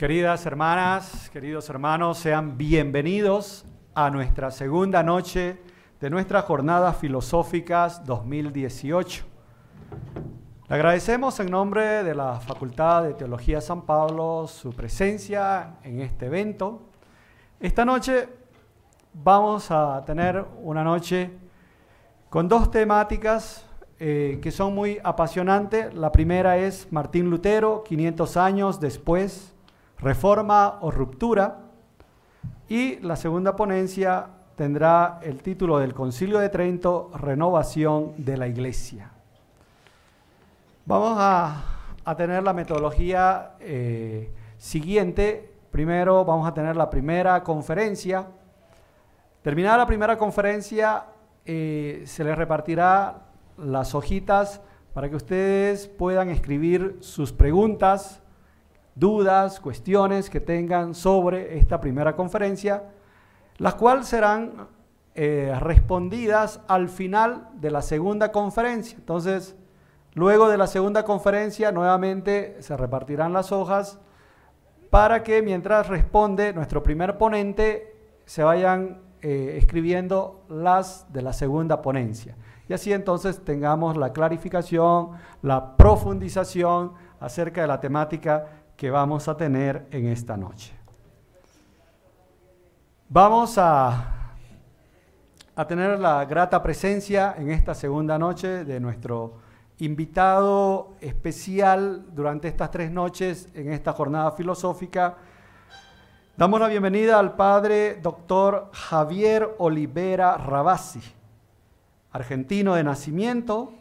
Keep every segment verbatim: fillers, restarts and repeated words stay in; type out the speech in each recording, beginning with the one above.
Queridas hermanas, queridos hermanos, sean bienvenidos a nuestra segunda noche de nuestras Jornadas Filosóficas dos mil dieciocho. Le agradecemos en nombre de la Facultad de Teología San Pablo su presencia en este evento. Esta noche vamos a tener una noche con dos temáticas eh, que son muy apasionantes. La primera es Martín Lutero, quinientos años después, Reforma o Ruptura, y la segunda ponencia tendrá el título del Concilio de Trento, Renovación de la Iglesia. Vamos a, a tener la metodología eh, siguiente. Primero vamos a tener la primera conferencia. Terminada la primera conferencia, eh, se les repartirá las hojitas para que ustedes puedan escribir sus preguntas, dudas, cuestiones que tengan sobre esta primera conferencia, las cuales serán eh, respondidas al final de la segunda conferencia. Entonces, luego de la segunda conferencia, nuevamente se repartirán las hojas para que mientras responde nuestro primer ponente, se vayan eh, escribiendo las de la segunda ponencia. Y así entonces tengamos la clarificación, la profundización acerca de la temática que vamos a tener en esta noche. Vamos a, a tener la grata presencia en esta segunda noche de nuestro invitado especial durante estas tres noches en esta jornada filosófica. Damos la bienvenida al padre doctor Javier Olivera Rabasi, argentino de nacimiento.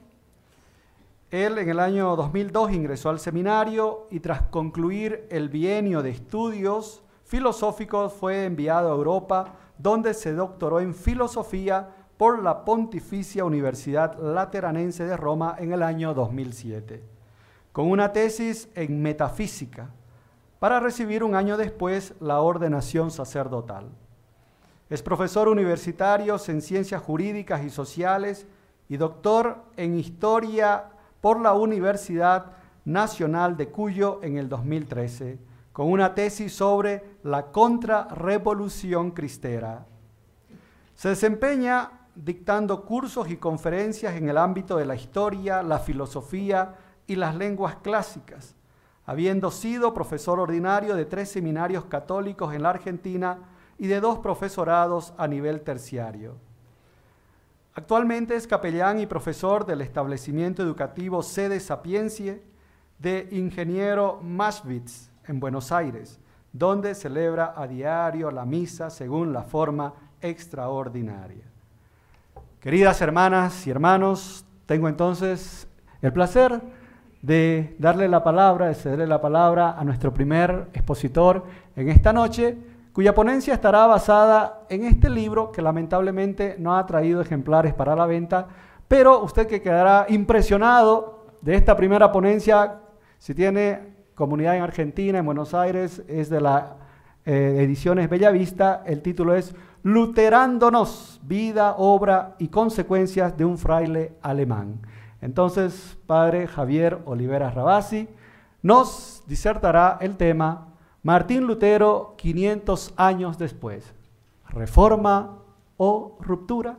Él en el año dos mil dos ingresó al seminario y tras concluir el bienio de estudios filosóficos fue enviado a Europa, donde se doctoró en filosofía por la Pontificia Universidad Lateranense de Roma en el año dos mil siete, con una tesis en metafísica, para recibir un año después la ordenación sacerdotal. Es profesor universitario en Ciencias Jurídicas y Sociales y doctor en Historia por la Universidad Nacional de Cuyo en el dos mil trece, con una tesis sobre la contrarrevolución cristera. Se desempeña dictando cursos y conferencias en el ámbito de la historia, la filosofía y las lenguas clásicas, habiendo sido profesor ordinario de tres seminarios católicos en la Argentina y de dos profesorados a nivel terciario. Actualmente es capellán y profesor del establecimiento educativo Sede Sapientiae de Ingeniero Maschwitz en Buenos Aires, donde celebra a diario la misa según la forma extraordinaria. Queridas hermanas y hermanos, tengo entonces el placer de darle la palabra, de cederle la palabra a nuestro primer expositor en esta noche, cuya ponencia estará basada en este libro que lamentablemente no ha traído ejemplares para la venta, pero usted que quedará impresionado de esta primera ponencia, si tiene comunidad en Argentina, en Buenos Aires, es de la eh, Ediciones Bellavista. El título es Luterándonos, vida, obra y consecuencias de un fraile alemán. Entonces, padre Javier Olivera Rabasi nos disertará el tema Martín Lutero, quinientos años después, ¿reforma o ruptura?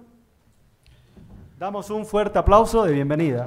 Damos un fuerte aplauso de bienvenida.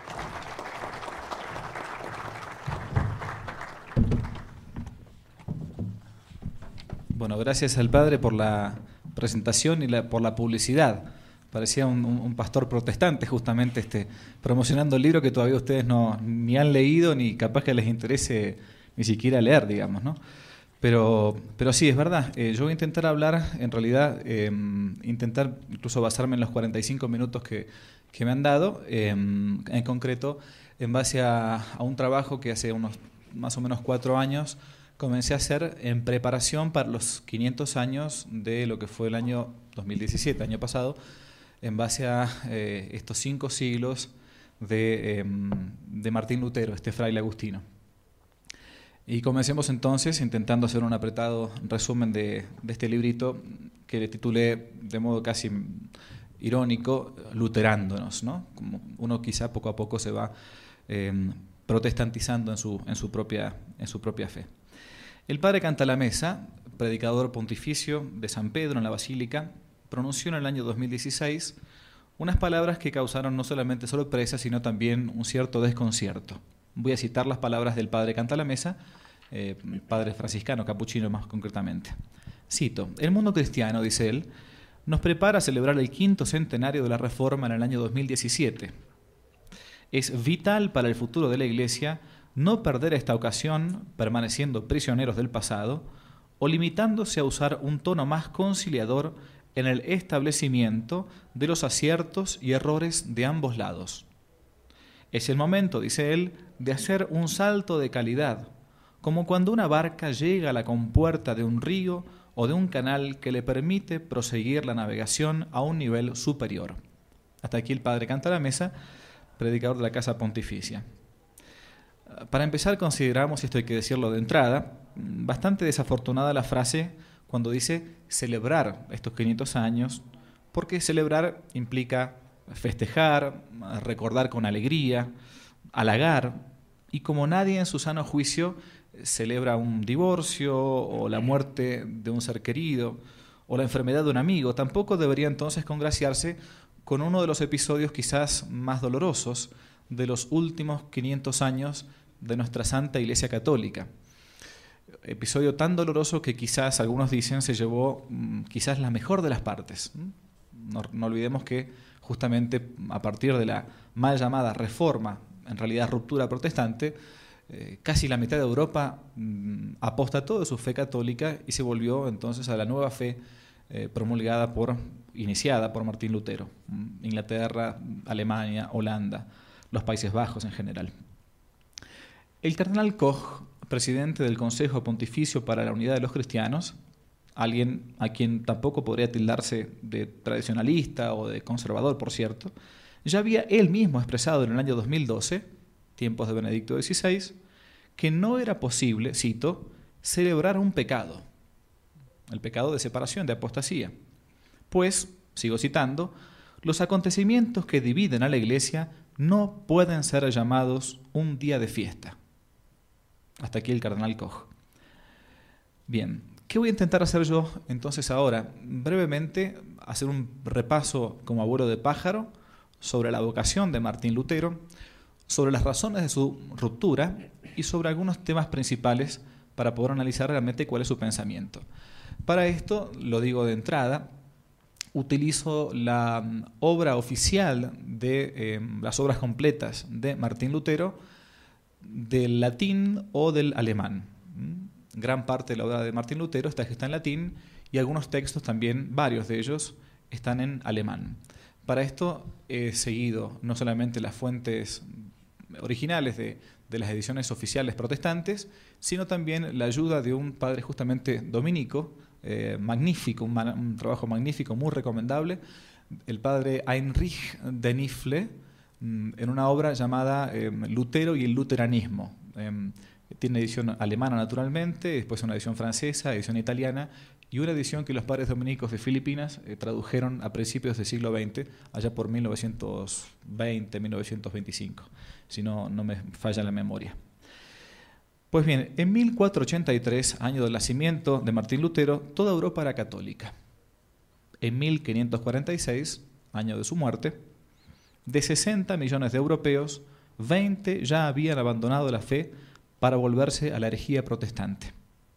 Bueno, gracias al padre por la presentación y la, por la publicidad. Parecía un, un, un pastor protestante justamente este, promocionando el libro que todavía ustedes no, ni han leído ni capaz que les interese ni siquiera leer, digamos, ¿no? Pero, pero sí, es verdad. Eh, yo voy a intentar hablar, en realidad, eh, intentar incluso basarme en los cuarenta y cinco minutos que, que me han dado, eh, en concreto, en base a, a un trabajo que hace unos más o menos cuatro años comencé a hacer en preparación para los quinientos años de lo que fue el año dos mil diecisiete, año pasado, en base a eh, estos cinco siglos de, eh, de Martín Lutero, este fraile agustino. Y comencemos entonces intentando hacer un apretado resumen de, de este librito que le titulé de modo casi irónico, Luterándonos, ¿no? Como uno quizá poco a poco se va eh, protestantizando en su, en su propia, en su propia fe. El padre Cantalamessa, predicador pontificio de San Pedro en la Basílica, pronunció en el año dos mil dieciséis unas palabras que causaron no solamente sorpresa, sino también un cierto desconcierto. Voy a citar las palabras del padre Cantalamessa, eh, padre franciscano, capuchino más concretamente. Cito: el mundo cristiano, dice él, nos prepara a celebrar el quinto centenario de la Reforma en el año dos mil diecisiete. Es vital para el futuro de la Iglesia no perder esta ocasión permaneciendo prisioneros del pasado o limitándose a usar un tono más conciliador en el establecimiento de los aciertos y errores de ambos lados. Es el momento, dice él, de hacer un salto de calidad, como cuando una barca llega a la compuerta de un río o de un canal que le permite proseguir la navegación a un nivel superior. Hasta aquí el padre Cantalamessa, predicador de la Casa Pontificia. Para empezar, consideramos, y esto hay que decirlo de entrada, bastante desafortunada la frase cuando dice celebrar estos quinientos años, porque celebrar implica festejar, recordar con alegría, halagar, y como nadie en su sano juicio celebra un divorcio o la muerte de un ser querido o la enfermedad de un amigo, tampoco debería entonces congraciarse con uno de los episodios quizás más dolorosos de los últimos quinientos años de nuestra Santa Iglesia Católica. Episodio tan doloroso que quizás algunos dicen se llevó mmm, quizás la mejor de las partes. No, no olvidemos que justamente a partir de la mal llamada reforma, en realidad ruptura protestante, eh, casi la mitad de Europa mmm, apostató de su fe católica y se volvió entonces a la nueva fe eh, promulgada por, iniciada por Martín Lutero. Inglaterra, Alemania, Holanda, los Países Bajos en general. El cardenal Koch, presidente del Consejo Pontificio para la Unidad de los Cristianos, alguien a quien tampoco podría tildarse de tradicionalista o de conservador, por cierto, ya había él mismo expresado en el año dos mil doce, tiempos de Benedicto dieciséis, que no era posible, cito, celebrar un pecado, el pecado de separación, de apostasía, pues, sigo citando, los acontecimientos que dividen a la Iglesia no pueden ser llamados un día de fiesta. Hasta aquí el cardenal Koch. Bien, ¿qué voy a intentar hacer yo entonces ahora? Brevemente, hacer un repaso como abuelo de pájaro sobre la vocación de Martín Lutero, sobre las razones de su ruptura y sobre algunos temas principales para poder analizar realmente cuál es su pensamiento. Para esto, lo digo de entrada, utilizo la obra oficial de eh, las obras completas de Martín Lutero, del latín o del alemán. Gran parte de la obra de Martín Lutero está escrita en latín y algunos textos también, varios de ellos, están en alemán. Para esto he seguido no solamente las fuentes originales de, de las ediciones oficiales protestantes, sino también la ayuda de un padre justamente dominico, eh, magnífico, un, un trabajo magnífico, muy recomendable, el padre Heinrich de Nifle, en una obra llamada eh, Lutero y el luteranismo. Eh, tiene edición alemana naturalmente, después una edición francesa, edición italiana y una edición que los padres dominicos de Filipinas eh, tradujeron a principios del siglo veinte, allá por mil novecientos veinte, mil novecientos veinticinco, si no, no me falla la memoria. Pues bien, en mil cuatrocientos ochenta y tres, año del nacimiento de Martín Lutero, toda Europa era católica. En mil quinientos cuarenta y seis, año de su muerte, de sesenta millones de europeos, veinte ya habían abandonado la fe para volverse a la herejía protestante.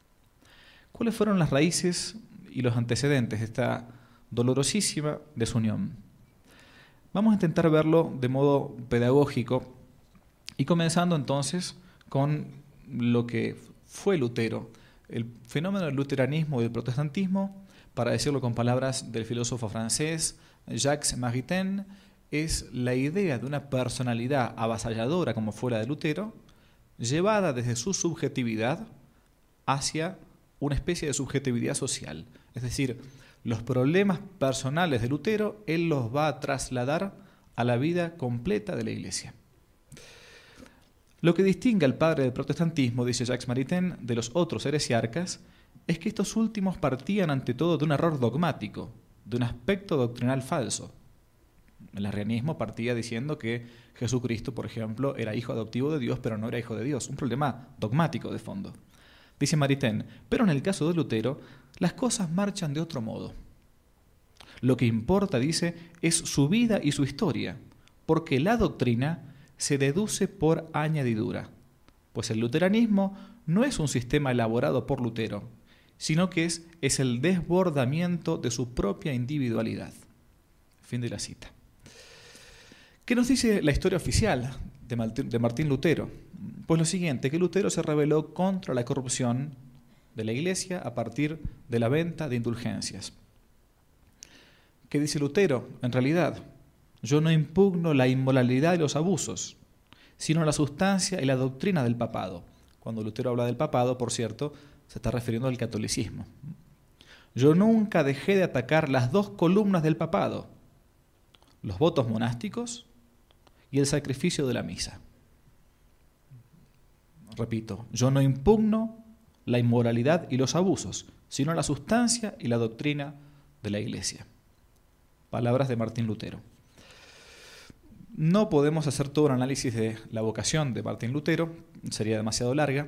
¿Cuáles fueron las raíces y los antecedentes de esta dolorosísima desunión? Vamos a intentar verlo de modo pedagógico y comenzando entonces con lo que fue Lutero, el fenómeno del luteranismo y del protestantismo, para decirlo con palabras del filósofo francés Jacques Maritain, es la idea de una personalidad avasalladora como fue la de Lutero, llevada desde su subjetividad hacia una especie de subjetividad social. Es decir, los problemas personales de Lutero, él los va a trasladar a la vida completa de la Iglesia. Lo que distingue al padre del protestantismo, dice Jacques Maritain, de los otros heresiarcas, es que estos últimos partían ante todo de un error dogmático, de un aspecto doctrinal falso. El arrianismo partía diciendo que Jesucristo, por ejemplo, era hijo adoptivo de Dios, pero no era hijo de Dios. Un problema dogmático de fondo. Dice Maritain, pero en el caso de Lutero, las cosas marchan de otro modo. Lo que importa, dice, es su vida y su historia, porque la doctrina se deduce por añadidura, pues el luteranismo no es un sistema elaborado por Lutero, sino que es, es el desbordamiento de su propia individualidad. Fin de la cita. ¿Qué nos dice la historia oficial de Martín, de Martín Lutero? Pues lo siguiente, que Lutero se rebeló contra la corrupción de la Iglesia a partir de la venta de indulgencias. ¿Qué dice Lutero? En realidad, yo no impugno la inmoralidad y los abusos, sino la sustancia y la doctrina del papado. Cuando Lutero habla del papado, por cierto, se está refiriendo al catolicismo. Yo nunca dejé de atacar las dos columnas del papado, los votos monásticos y el sacrificio de la misa. Repito, yo no impugno la inmoralidad y los abusos, sino la sustancia y la doctrina de la Iglesia. Palabras de Martín Lutero. No podemos hacer todo un análisis de la vocación de Martín Lutero, sería demasiado larga.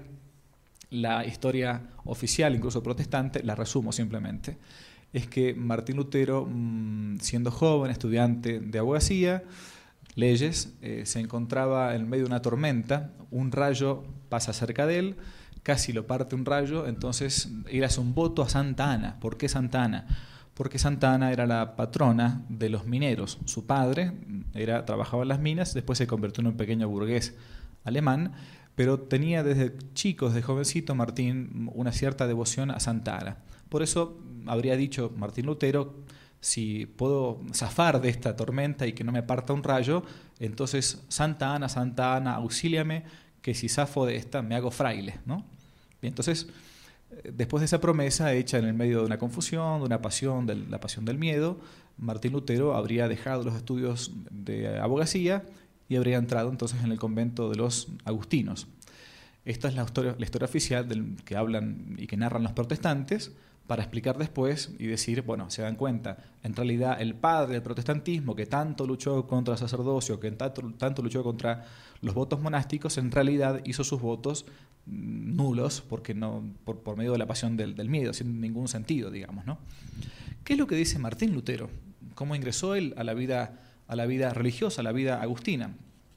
La historia oficial, incluso protestante, la resumo simplemente, es que Martín Lutero, siendo joven, estudiante de abogacía, leyes, eh, se encontraba en medio de una tormenta, un rayo pasa cerca de él, casi lo parte un rayo, entonces él hace un voto a Santa Ana. ¿Por qué Santa Ana? Porque Santa Ana era la patrona de los mineros. Su padre era, trabajaba en las minas, después se convirtió en un pequeño burgués alemán, pero tenía desde chico, desde jovencito, Martín, una cierta devoción a Santa Ana. Por eso habría dicho Martín Lutero, si puedo zafar de esta tormenta y que no me parta un rayo, entonces Santa Ana, Santa Ana, auxíliame, que si zafo de esta me hago fraile, ¿no? Y entonces, después de esa promesa hecha en el medio de una confusión, de una pasión, de la pasión del miedo, Martín Lutero habría dejado los estudios de abogacía y habría entrado entonces en el convento de los agustinos. Esta es la historia, la historia oficial del que hablan y que narran los protestantes, para explicar después y decir, bueno, se dan cuenta, en realidad el padre del protestantismo, que tanto luchó contra el sacerdocio, que tanto, tanto luchó contra los votos monásticos, en realidad hizo sus votos nulos porque no, por, por medio de la pasión del, del miedo, sin ningún sentido, digamos, ¿no? ¿Qué es lo que dice Martín Lutero? ¿Cómo ingresó él a la vida, a la vida religiosa, a la vida agustina?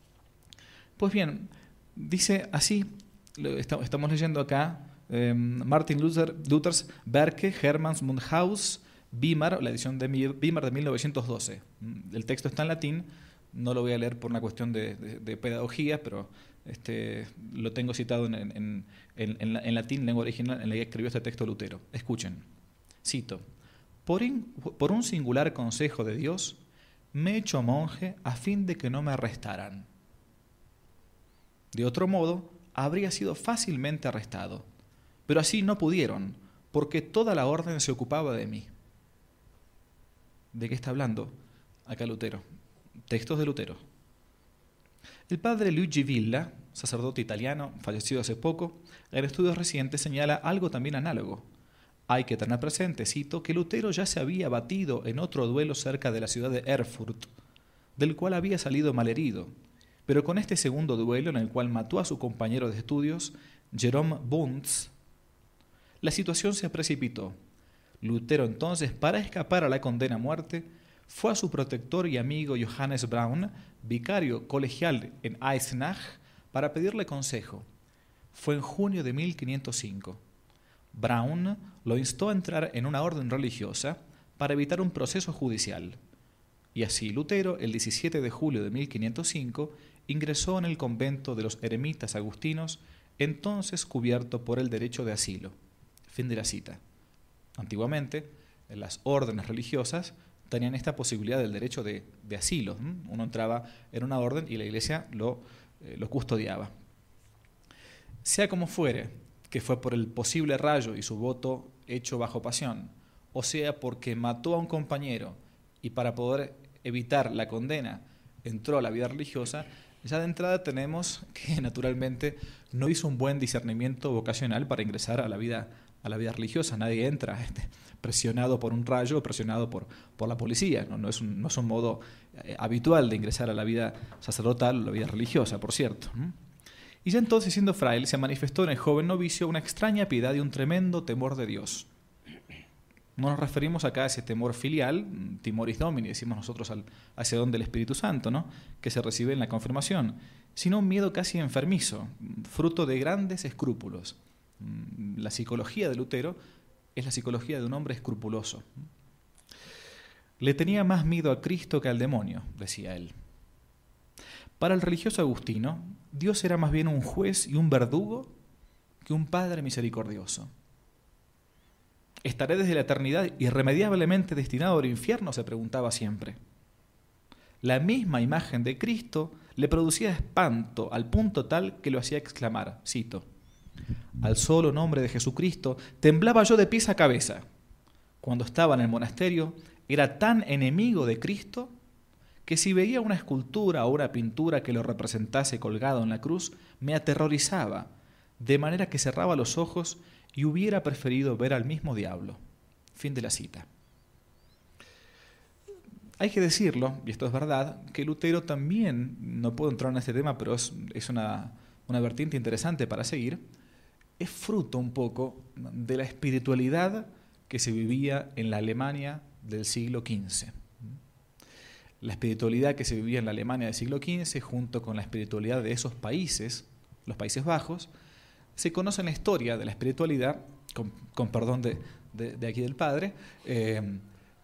Pues bien, dice así, lo estamos leyendo acá, Eh, Martin Luther, Luthers Werke, Hermanns Mundhaus, Weimar, la edición de Weimar de mil novecientos doce. El texto está en latín, no lo voy a leer por una cuestión de, de, de pedagogía, pero este, lo tengo citado en, en, en, en, en latín, lengua original, en la que escribió este texto Lutero. Escuchen, cito, por, in, por un singular consejo de Dios, me he hecho monje a fin de que no me arrestaran. De otro modo, habría sido fácilmente arrestado. Pero así no pudieron, porque toda la orden se ocupaba de mí. ¿De qué está hablando acá Lutero? Textos de Lutero. El padre Luigi Villa, sacerdote italiano, fallecido hace poco, en estudios recientes señala algo también análogo. Hay que tener presente, cito, que Lutero ya se había batido en otro duelo cerca de la ciudad de Erfurt, del cual había salido malherido, pero con este segundo duelo en el cual mató a su compañero de estudios, Jerome Bunz, la situación se precipitó. Lutero entonces, para escapar a la condena a muerte, fue a su protector y amigo Johannes Braun, vicario colegial en Eisenach, para pedirle consejo. Fue en junio de mil quinientos cinco. Braun lo instó a entrar en una orden religiosa para evitar un proceso judicial. Y así Lutero, el diecisiete de julio de mil quinientos cinco, ingresó en el convento de los eremitas agustinos, entonces cubierto por el derecho de asilo. Fin de la cita. Antiguamente, las órdenes religiosas tenían esta posibilidad del derecho de, de asilo. Uno entraba en una orden y la iglesia lo, eh, lo custodiaba. Sea como fuere, que fue por el posible rayo y su voto hecho bajo pasión, o sea porque mató a un compañero y para poder evitar la condena entró a la vida religiosa, ya de entrada tenemos que naturalmente no hizo un buen discernimiento vocacional para ingresar a la vida a la vida religiosa. Nadie entra este, presionado por un rayo, presionado por, por la policía. No, no, es un, no es un modo eh, habitual de ingresar a la vida sacerdotal o la vida religiosa, por cierto. ¿Mm? Y ya entonces, siendo fraile, se manifestó en el joven novicio una extraña piedad y un tremendo temor de Dios. No nos referimos acá a ese temor filial, timoris domini, decimos nosotros al, hacia don del Espíritu Santo, ¿no?, que se recibe en la confirmación, sino un miedo casi enfermizo, fruto de grandes escrúpulos. La psicología de Lutero es la psicología de un hombre escrupuloso. Le tenía más miedo a Cristo que al demonio, decía él. Para el religioso agustino, Dios era más bien un juez y un verdugo que un Padre misericordioso. ¿Estaré desde la eternidad irremediablemente destinado al infierno?, se preguntaba siempre. La misma imagen de Cristo le producía espanto al punto tal que lo hacía exclamar, cito, «Al solo nombre de Jesucristo temblaba yo de pies a cabeza. Cuando estaba en el monasterio era tan enemigo de Cristo que si veía una escultura o una pintura que lo representase colgado en la cruz, me aterrorizaba, de manera que cerraba los ojos y hubiera preferido ver al mismo diablo». Fin de la cita. Hay que decirlo, y esto es verdad, que Lutero también, no puedo entrar en este tema, pero es, es una, una vertiente interesante para seguir, es fruto un poco de la espiritualidad que se vivía en la Alemania del siglo quince. La espiritualidad que se vivía en la Alemania del siglo quince, junto con la espiritualidad de esos países, los Países Bajos, se conoce en la historia de la espiritualidad, con, con perdón de, de, de aquí del padre, eh,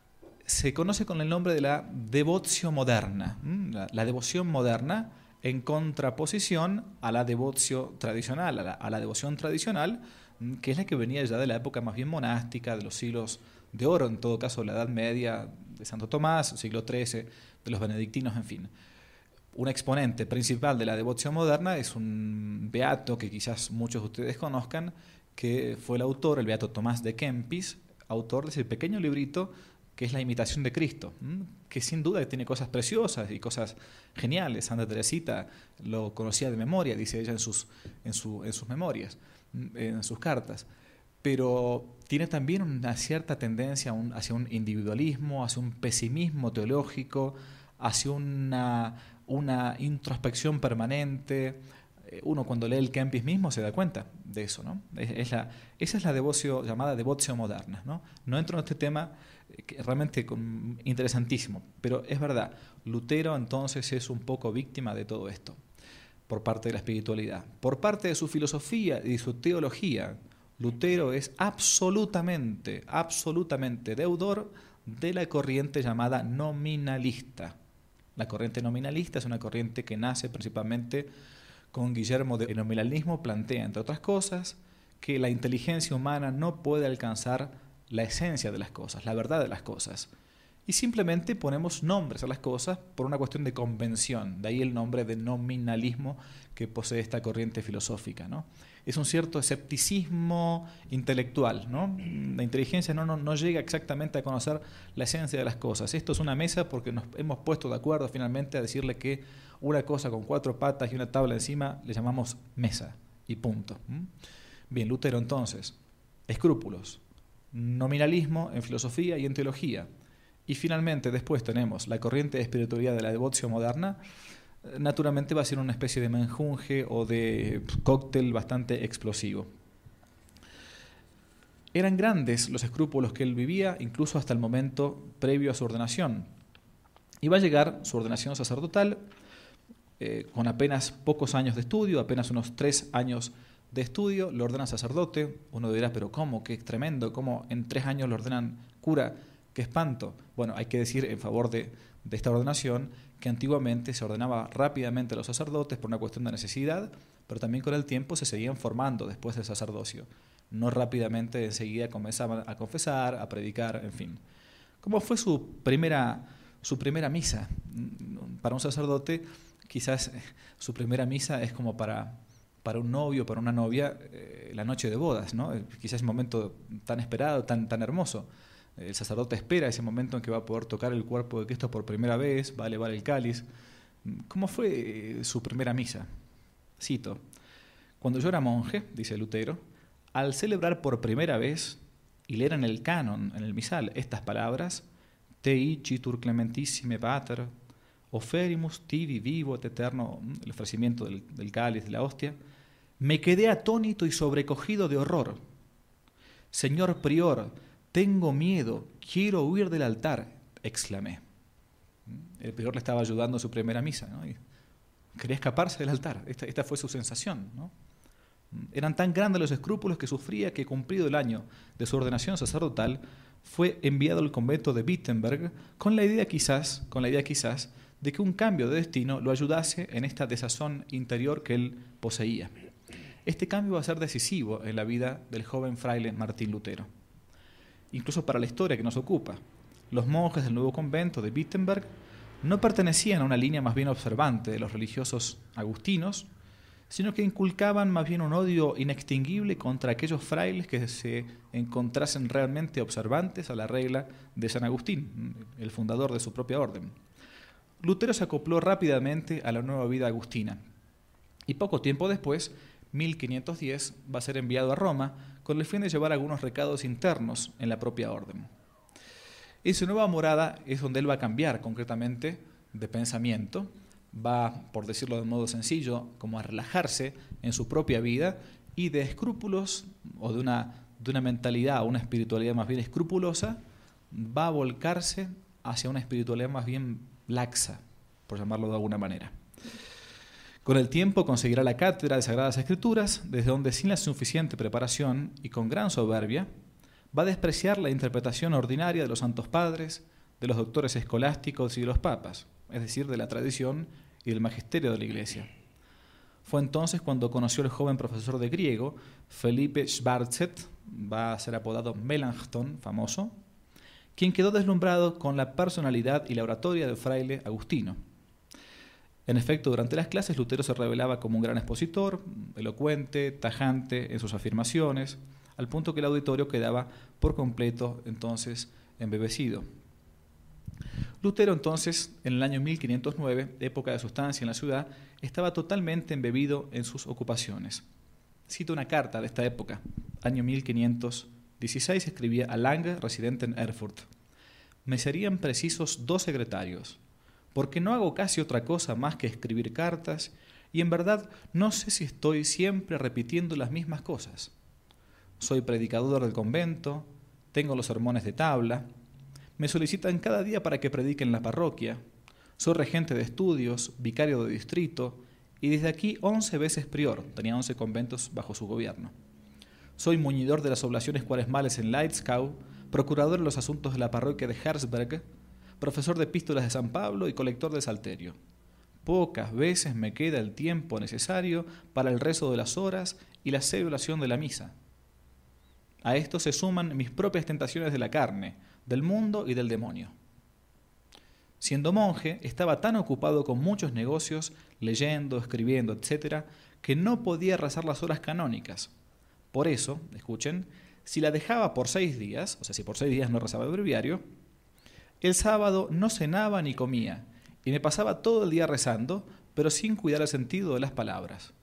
se conoce con el nombre de la devotio moderna, la, la devoción moderna en contraposición a la devotio tradicional, a la, a la devoción tradicional, que es la que venía ya de la época más bien monástica, de los siglos de oro, en todo caso la Edad Media de Santo Tomás, siglo trece, de los benedictinos, en fin. Un exponente principal de la devoción moderna es un beato que quizás muchos de ustedes conozcan, que fue el autor, el beato Tomás de Kempis, autor de ese pequeño librito que es La imitación de Cristo, que sin duda tiene cosas preciosas y cosas geniales. Santa Teresita lo conocía de memoria, dice ella en sus, en su, en sus memorias, en sus cartas, pero tiene también una cierta tendencia hacia un individualismo, hacia un pesimismo teológico, hacia una, una introspección permanente. Uno cuando lee el Kempis mismo se da cuenta de eso, ¿no? Es, es la, esa es la devoción llamada devotio moderna, ¿no? No entro en este tema, que realmente con, interesantísimo, pero es verdad, Lutero entonces es un poco víctima de todo esto, por parte de la espiritualidad. Por parte de su filosofía y su teología, Lutero es absolutamente, absolutamente deudor de la corriente llamada nominalista. La corriente nominalista es una corriente que nace principalmente con Guillermo de... El nominalismo plantea, entre otras cosas, que la inteligencia humana no puede alcanzar la esencia de las cosas, la verdad de las cosas. Y simplemente ponemos nombres a las cosas por una cuestión de convención. De ahí el nombre de nominalismo que posee esta corriente filosófica, ¿no? Es un cierto escepticismo intelectual, ¿no? La inteligencia no, no, no llega exactamente a conocer la esencia de las cosas. Esto es una mesa porque nos hemos puesto de acuerdo finalmente a decirle que una cosa con cuatro patas y una tabla encima le llamamos mesa y punto. ¿Mm? Bien, Lutero entonces, escrúpulos, nominalismo en filosofía y en teología. Y finalmente después tenemos la corriente de espiritualidad de la devoción moderna. Naturalmente va a ser una especie de menjunje o de cóctel bastante explosivo. Eran grandes los escrúpulos que él vivía, incluso hasta el momento previo a su ordenación. Y va a llegar su ordenación sacerdotal eh, con apenas pocos años de estudio, apenas unos tres años de estudio, lo ordenan sacerdote. Uno dirá, pero ¿cómo? Qué tremendo, ¿cómo en tres años lo ordenan cura? ¡Qué espanto! Bueno, hay que decir en favor de, de esta ordenación que antiguamente se ordenaba rápidamente a los sacerdotes por una cuestión de necesidad, pero también con el tiempo se seguían formando después del sacerdocio. No rápidamente enseguida comenzaban a confesar, a predicar, en fin. ¿Cómo fue su primera, su primera misa? Para un sacerdote, quizás su primera misa es como para... para un novio, para una novia, eh, la noche de bodas, ¿no? Quizás un momento tan esperado, tan, tan hermoso. El sacerdote espera ese momento en que va a poder tocar el cuerpo de Cristo por primera vez, va a elevar el cáliz. ¿Cómo fue su primera misa? Cito: cuando yo era monje, dice Lutero, al celebrar por primera vez y leer en el canon, en el misal, estas palabras, Te icitur clementissime pater, oferimus tibi vivo et eterno, el ofrecimiento del, del cáliz, de la hostia, Me quedé atónito y sobrecogido de horror. Señor prior, tengo miedo, quiero huir del altar, exclamé. El prior le estaba ayudando a su primera misa, ¿no? Y quería escaparse del altar. Esta, esta fue su sensación, ¿no? Eran tan grandes los escrúpulos que sufría que, cumplido el año de su ordenación sacerdotal, fue enviado al convento de Wittenberg con la idea quizás, con la idea quizás de que un cambio de destino lo ayudase en esta desazón interior que él poseía. Este cambio va a ser decisivo en la vida del joven fraile Martín Lutero. Incluso para la historia que nos ocupa, los monjes del nuevo convento de Wittenberg no pertenecían a una línea más bien observante de los religiosos agustinos, sino que inculcaban más bien un odio inextinguible contra aquellos frailes que se encontrasen realmente observantes a la regla de San Agustín, el fundador de su propia orden. Lutero se acopló rápidamente a la nueva vida agustina y poco tiempo después, mil quinientos diez, va a ser enviado a Roma con el fin de llevar algunos recados internos en la propia orden. En su nueva morada es donde él va a cambiar concretamente de pensamiento, va, por decirlo de modo sencillo, como a relajarse en su propia vida y de escrúpulos o de una, de una mentalidad o una espiritualidad más bien escrupulosa, va a volcarse hacia una espiritualidad más bien laxa, por llamarlo de alguna manera. Con el tiempo conseguirá la cátedra de Sagradas Escrituras, desde donde sin la suficiente preparación y con gran soberbia, va a despreciar la interpretación ordinaria de los santos padres, de los doctores escolásticos y de los papas, es decir, de la tradición y del magisterio de la Iglesia. Fue entonces cuando conoció al joven profesor de griego, Felipe Schwarzet, va a ser apodado Melanchthon, famoso, quien quedó deslumbrado con la personalidad y la oratoria del fraile agustino. En efecto, durante las clases Lutero se revelaba como un gran expositor, elocuente, tajante en sus afirmaciones, al punto que el auditorio quedaba por completo entonces embebecido. Lutero entonces, en el año mil quinientos nueve, época de su estancia en la ciudad, estaba totalmente embebido en sus ocupaciones. Cito una carta de esta época, año mil quinientos dieciséis, escribía a Lange, residente en Erfurt. Me serían precisos dos secretarios, porque no hago casi otra cosa más que escribir cartas y en verdad no sé si estoy siempre repitiendo las mismas cosas. Soy predicador del convento, tengo los sermones de tabla, me solicitan cada día para que predique en la parroquia, soy regente de estudios, vicario de distrito y desde aquí once veces prior, tenía once conventos bajo su gobierno. Soy muñidor de las oblaciones cuaresmales en Leitzkau, procurador en los asuntos de la parroquia de Herzberg, profesor de epístolas de San Pablo y colector de salterio. Pocas veces me queda el tiempo necesario para el rezo de las horas y la celebración de la misa. A esto se suman mis propias tentaciones de la carne, del mundo y del demonio. Siendo monje, estaba tan ocupado con muchos negocios, leyendo, escribiendo, etcétera, que no podía rezar las horas canónicas. Por eso, escuchen, si la dejaba por seis días, o sea, si por seis días no rezaba el breviario, el sábado no cenaba ni comía, y me pasaba todo el día rezando, pero sin cuidar el sentido de las palabras.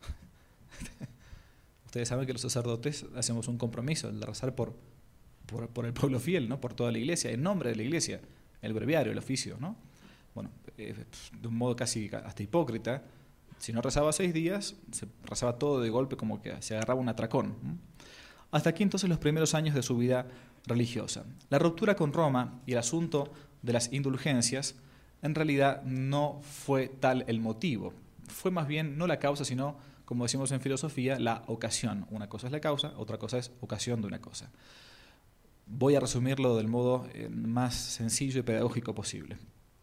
Ustedes saben que los sacerdotes hacemos un compromiso, el de rezar por, por, por el pueblo fiel, ¿no? Por toda la iglesia, en nombre de la iglesia, el breviario, el oficio, ¿no? Bueno, eh, de un modo casi hasta hipócrita, si no rezaba seis días, se rezaba todo de golpe como que se agarraba un atracón. ¿no? Hasta aquí entonces los primeros años de su vida religiosa. La ruptura con Roma y el asunto de las indulgencias en realidad no fue tal el motivo. Fue más bien no la causa, sino, como decimos en filosofía, la ocasión. Una cosa es la causa, otra cosa es ocasión de una cosa. Voy a resumirlo del modo eh, más sencillo y pedagógico posible.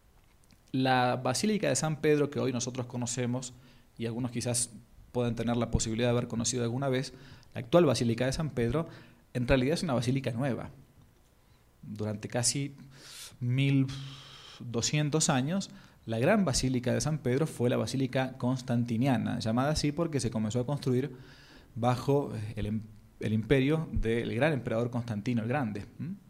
La Basílica de San Pedro, que hoy nosotros conocemos, y algunos quizás pueden tener la posibilidad de haber conocido alguna vez, la actual Basílica de San Pedro, en realidad es una basílica nueva. Durante casi mil doscientos años, la gran Basílica de San Pedro fue la Basílica Constantiniana, llamada así porque se comenzó a construir bajo el, el imperio del gran emperador Constantino el Grande.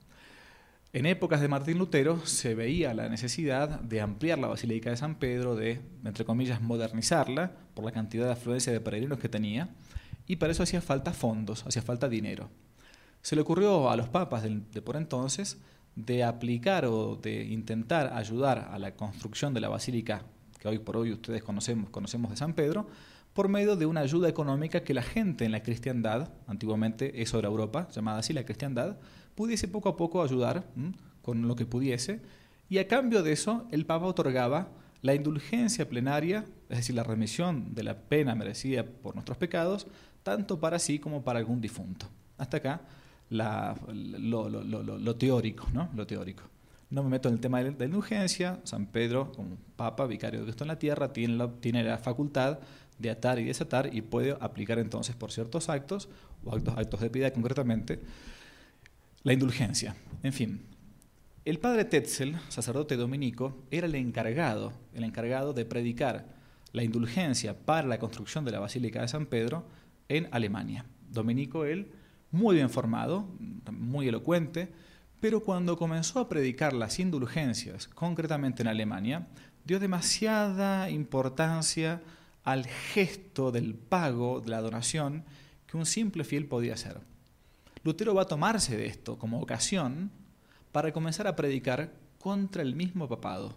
En épocas de Martín Lutero se veía la necesidad de ampliar la Basílica de San Pedro, de, entre comillas, modernizarla por la cantidad de afluencia de peregrinos que tenía, y para eso hacía falta fondos, hacía falta dinero. Se le ocurrió a los papas de, de por entonces de aplicar o de intentar ayudar a la construcción de la basílica que hoy por hoy ustedes conocemos, conocemos de San Pedro, por medio de una ayuda económica que la gente en la cristiandad, antiguamente eso era Europa, llamada así la cristiandad, pudiese poco a poco ayudar ¿m? con lo que pudiese, y a cambio de eso el Papa otorgaba la indulgencia plenaria, es decir, la remisión de la pena merecida por nuestros pecados, tanto para sí como para algún difunto. Hasta acá la, lo, lo, lo, lo, lo teórico, ¿no? Lo teórico. No me meto en el tema de la indulgencia. San Pedro, como Papa, vicario de Cristo en la tierra, tiene la, tiene la facultad de atar y desatar y puede aplicar entonces por ciertos actos, o actos, actos de piedad concretamente, la indulgencia. En fin, el padre Tetzel, sacerdote dominico, era el encargado, el encargado de predicar la indulgencia para la construcción de la Basílica de San Pedro en Alemania. Dominico, él, muy bien formado, muy elocuente, pero cuando comenzó a predicar las indulgencias, concretamente en Alemania, dio demasiada importancia al gesto del pago, de la donación, que un simple fiel podía hacer. Lutero va a tomarse de esto como ocasión para comenzar a predicar contra el mismo papado.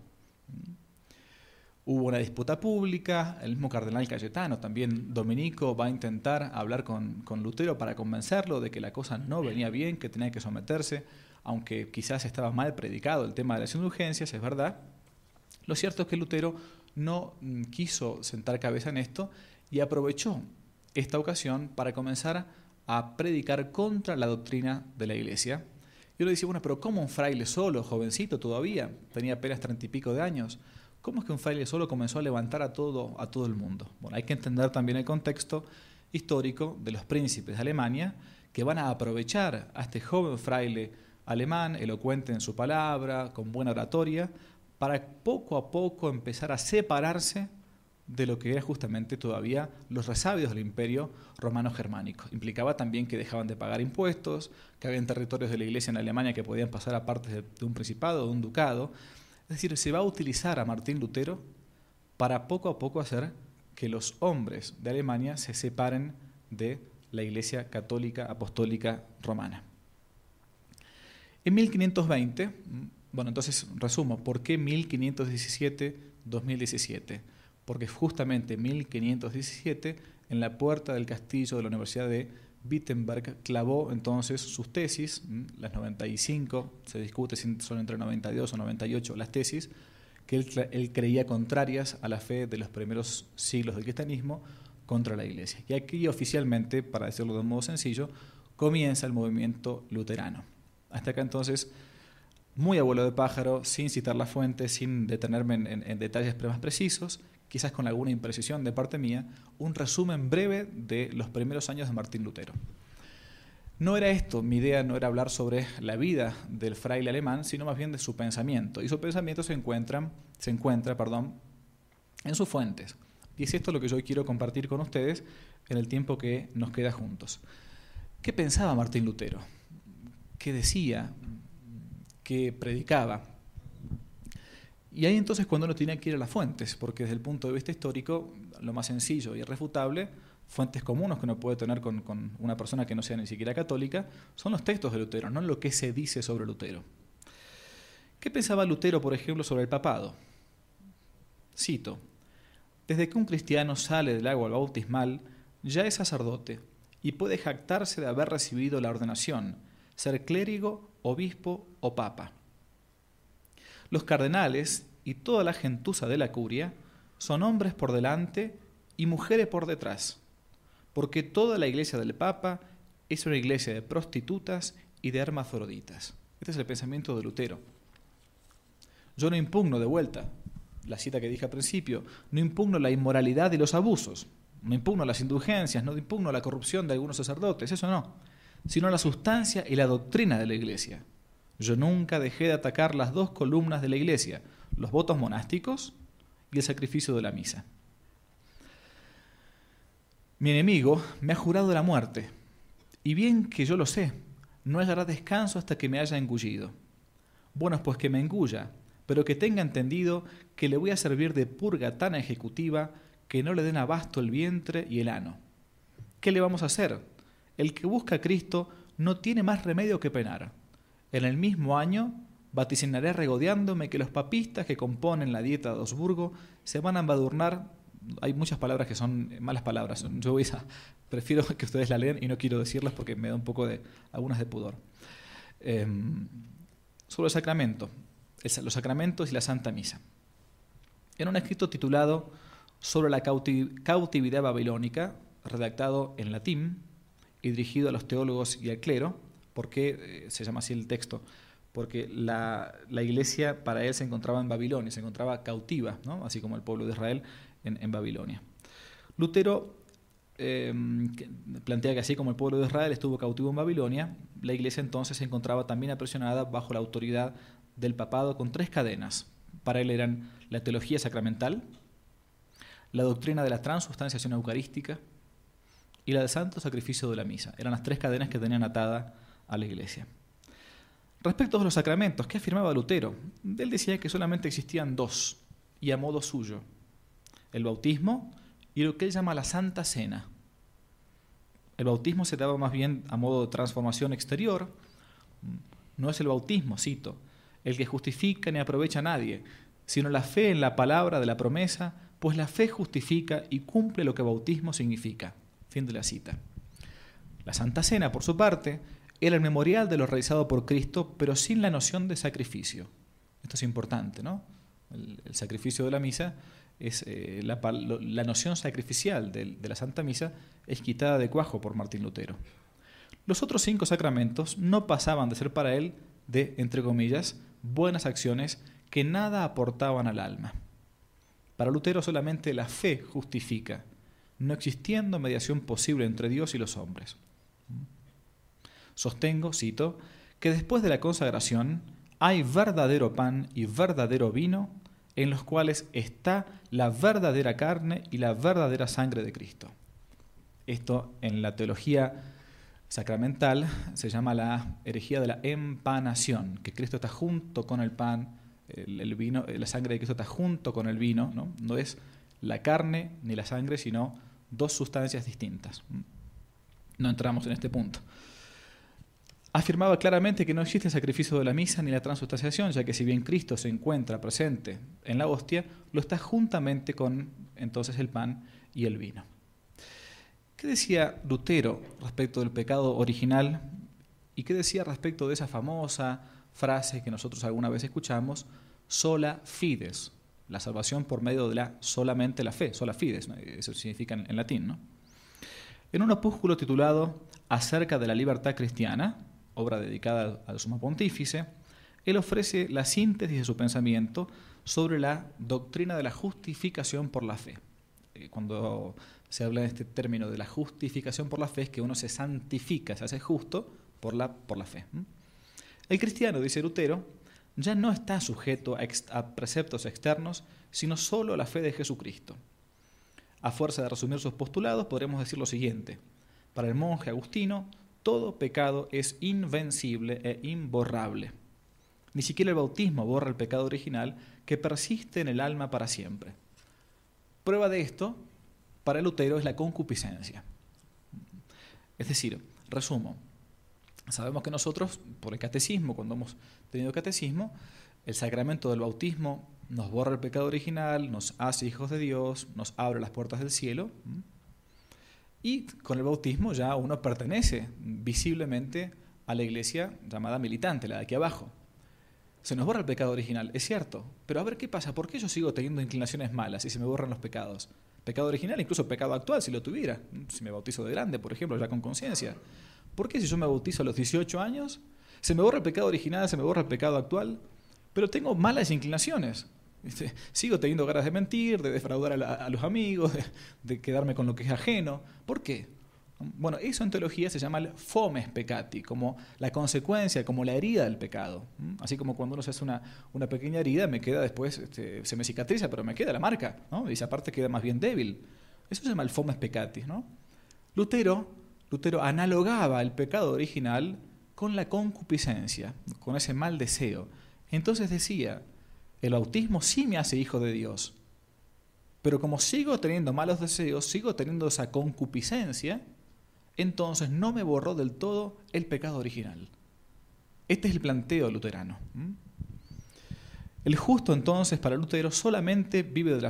Hubo una disputa pública, el mismo cardenal Cayetano, también dominico, va a intentar hablar con, con Lutero para convencerlo de que la cosa no venía bien, que tenía que someterse, aunque quizás estaba mal predicado el tema de las indulgencias, es verdad. Lo cierto es que Lutero no quiso sentar cabeza en esto y aprovechó esta ocasión para comenzar a predicar contra la doctrina de la Iglesia. Y uno dice, bueno, pero ¿cómo un fraile solo, jovencito todavía, tenía apenas treinta y pico de años? ¿Cómo es que un fraile solo comenzó a levantar a todo, a todo el mundo? Bueno, hay que entender también el contexto histórico de los príncipes de Alemania que van a aprovechar a este joven fraile alemán, elocuente en su palabra, con buena oratoria, para poco a poco empezar a separarse de lo que era justamente todavía los resabios del imperio romano-germánico. Implicaba también que dejaban de pagar impuestos, que había territorios de la Iglesia en Alemania que podían pasar a partes de, de un principado o de un ducado. Es decir, se va a utilizar a Martín Lutero para poco a poco hacer que los hombres de Alemania se separen de la Iglesia católica apostólica romana. En mil quinientos veinte, bueno, entonces resumo, ¿por qué mil quinientos diecisiete a dos mil diecisiete? Porque justamente en mil quinientos diecisiete, en la puerta del castillo de la Universidad de Wittenberg, clavó entonces sus tesis, las noventa y cinco, se discute si son entre noventa y dos o noventa y ocho las tesis, que él, él creía contrarias a la fe de los primeros siglos del cristianismo contra la Iglesia. Y aquí oficialmente, para decirlo de un modo sencillo, comienza el movimiento luterano. Hasta acá entonces, muy abuelo de pájaro, sin citar la fuente, sin detenerme en, en, en detalles más precisos, quizás con alguna imprecisión de parte mía, un resumen breve de los primeros años de Martín Lutero. No era esto, mi idea no era hablar sobre la vida del fraile alemán, sino más bien de su pensamiento. Y su pensamiento se encuentra, se encuentra perdón, en sus fuentes. Y es esto lo que yo quiero compartir con ustedes en el tiempo que nos queda juntos. ¿Qué pensaba Martín Lutero? ¿Qué decía? ¿Qué predicaba? Y ahí entonces cuando uno tiene que ir a las fuentes, porque desde el punto de vista histórico, lo más sencillo y irrefutable, fuentes comunes que uno puede tener con, con una persona que no sea ni siquiera católica, son los textos de Lutero, no lo que se dice sobre Lutero. ¿Qué pensaba Lutero, por ejemplo, sobre el papado? Cito, desde que un cristiano sale del agua bautismal, ya es sacerdote y puede jactarse de haber recibido la ordenación, ser clérigo, obispo o papa. Los cardenales y toda la gentuza de la curia son hombres por delante y mujeres por detrás, porque toda la iglesia del Papa es una iglesia de prostitutas y de hermafroditas. Este es el pensamiento de Lutero. Yo no impugno de vuelta, la cita que dije al principio, no impugno la inmoralidad y los abusos, no impugno las indulgencias, no impugno la corrupción de algunos sacerdotes, eso no, sino la sustancia y la doctrina de la iglesia. Yo nunca dejé de atacar las dos columnas de la iglesia, los votos monásticos y el sacrificio de la misa. Mi enemigo me ha jurado la muerte, y bien que yo lo sé, no hallará descanso hasta que me haya engullido. Bueno, pues que me engulla, pero que tenga entendido que le voy a servir de purga tan ejecutiva que no le den abasto el vientre y el ano. ¿Qué le vamos a hacer? El que busca a Cristo no tiene más remedio que penar. En el mismo año vaticinaré regodeándome que los papistas que componen la dieta de Habsburgo se van a embadurnar hay muchas palabras que son malas palabras. Yo voy a, prefiero que ustedes la lean y no quiero decirlas porque me da un poco de, algunas de pudor. Eh, sobre el sacramento, el, los sacramentos y la Santa Misa. En un escrito titulado Sobre la cautiv- cautividad babilónica, redactado en latín y dirigido a los teólogos y al clero. ¿Por qué eh, se llama así el texto? Porque la, la iglesia para él se encontraba en Babilonia, se encontraba cautiva, ¿no? Así como el pueblo de Israel en, en Babilonia. Lutero eh, plantea que así como el pueblo de Israel estuvo cautivo en Babilonia, la iglesia entonces se encontraba también aprisionada bajo la autoridad del papado con tres cadenas. Para él eran la teología sacramental, la doctrina de la transustanciación eucarística y la del santo sacrificio de la misa. Eran las tres cadenas que tenían atada a la iglesia. Respecto a los sacramentos, ¿qué afirmaba Lutero? Él decía que solamente existían dos, y a modo suyo: el bautismo y lo que él llama la Santa Cena. El bautismo se daba más bien a modo de transformación exterior. No es el bautismo, cito, el que justifica ni aprovecha a nadie, sino la fe en la palabra de la promesa, pues la fe justifica y cumple lo que bautismo significa. Fin de la cita. La Santa Cena, por su parte, era el memorial de lo realizado por Cristo, pero sin la noción de sacrificio. Esto es importante, ¿no? El, el sacrificio de la misa es eh, la, la noción sacrificial de, de la Santa Misa es quitada de cuajo por Martín Lutero. Los otros cinco sacramentos no pasaban de ser para él de, entre comillas, buenas acciones que nada aportaban al alma. Para Lutero solamente la fe justifica, no existiendo mediación posible entre Dios y los hombres. Sostengo, cito, que después de la consagración hay verdadero pan y verdadero vino en los cuales está la verdadera carne y la verdadera sangre de Cristo. Esto en la teología sacramental se llama la herejía de la empanación, que Cristo está junto con el pan, el, el vino, la sangre de Cristo está junto con el vino, ¿no? No es la carne ni la sangre, sino dos sustancias distintas. No entramos en este punto. Afirmaba claramente que no existe el sacrificio de la misa ni la transustanciación, ya que si bien Cristo se encuentra presente en la hostia, lo está juntamente con entonces el pan y el vino. ¿Qué decía Lutero respecto del pecado original? ¿Y qué decía respecto de esa famosa frase que nosotros alguna vez escuchamos, sola fides, la salvación por medio de la solamente la fe, sola fides, ¿no? Eso significa en, en latín, ¿no? En un opúsculo titulado Acerca de la libertad cristiana, obra dedicada al sumo pontífice, él ofrece la síntesis de su pensamiento sobre la doctrina de la justificación por la fe. Cuando se habla de este término de la justificación por la fe, es que uno se santifica, se hace justo por la, por la fe. El cristiano, dice Lutero, ya no está sujeto a, ex, a preceptos externos, sino solo a la fe de Jesucristo. A fuerza de resumir sus postulados, podremos decir lo siguiente: para el monje agustino, todo pecado es invencible e imborrable. Ni siquiera el bautismo borra el pecado original que persiste en el alma para siempre. Prueba de esto, para Lutero, es la concupiscencia. Es decir, resumo, sabemos que nosotros, por el catecismo, cuando hemos tenido catecismo, el sacramento del bautismo nos borra el pecado original, nos hace hijos de Dios, nos abre las puertas del cielo. Y con el bautismo ya uno pertenece visiblemente a la iglesia llamada militante, la de aquí abajo. Se nos borra el pecado original, es cierto, pero a ver qué pasa, ¿por qué yo sigo teniendo inclinaciones malas y se me borran los pecados? Pecado original, incluso pecado actual, si lo tuviera, si me bautizo de grande, por ejemplo, ya con conciencia. ¿Por qué si yo me bautizo a los dieciocho años, se me borra el pecado original, se me borra el pecado actual, pero tengo malas inclinaciones? ¿Viste? Sigo teniendo ganas de mentir, de defraudar a, la, a los amigos, de, de quedarme con lo que es ajeno. ¿Por qué? Bueno, eso en teología se llama el fomes peccati, como la consecuencia, como la herida del pecado. Así como cuando uno se hace una, una pequeña herida, me queda después, este, se me cicatriza, pero me queda la marca, ¿no? Y esa parte queda más bien débil. Eso se llama el fomes peccati, ¿no? Lutero, Lutero analogaba el pecado original con la concupiscencia, con ese mal deseo. Entonces decía, el bautismo sí me hace hijo de Dios, pero como sigo teniendo malos deseos, sigo teniendo esa concupiscencia, entonces no me borró del todo el pecado original. Este es el planteo luterano. El justo entonces para Lutero solamente vive de la fe,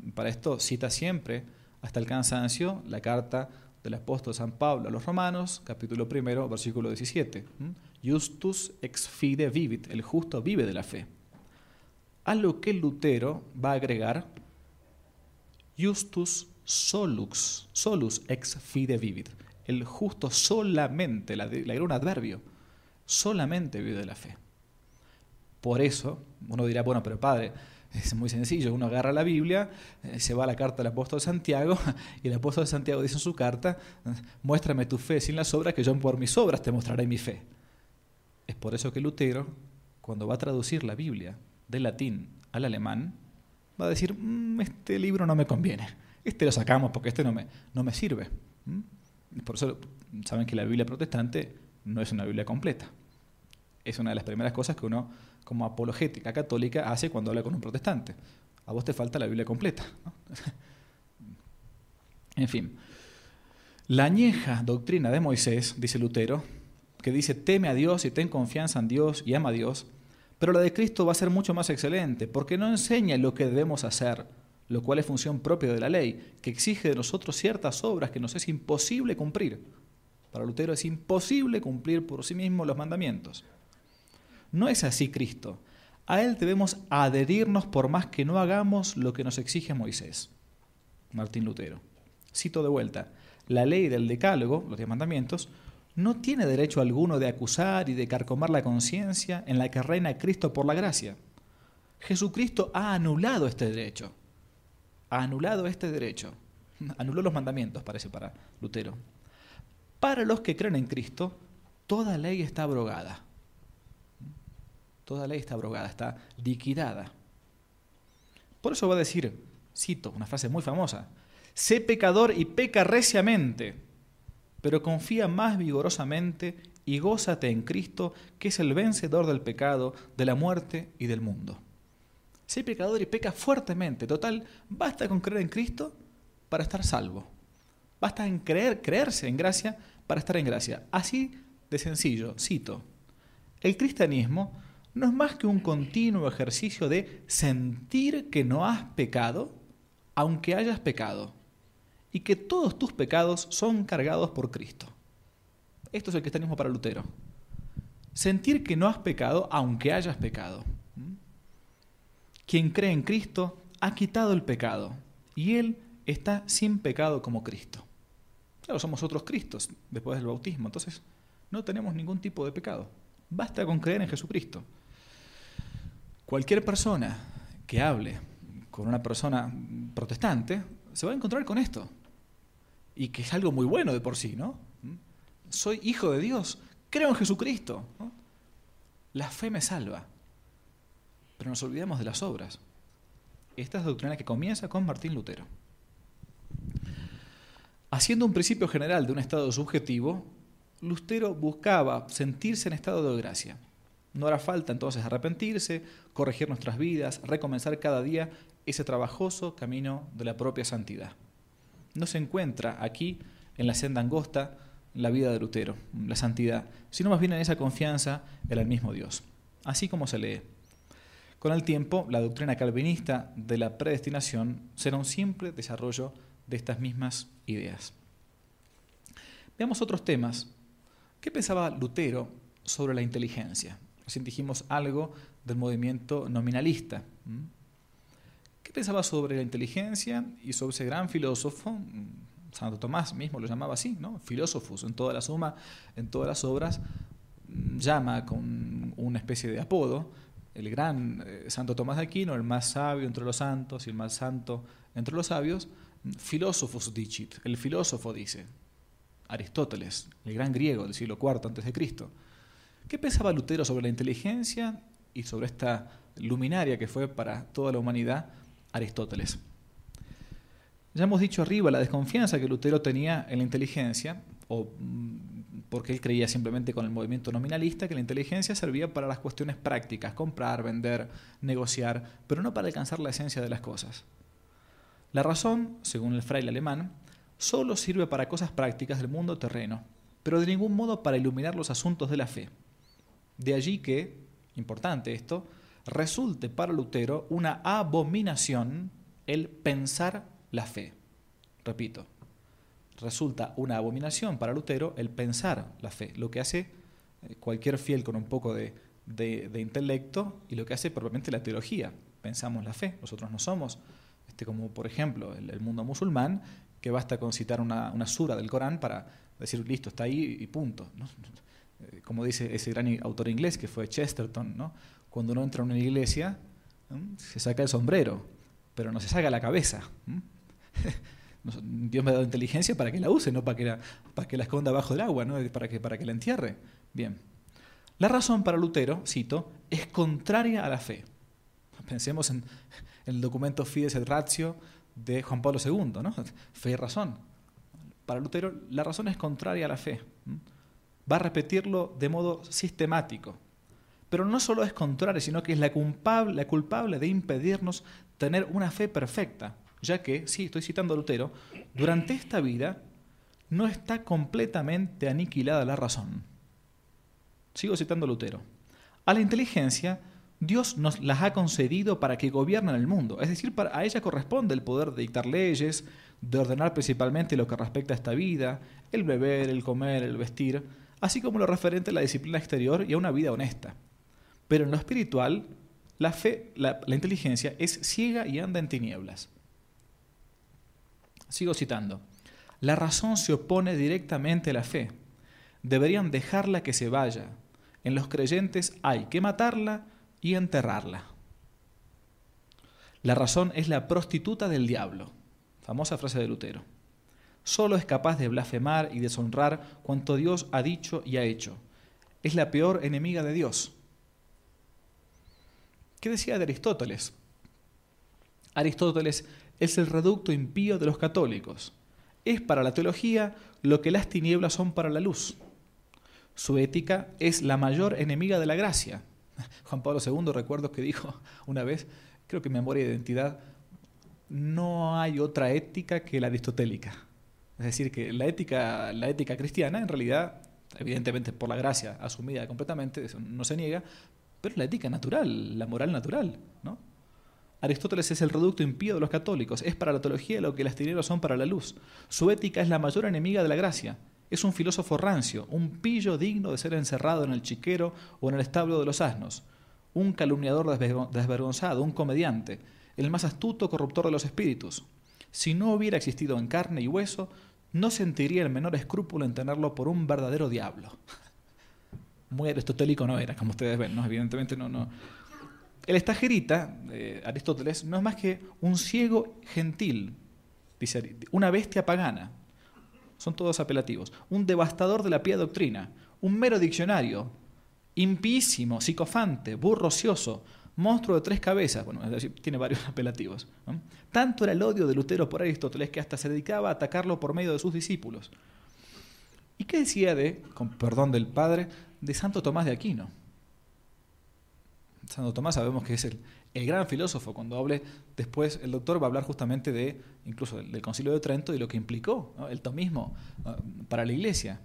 para esto cita siempre, hasta el cansancio, la carta del apóstol San Pablo a los Romanos, capítulo primero, versículo diecisiete. Justus ex fide vivit, el justo vive de la fe. A lo que Lutero va a agregar, Justus solux, solus ex fide vivit, el justo solamente, le agregó un adverbio, solamente vive de la fe. Por eso, uno dirá, bueno, pero padre, es muy sencillo, uno agarra la Biblia, eh, se va a la carta del apóstol Santiago, y el apóstol Santiago dice en su carta, muéstrame tu fe sin las obras, que yo por mis obras te mostraré mi fe. Es por eso que Lutero, cuando va a traducir la Biblia del latín al alemán, va a decir, mmm, este libro no me conviene, este lo sacamos porque este no me, no me sirve. ¿Mm? Por eso saben que la Biblia protestante no es una Biblia completa. Es una de las primeras cosas que uno, como apologética católica, hace cuando habla con un protestante. A vos te falta la Biblia completa, ¿no? En fin, la añeja doctrina de Moisés, dice Lutero, que dice teme a Dios y ten confianza en Dios y ama a Dios, pero la de Cristo va a ser mucho más excelente, porque no enseña lo que debemos hacer, lo cual es función propia de la ley, que exige de nosotros ciertas obras que nos es imposible cumplir. Para Lutero es imposible cumplir por sí mismo los mandamientos. No es así Cristo. A Él debemos adherirnos por más que no hagamos lo que nos exige Moisés. Martín Lutero. Cito de vuelta. La ley del decálogo, los diez mandamientos, no tiene derecho alguno de acusar y de carcomar la conciencia en la que reina Cristo por la gracia. Jesucristo ha anulado este derecho. Ha anulado este derecho. Anuló los mandamientos, parece para Lutero. Para los que creen en Cristo, toda ley está abrogada. Toda ley está abrogada, está liquidada. Por eso va a decir, cito, una frase muy famosa, sé pecador y peca reciamente, pero confía más vigorosamente y gózate en Cristo, que es el vencedor del pecado, de la muerte y del mundo. Sé pecador y peca fuertemente. Total, basta con creer en Cristo para estar salvo. Basta en creer, creerse en gracia para estar en gracia. Así de sencillo, cito, el cristianismo no es más que un continuo ejercicio de sentir que no has pecado, aunque hayas pecado, y que todos tus pecados son cargados por Cristo. Esto es el cristianismo para Lutero. Sentir que no has pecado, aunque hayas pecado. Quien cree en Cristo ha quitado el pecado, y Él está sin pecado como Cristo. Claro, somos otros Cristos después del bautismo, entonces no tenemos ningún tipo de pecado. Basta con creer en Jesucristo. Cualquier persona que hable con una persona protestante se va a encontrar con esto. Y que es algo muy bueno de por sí, ¿no? Soy hijo de Dios, creo en Jesucristo, ¿no? La fe me salva. Pero nos olvidamos de las obras. Esta es la doctrina que comienza con Martín Lutero. Haciendo un principio general de un estado subjetivo, Lutero buscaba sentirse en estado de gracia. No hará falta entonces arrepentirse, corregir nuestras vidas, recomenzar cada día ese trabajoso camino de la propia santidad. No se encuentra aquí, en la senda angosta, la vida de Lutero, la santidad, sino más bien en esa confianza en el mismo Dios. Así como se lee. Con el tiempo, la doctrina calvinista de la predestinación será un simple desarrollo de estas mismas ideas. Veamos otros temas. ¿Qué pensaba Lutero sobre la inteligencia? Recién dijimos algo del movimiento nominalista. ¿Qué pensaba sobre la inteligencia y sobre ese gran filósofo? Santo Tomás mismo lo llamaba así, ¿no? Filósofos, en toda la suma, en todas las obras, llama con una especie de apodo, el gran eh, Santo Tomás de Aquino, el más sabio entre los santos y el más santo entre los sabios, Philosophus dicit, el filósofo dice, Aristóteles, el gran griego del siglo cuarto antes de Cristo. ¿Qué pensaba Lutero sobre la inteligencia y sobre esta luminaria que fue para toda la humanidad, Aristóteles? Ya hemos dicho arriba la desconfianza que Lutero tenía en la inteligencia, o porque él creía simplemente con el movimiento nominalista que la inteligencia servía para las cuestiones prácticas, comprar, vender, negociar, pero no para alcanzar la esencia de las cosas. La razón, según el fraile alemán, solo sirve para cosas prácticas del mundo terreno, pero de ningún modo para iluminar los asuntos de la fe. De allí que, importante esto, resulte para Lutero una abominación el pensar la fe. Repito, resulta una abominación para Lutero el pensar la fe, lo que hace cualquier fiel con un poco de, de, de intelecto y lo que hace propiamente la teología. Pensamos la fe, nosotros no somos, este, como por ejemplo el, el mundo musulmán, que basta con citar una, una sura del Corán para decir, listo, está ahí y punto, ¿no? Como dice ese gran autor inglés que fue Chesterton, ¿no? Cuando uno entra en una iglesia, ¿no?, se saca el sombrero, pero no se saca la cabeza. ¿no? Dios me ha dado inteligencia para que la use, no para que la, para que la esconda bajo del agua, ¿no? para, que, para que la entierre. Bien. La razón para Lutero, cito, es contraria a la fe. Pensemos en, en el documento Fides et Ratio de Juan Pablo segundo, ¿no? Fe y razón. Para Lutero, la razón es contraria a la fe. Va a repetirlo de modo sistemático. Pero no solo es contraria, sino que es la culpable, la culpable de impedirnos tener una fe perfecta, ya que, sí, estoy citando a Lutero, durante esta vida no está completamente aniquilada la razón. Sigo citando a Lutero. A la inteligencia, Dios nos las ha concedido para que gobiernen el mundo, es decir, para, a ella corresponde el poder de dictar leyes, de ordenar principalmente lo que respecta a esta vida, el beber, el comer, el vestir, así como lo referente a la disciplina exterior y a una vida honesta. Pero en lo espiritual, la fe, la, la inteligencia es ciega y anda en tinieblas. Sigo citando. La razón se opone directamente a la fe. Deberían dejarla que se vaya. En los creyentes hay que matarla y enterrarla. La razón es la prostituta del diablo. Famosa frase de Lutero. Solo es capaz de blasfemar y deshonrar cuanto Dios ha dicho y ha hecho. Es la peor enemiga de Dios. ¿Qué decía de Aristóteles? Aristóteles es el reducto impío de los católicos. Es para la teología lo que las tinieblas son para la luz. Su ética es la mayor enemiga de la gracia. Juan Pablo segundo, recuerdo que dijo una vez, creo que en Memoria de Identidad, no hay otra ética que la aristotélica. Es decir, que la ética, la ética cristiana, en realidad, evidentemente por la gracia asumida completamente, eso no se niega, pero es la ética natural, la moral natural, ¿no? Aristóteles es el reducto impío de los católicos, es para la teología lo que las tinieblas son para la luz. Su ética es la mayor enemiga de la gracia. Es un filósofo rancio, un pillo digno de ser encerrado en el chiquero o en el establo de los asnos, un calumniador desvergonzado, un comediante, el más astuto corruptor de los espíritus. Si no hubiera existido en carne y hueso, no sentiría el menor escrúpulo en tenerlo por un verdadero diablo. Muy aristotélico no era, como ustedes ven, ¿no? Evidentemente no, no. El estagerita, eh, Aristóteles, no es más que un ciego gentil, dice, una bestia pagana, son todos apelativos, un devastador de la pía doctrina, un mero diccionario, impísimo, psicofante, burro ocioso, monstruo de tres cabezas, bueno, es decir, tiene varios apelativos, ¿no? Tanto era el odio de Lutero por Aristóteles que hasta se dedicaba a atacarlo por medio de sus discípulos. ¿Y qué decía de, con perdón del padre, de Santo Tomás de Aquino? Santo Tomás sabemos que es el, el gran filósofo. Cuando hable después, el doctor va a hablar justamente de, incluso del, del Concilio de Trento y lo que implicó, ¿no?, el tomismo uh, para la Iglesia.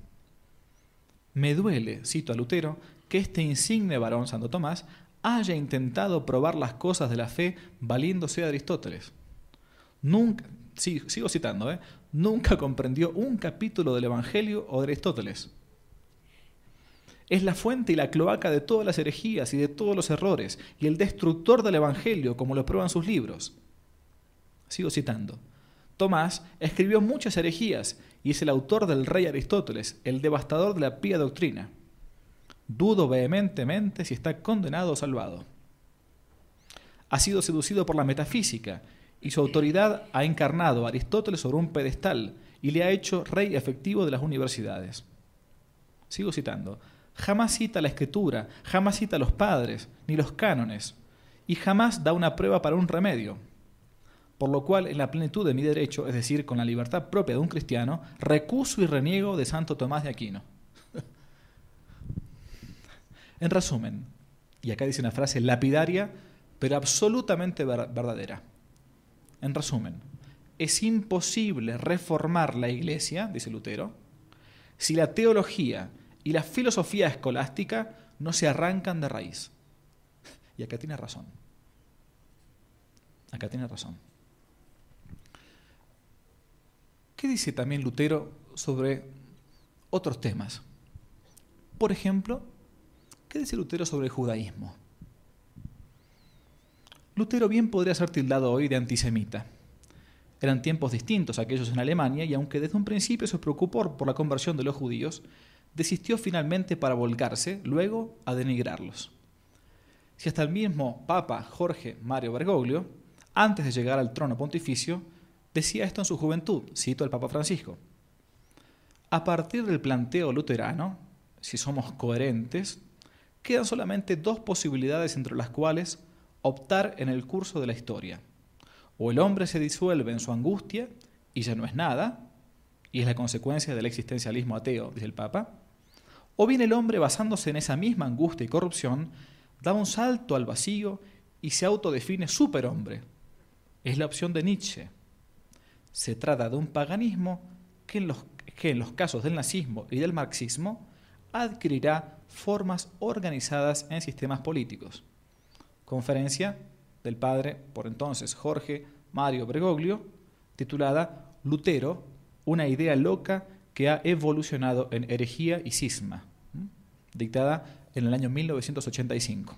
Me duele, cito a Lutero, que este insigne varón, Santo Tomás, haya intentado probar las cosas de la fe valiéndose de Aristóteles. Nunca, sí, sigo citando, ¿eh? Nunca comprendió un capítulo del Evangelio o de Aristóteles. Es la fuente y la cloaca de todas las herejías y de todos los errores, y el destructor del Evangelio, como lo prueban sus libros. Sigo citando. Tomás escribió muchas herejías y es el autor del rey Aristóteles, el devastador de la pía doctrina. Dudo vehementemente si está condenado o salvado. Ha sido seducido por la metafísica y su autoridad ha encarnado a Aristóteles sobre un pedestal y le ha hecho rey efectivo de las universidades. Sigo citando. Jamás cita la Escritura, jamás cita a los padres, ni los cánones, y jamás da una prueba para un remedio. Por lo cual, en la plenitud de mi derecho, es decir, con la libertad propia de un cristiano, recuso y reniego de Santo Tomás de Aquino. En resumen, y acá dice una frase lapidaria, pero absolutamente verdadera. En resumen, es imposible reformar la Iglesia, dice Lutero, si la teología y la filosofía escolástica no se arrancan de raíz. Y acá tiene razón. Acá tiene razón. ¿Qué dice también Lutero sobre otros temas? Por ejemplo, ¿qué dice Lutero sobre el judaísmo? Lutero bien podría ser tildado hoy de antisemita. Eran tiempos distintos a aquellos en Alemania y aunque desde un principio se preocupó por la conversión de los judíos, desistió finalmente para volcarse luego a denigrarlos. Si hasta el mismo Papa Jorge Mario Bergoglio, antes de llegar al trono pontificio, decía esto en su juventud, cito al Papa Francisco: a partir del planteo luterano, si somos coherentes, quedan solamente dos posibilidades entre las cuales optar en el curso de la historia. O el hombre se disuelve en su angustia y ya no es nada, y es la consecuencia del existencialismo ateo, dice el Papa, o bien el hombre, basándose en esa misma angustia y corrupción, da un salto al vacío y se autodefine superhombre. Es la opción de Nietzsche. Se trata de un paganismo que en los, que en los casos del nazismo y del marxismo adquirirá formas organizadas en sistemas políticos. Conferencia del padre, por entonces, Jorge Mario Bergoglio, titulada Lutero, una idea loca que ha evolucionado en herejía y cisma, dictada en el año mil novecientos ochenta y cinco.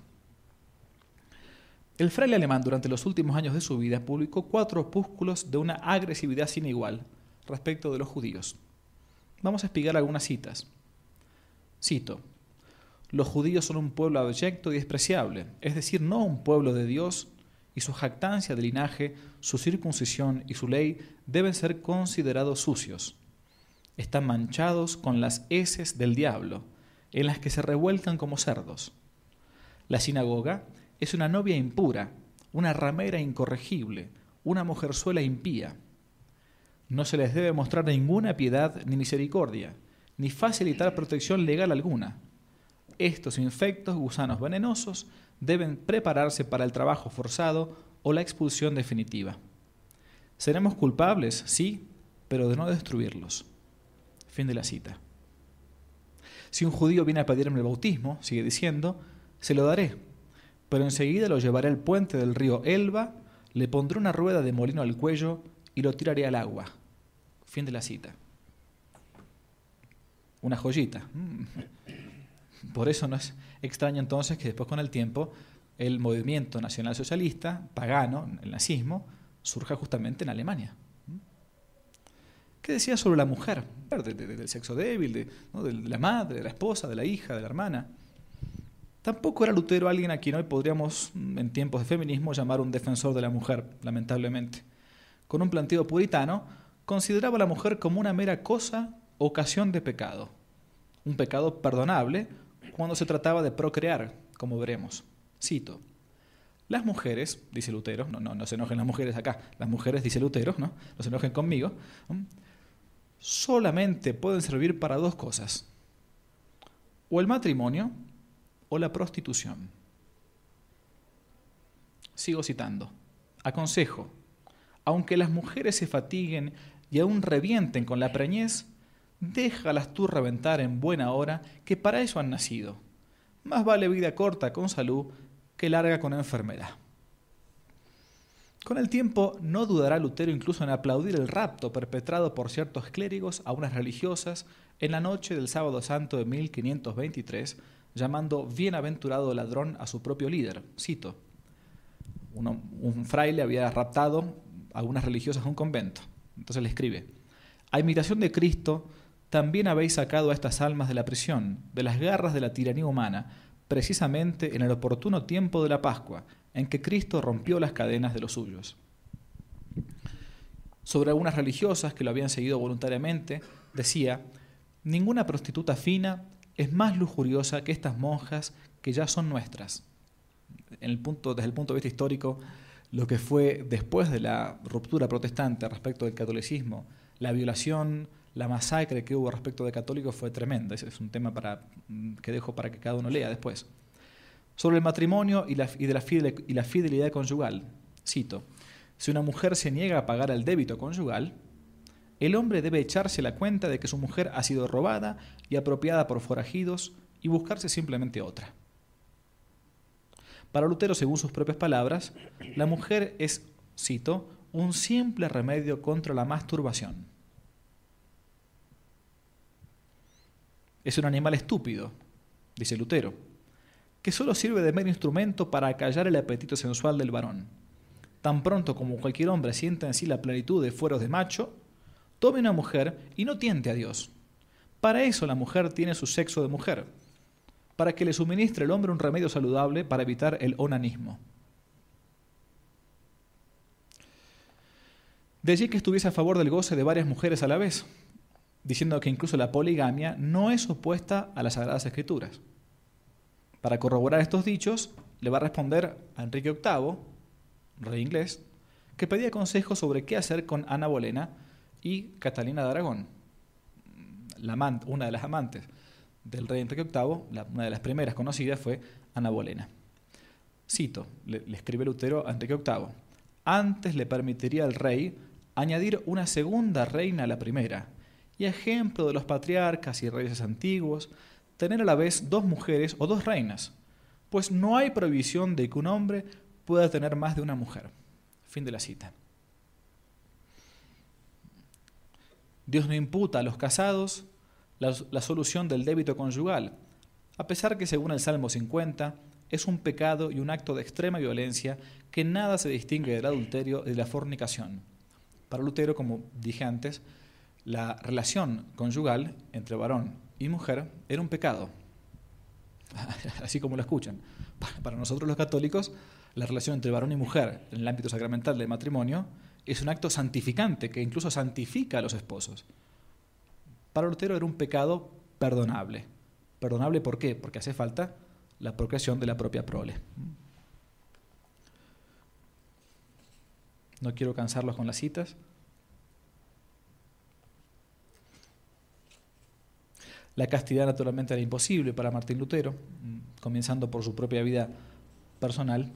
El fraile alemán durante los últimos años de su vida publicó cuatro opúsculos de una agresividad sin igual respecto de los judíos. Vamos a explicar algunas citas. Cito: los judíos son un pueblo abyecto y despreciable, es decir, no un pueblo de Dios, y su jactancia de linaje, su circuncisión y su ley deben ser considerados sucios. Están manchados con las heces del diablo, en las que se revuelcan como cerdos. La sinagoga es una novia impura, una ramera incorregible, una mujerzuela impía. No se les debe mostrar ninguna piedad ni misericordia, ni facilitar protección legal alguna. Estos infectos gusanos venenosos deben prepararse para el trabajo forzado o la expulsión definitiva. Seremos culpables, sí, pero de no destruirlos. Fin de la cita. Si un judío viene a pedirme el bautismo, sigue diciendo, se lo daré, pero enseguida lo llevaré al puente del río Elba, le pondré una rueda de molino al cuello y lo tiraré al agua. Fin de la cita. Una joyita. Por eso no es extraño entonces que después con el tiempo el movimiento nacionalsocialista, pagano, el nazismo, surja justamente en Alemania. ¿Qué decía sobre la mujer? De, de, de, del sexo débil, de, ¿no? de la madre, de la esposa, de la hija, de la hermana. Tampoco era Lutero alguien a quien hoy podríamos, en tiempos de feminismo, llamar un defensor de la mujer, lamentablemente. Con un planteo puritano, consideraba a la mujer como una mera cosa, ocasión de pecado. Un pecado perdonable cuando se trataba de procrear, como veremos. Cito: las mujeres, dice Lutero, no, no, no se enojen las mujeres acá, las mujeres, dice Lutero, no, no se enojen conmigo, ¿no? Solamente pueden servir para dos cosas: o el matrimonio o la prostitución. Sigo citando. Aconsejo, aunque las mujeres se fatiguen y aún revienten con la preñez, déjalas tú reventar en buena hora, que para eso han nacido. Más vale vida corta con salud que larga con enfermedad. Con el tiempo no dudará Lutero incluso en aplaudir el rapto perpetrado por ciertos clérigos a unas religiosas en la noche del Sábado Santo de mil quinientos veintitrés, llamando bienaventurado ladrón a su propio líder. Cito: Uno, un fraile había raptado a algunas religiosas a un convento. Entonces le escribe: a imitación de Cristo, también habéis sacado a estas almas de la prisión, de las garras de la tiranía humana, precisamente en el oportuno tiempo de la Pascua, en que Cristo rompió las cadenas de los suyos. Sobre algunas religiosas que lo habían seguido voluntariamente, decía: ninguna prostituta fina es más lujuriosa que estas monjas que ya son nuestras. En el punto, desde el punto de vista histórico, lo que fue después de la ruptura protestante respecto del catolicismo, la violación, la masacre que hubo respecto de católicos fue tremenda. Ese es un tema para, que dejo para que cada uno lea después. Sobre el matrimonio y la, y de la, fidel, y la fidelidad conyugal, cito: si una mujer se niega a pagar el débito conyugal, el hombre debe echarse la cuenta de que su mujer ha sido robada y apropiada por forajidos y buscarse simplemente otra. Para Lutero, según sus propias palabras, la mujer es, cito, un simple remedio contra la masturbación. es un animal estúpido, dice Lutero, que solo sirve de mero instrumento para acallar el apetito sensual del varón. Tan pronto como cualquier hombre sienta en sí la plenitud de fueros de macho, tome una mujer y no tiente a Dios. Para eso la mujer tiene su sexo de mujer, para que le suministre al hombre un remedio saludable para evitar el onanismo. De allí que estuviese a favor del goce de varias mujeres a la vez, diciendo que incluso la poligamia no es opuesta a las Sagradas Escrituras. Para corroborar estos dichos, le va a responder a Enrique octavo, rey inglés, que pedía consejos sobre qué hacer con Ana Bolena y Catalina de Aragón, la amante, una de las amantes del rey Enrique octavo, la, una de las primeras conocidas fue Ana Bolena. Cito, le, le escribe Lutero a Enrique octavo, antes le permitiría al rey añadir una segunda reina a la primera, y a ejemplo de los patriarcas y reyes antiguos, tener a la vez dos mujeres o dos reinas, pues no hay prohibición de que un hombre pueda tener más de una mujer. Fin de la cita. Dios no imputa a los casados la, la solución del débito conyugal, a pesar que según el Salmo cincuenta es un pecado y un acto de extrema violencia que nada se distingue del adulterio y de la fornicación. Para Lutero, como dije antes, la relación conyugal entre varón y mujer era un pecado, así como lo escuchan. Para nosotros los católicos, la relación entre varón y mujer en el ámbito sacramental del matrimonio es un acto santificante que incluso santifica a los esposos. Para Lutero era un pecado perdonable. ¿Perdonable por qué? Porque hace falta la procreación de la propia prole. No quiero cansarlos con las citas. La castidad naturalmente era imposible para Martín Lutero, comenzando por su propia vida personal.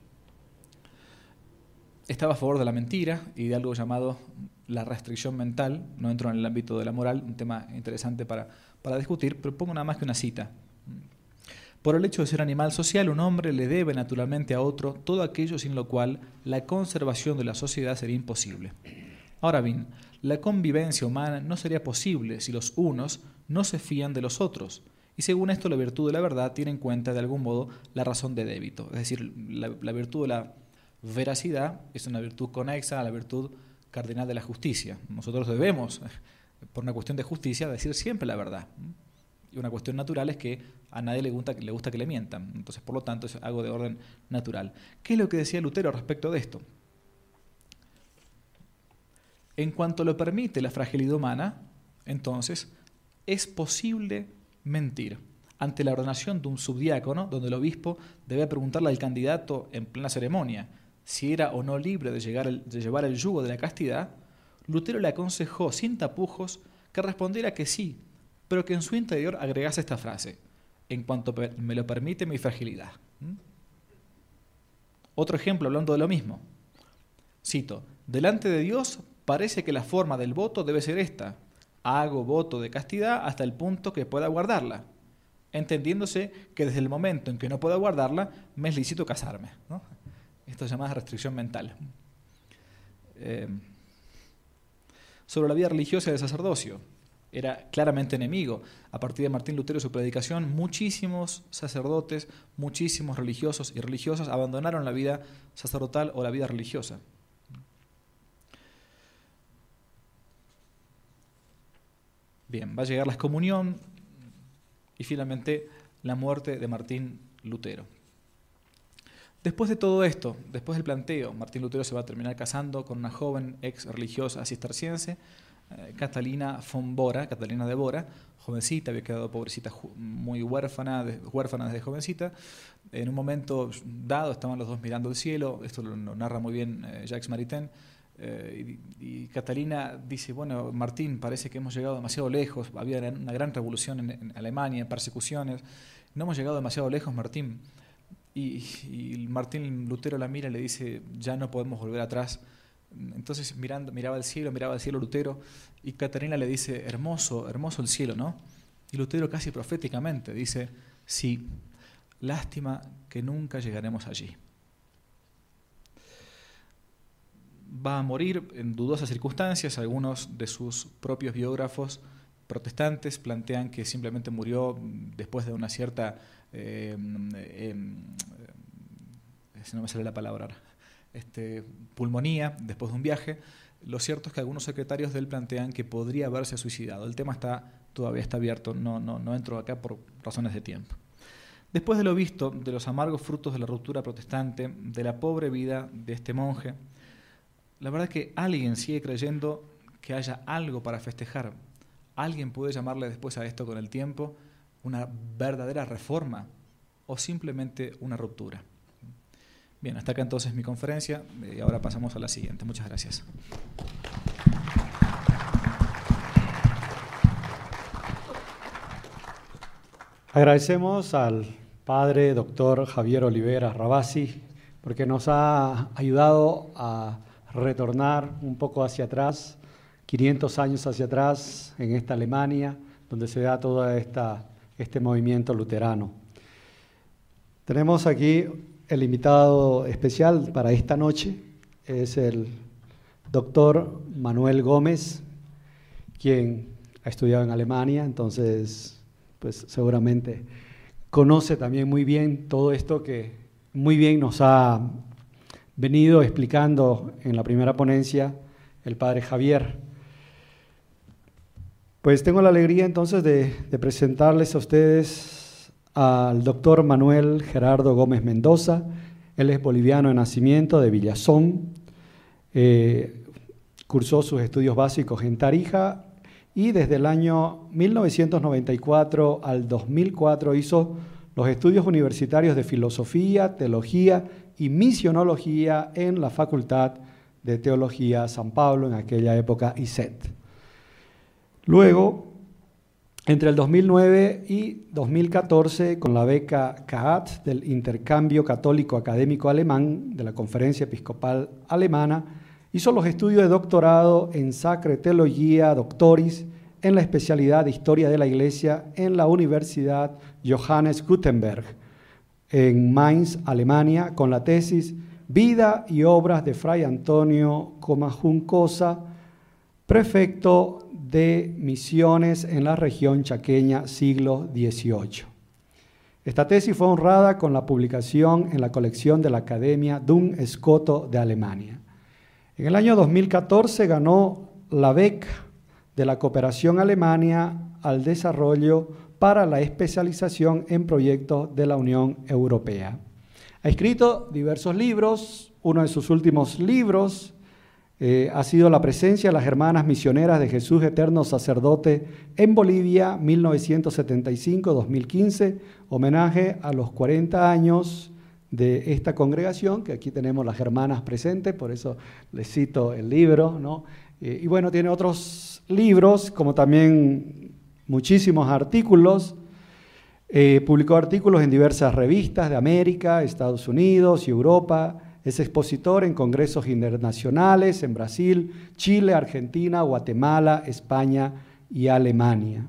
Estaba a favor de la mentira y de algo llamado la restricción mental. No entro en el ámbito de la moral, un tema interesante para, para discutir, pero pongo nada más que una cita. Por el hecho de ser animal social, un hombre le debe naturalmente a otro todo aquello sin lo cual la conservación de la sociedad sería imposible. Ahora bien, la convivencia humana no sería posible si los unos no se fían de los otros, y según esto la virtud de la verdad tiene en cuenta de algún modo la razón de débito, es decir, la, la virtud de la veracidad es una virtud conexa a la virtud cardinal de la justicia. Nosotros debemos, por una cuestión de justicia, decir siempre la verdad. Y una cuestión natural es que a nadie le gusta, le gusta que le mientan. Entonces, por lo tanto, es algo de orden natural. ¿Qué es lo que decía Lutero respecto de esto? En cuanto lo permite la fragilidad humana, entonces, es posible mentir ante la ordenación de un subdiácono, donde el obispo debe preguntarle al candidato en plena ceremonia si era o no libre de, llegar el, de llevar el yugo de la castidad. Lutero le aconsejó sin tapujos que respondiera que sí, pero que en su interior agregase esta frase: en cuanto me lo permite mi fragilidad. ¿Mm? Otro ejemplo hablando de lo mismo. Cito, delante de Dios parece que la forma del voto debe ser esta: hago voto de castidad hasta el punto que pueda guardarla, entendiéndose que desde el momento en que no pueda guardarla, me es lícito casarme, ¿no? Esto se llama restricción mental. Eh, sobre la vida religiosa del sacerdocio, era claramente enemigo. A partir de Martín Lutero y su predicación, muchísimos sacerdotes, muchísimos religiosos y religiosas abandonaron la vida sacerdotal o la vida religiosa. Bien, va a llegar la excomunión y finalmente la muerte de Martín Lutero. Después de todo esto, después del planteo, Martín Lutero se va a terminar casando con una joven ex religiosa cisterciense, eh, Catalina von Bora, Catalina de Bora, jovencita, había quedado pobrecita, muy huérfana, de, huérfana desde jovencita. En un momento dado estaban los dos mirando el cielo, esto lo, lo narra muy bien eh, Jacques Maritain, eh, y, y Catalina dice, bueno, Martín, parece que hemos llegado demasiado lejos, había una gran revolución en, en Alemania, persecuciones, no hemos llegado demasiado lejos, Martín. Y, y Martín Lutero la mira y le dice, ya no podemos volver atrás. Entonces mirando, miraba al cielo, miraba al cielo Lutero, y Catalina le dice, hermoso, hermoso el cielo, ¿no? Y Lutero casi proféticamente dice, sí, lástima que nunca llegaremos allí. Va a morir en dudosas circunstancias. Algunos de sus propios biógrafos protestantes plantean que simplemente murió después de una cierta, eh, eh, eh, no me sale la palabra ahora, este, pulmonía, después de un viaje. Lo cierto es que algunos secretarios de él plantean que podría haberse suicidado. El tema está, todavía está abierto, no, no, no entro acá por razones de tiempo. Después de lo visto, de los amargos frutos de la ruptura protestante, de la pobre vida de este monje, la verdad es que alguien sigue creyendo que haya algo para festejar. Alguien puede llamarle después a esto con el tiempo una verdadera reforma o simplemente una ruptura. Bien, hasta acá entonces mi conferencia y ahora pasamos a la siguiente. Muchas gracias. Agradecemos al padre doctor Javier Olivera Rabasi porque nos ha ayudado a retornar un poco hacia atrás, quinientos años hacia atrás, en esta Alemania, donde se da todo esta, este movimiento luterano. Tenemos aquí el invitado especial para esta noche, es el doctor Manuel Gómez, quien ha estudiado en Alemania, entonces pues seguramente conoce también muy bien todo esto que muy bien nos ha venido explicando en la primera ponencia el padre Javier. Pues tengo la alegría entonces de, de presentarles a ustedes al doctor Manuel Gerardo Gómez Mendoza. Él es boliviano de nacimiento, de Villazón, eh, cursó sus estudios básicos en Tarija y desde el año mil novecientos noventa y cuatro al dos mil cuatro hizo los estudios universitarios de filosofía, teología y misionología en la Facultad de Teología San Pablo, en aquella época I S E T. Luego, entre el dos mil nueve y dos mil catorce, con la beca C A A T del Intercambio Católico Académico Alemán de la Conferencia Episcopal Alemana, hizo los estudios de doctorado en Sacre Theologia Doctoris en la especialidad de Historia de la Iglesia en la Universidad Johannes Gutenberg, en Mainz, Alemania, con la tesis Vida y obras de Fray Antonio Juncosa, prefecto de misiones en la región chaqueña, siglo dieciocho. Esta tesis fue honrada con la publicación en la colección de la Academia Dun Scoto de Alemania. En el año dos mil catorce ganó la beca de la Cooperación Alemania al Desarrollo para la especialización en proyectos de la Unión Europea. Ha escrito diversos libros. Uno de sus últimos libros eh, ha sido La presencia de las hermanas misioneras de Jesús Eterno Sacerdote en Bolivia, mil novecientos setenta y cinco a dos mil quince, homenaje a los cuarenta años de esta congregación, que aquí tenemos las hermanas presentes, por eso les cito el libro, ¿no? Eh, y bueno, tiene otros libros, como también muchísimos artículos. Eh, publicó artículos en diversas revistas de América, Estados Unidos y Europa. Es expositor en congresos internacionales en Brasil, Chile, Argentina, Guatemala, España y Alemania.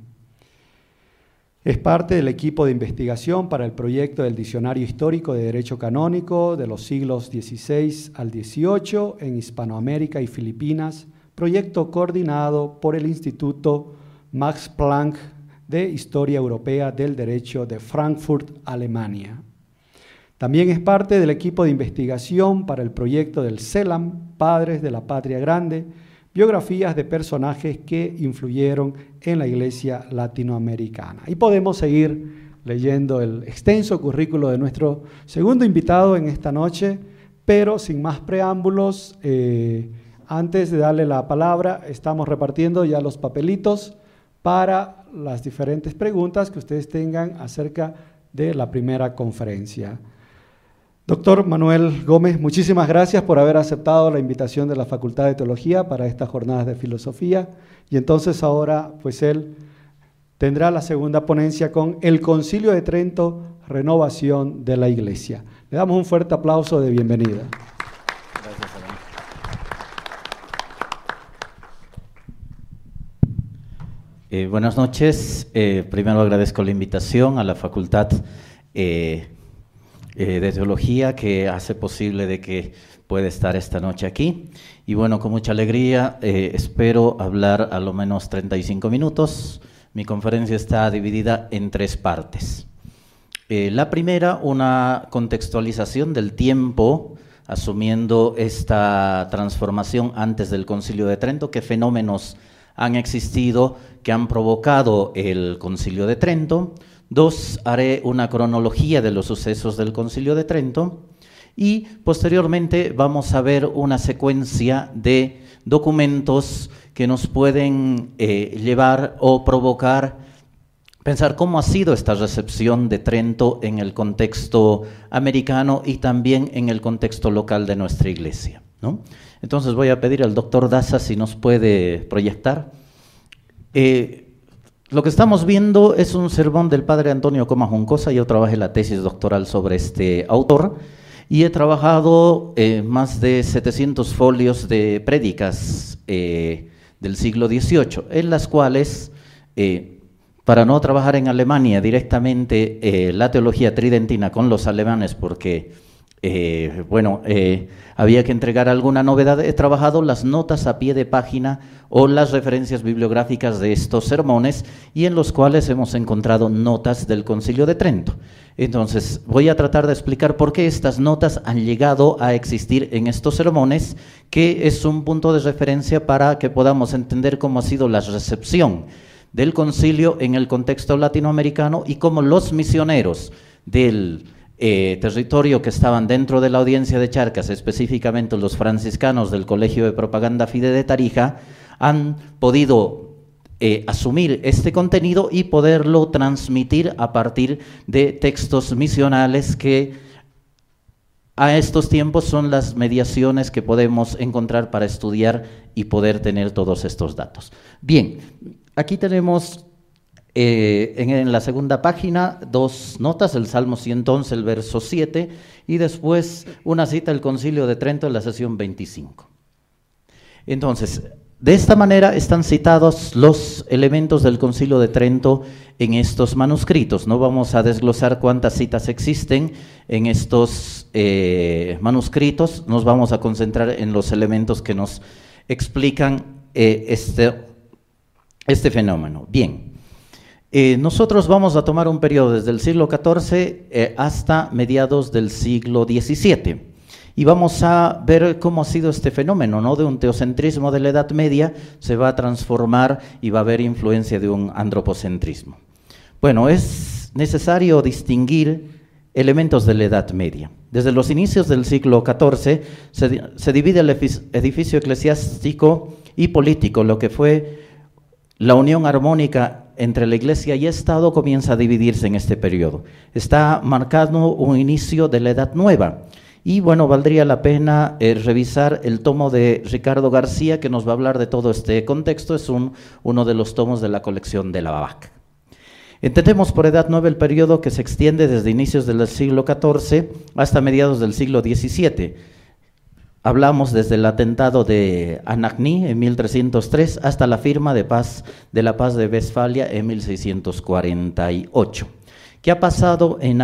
Es parte del equipo de investigación para el proyecto del Diccionario Histórico de Derecho Canónico de los siglos dieciséis al dieciocho en Hispanoamérica y Filipinas, proyecto coordinado por el Instituto Max Planck de Historia Europea del Derecho de Frankfurt, Alemania. También es parte del equipo de investigación para el proyecto del CELAM, Padres de la Patria Grande, biografías de personajes que influyeron en la Iglesia latinoamericana. Y podemos seguir leyendo el extenso currículo de nuestro segundo invitado en esta noche, pero sin más preámbulos, eh, antes de darle la palabra, estamos repartiendo ya los papelitos para las diferentes preguntas que ustedes tengan acerca de la primera conferencia. Doctor Manuel Gómez, muchísimas gracias por haber aceptado la invitación de la Facultad de Teología para estas jornadas de filosofía. Y entonces ahora, pues él tendrá la segunda ponencia con el Concilio de Trento, renovación de la Iglesia. Le damos un fuerte aplauso de bienvenida. Gracias, Alan. Eh, buenas noches. Eh, primero agradezco la invitación a la Facultad eh, eh, de Teología, que hace posible de que pueda estar esta noche aquí. Y bueno, con mucha alegría eh, espero hablar a lo menos treinta y cinco minutos Mi conferencia está dividida en tres partes. Eh, la primera, una contextualización del tiempo, asumiendo esta transformación antes del Concilio de Trento, qué fenómenos han existido que han provocado el Concilio de Trento. Dos, haré una cronología de los sucesos del Concilio de Trento. Y posteriormente vamos a ver una secuencia de documentos que nos pueden eh, llevar o provocar pensar cómo ha sido esta recepción de Trento en el contexto americano y también en el contexto local de nuestra iglesia, ¿no? Entonces voy a pedir al doctor Daza si nos puede proyectar. Eh, lo que estamos viendo es un sermón del padre Antonio Comas Juncosa. Yo trabajé la tesis doctoral sobre este autor y he trabajado eh, más de setecientos folios de prédicas eh, del siglo dieciocho, en las cuales, eh, para no trabajar en Alemania directamente eh, la teología tridentina con los alemanes, porque eh, bueno, eh, había que entregar alguna novedad, he trabajado las notas a pie de página o las referencias bibliográficas de estos sermones, y en los cuales hemos encontrado notas del Concilio de Trento. Entonces, voy a tratar de explicar por qué estas notas han llegado a existir en estos sermones, que es un punto de referencia para que podamos entender cómo ha sido la recepción del concilio en el contexto latinoamericano y cómo los misioneros del eh, territorio que estaban dentro de la audiencia de Charcas, específicamente los franciscanos del Colegio de Propaganda Fide de Tarija, han podido Eh, asumir este contenido y poderlo transmitir a partir de textos misionales que a estos tiempos son las mediaciones que podemos encontrar para estudiar y poder tener todos estos datos. Bien, aquí tenemos eh, en, en la segunda página dos notas, el Salmo ciento once, el verso siete, y después una cita del Concilio de Trento en la sesión veinticinco. Entonces, de esta manera están citados los elementos del Concilio de Trento en estos manuscritos. No vamos a desglosar cuántas citas existen en estos eh, manuscritos, nos vamos a concentrar en los elementos que nos explican eh, este, este fenómeno. Bien, eh, nosotros vamos a tomar un periodo desde el siglo catorce eh, hasta mediados del siglo diecisiete. Y vamos a ver cómo ha sido este fenómeno, ¿no? De un teocentrismo de la Edad Media se va a transformar y va a haber influencia de un antropocentrismo. Bueno, es necesario distinguir elementos de la Edad Media. Desde los inicios del siglo catorce se, se divide el edificio eclesiástico y político, lo que fue la unión armónica entre la Iglesia y Estado comienza a dividirse en este periodo. Está marcado un inicio de la Edad Nueva. Y bueno, valdría la pena eh, revisar el tomo de Ricardo García, que nos va a hablar de todo este contexto. Es un, uno de los tomos de la colección de la B A C. Entendemos por Edad Nueva el periodo que se extiende desde inicios del siglo catorce hasta mediados del siglo diecisiete. Hablamos desde el atentado de Anagni en mil trescientos tres hasta la firma de paz de la Paz de Westfalia en mil seiscientos cuarenta y ocho. ¿Qué ha pasado en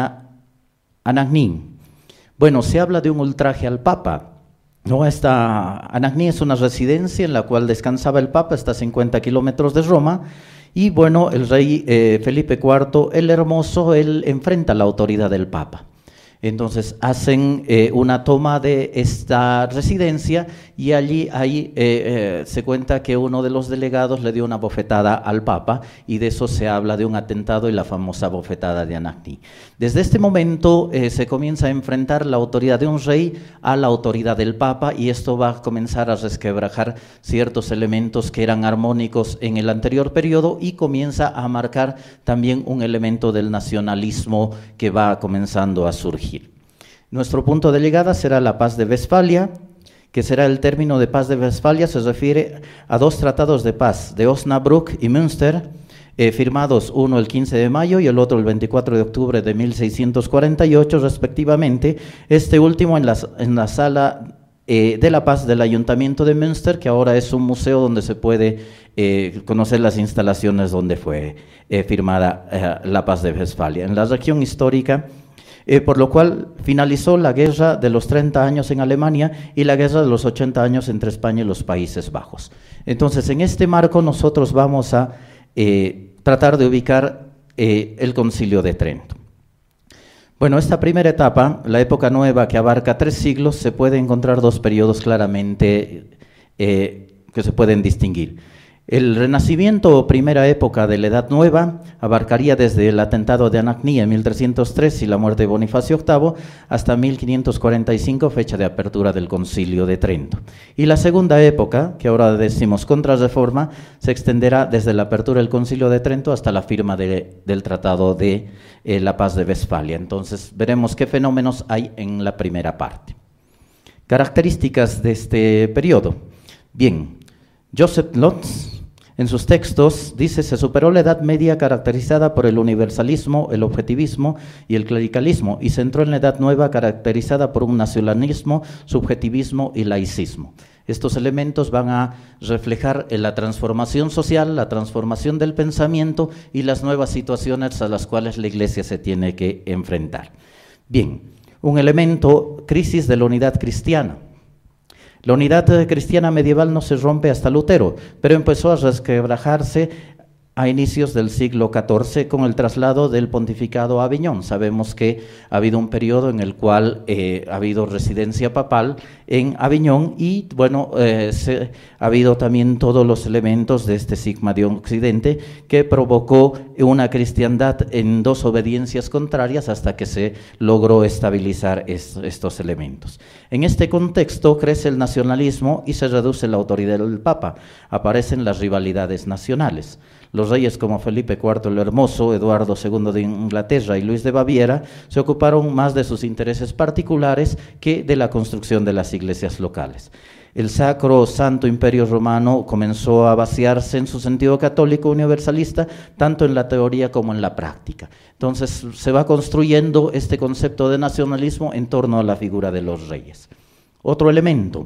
Anagni? Bueno, se habla de un ultraje al Papa, ¿no? Esta Anagni es una residencia en la cual descansaba el Papa, está a cincuenta kilómetros de Roma, y bueno, el rey eh, Felipe cuarto, el Hermoso, él enfrenta la autoridad del Papa. Entonces hacen eh, una toma de esta residencia y allí ahí, eh, eh, se cuenta que uno de los delegados le dio una bofetada al Papa, y de eso se habla de un atentado y la famosa bofetada de Anagni. Desde este momento eh, se comienza a enfrentar la autoridad de un rey a la autoridad del Papa, y esto va a comenzar a resquebrajar ciertos elementos que eran armónicos en el anterior periodo, y comienza a marcar también un elemento del nacionalismo que va comenzando a surgir. Nuestro punto de llegada será la Paz de Westfalia, que será el término de Paz de Westfalia, se refiere a dos tratados de paz, de Osnabrück y Münster, eh, firmados uno el quince de mayo y el otro el veinticuatro de octubre de mil seiscientos cuarenta y ocho respectivamente, este último en la, en la sala eh, de la paz del Ayuntamiento de Münster, que ahora es un museo donde se puede eh, conocer las instalaciones donde fue eh, firmada eh, la Paz de Westfalia. En la región histórica, Eh, por lo cual finalizó la guerra de los treinta años en Alemania y la guerra de los ochenta años entre España y los Países Bajos. Entonces, en este marco nosotros vamos a eh, tratar de ubicar eh, el Concilio de Trento. Bueno, esta primera etapa, la época nueva que abarca tres siglos, se puede encontrar dos periodos claramente eh, que se pueden distinguir. El Renacimiento o primera época de la Edad Nueva abarcaría desde el atentado de Anagni en mil trescientos tres y la muerte de Bonifacio octavo hasta mil quinientos cuarenta y cinco, fecha de apertura del Concilio de Trento. Y la segunda época, que ahora decimos Contrarreforma, se extenderá desde la apertura del Concilio de Trento hasta la firma de, del Tratado de eh, la Paz de Westfalia. Entonces veremos qué fenómenos hay en la primera parte. Características de este periodo. Bien, Joseph Lotz, en sus textos, dice, se superó la Edad Media caracterizada por el universalismo, el objetivismo y el clericalismo, y se entró en la Edad Nueva caracterizada por un nacionalismo, subjetivismo y laicismo. Estos elementos van a reflejar en la transformación social, la transformación del pensamiento y las nuevas situaciones a las cuales la Iglesia se tiene que enfrentar. Bien, un elemento, crisis de la unidad cristiana. La unidad cristiana medieval no se rompe hasta Lutero, pero empezó a resquebrajarse a inicios del siglo catorce con el traslado del pontificado a Aviñón. Sabemos que ha habido un periodo en el cual eh, ha habido residencia papal en Aviñón y, bueno, eh, se, ha habido también todos los elementos de este sigma de Occidente que provocó una cristiandad en dos obediencias contrarias hasta que se logró estabilizar es, estos elementos. En este contexto crece el nacionalismo y se reduce la autoridad del Papa. Aparecen las rivalidades nacionales. Los reyes como Felipe cuarto el Hermoso, Eduardo segundo de Inglaterra y Luis de Baviera se ocuparon más de sus intereses particulares que de la construcción de las iglesias locales. El Sacro Santo Imperio Romano comenzó a vaciarse en su sentido católico universalista, tanto en la teoría como en la práctica. Entonces se va construyendo este concepto de nacionalismo en torno a la figura de los reyes. Otro elemento,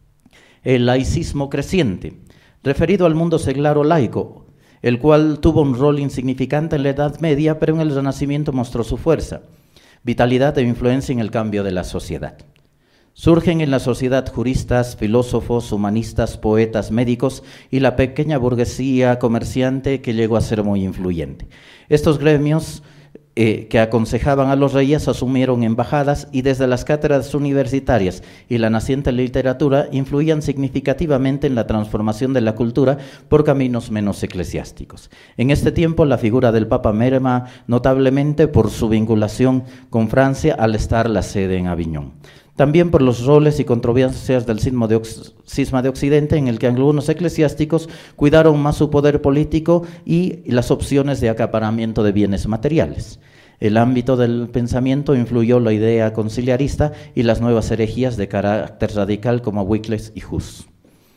el laicismo creciente, referido al mundo seglar o laico, el cual tuvo un rol insignificante en la Edad Media, pero en el Renacimiento mostró su fuerza, vitalidad e influencia en el cambio de la sociedad. Surgen en la sociedad juristas, filósofos, humanistas, poetas, médicos y la pequeña burguesía comerciante que llegó a ser muy influyente. Estos gremios Eh, que aconsejaban a los reyes asumieron embajadas y desde las cátedras universitarias y la naciente literatura influían significativamente en la transformación de la cultura por caminos menos eclesiásticos. En este tiempo la figura del Papa merma notablemente por su vinculación con Francia al estar la sede en Aviñón. También por los roles y controversias del cisma de, cisma de Occidente, en el que algunos eclesiásticos cuidaron más su poder político y las opciones de acaparamiento de bienes materiales. El ámbito del pensamiento influyó la idea conciliarista y las nuevas herejías de carácter radical como Wycliffe y Hus.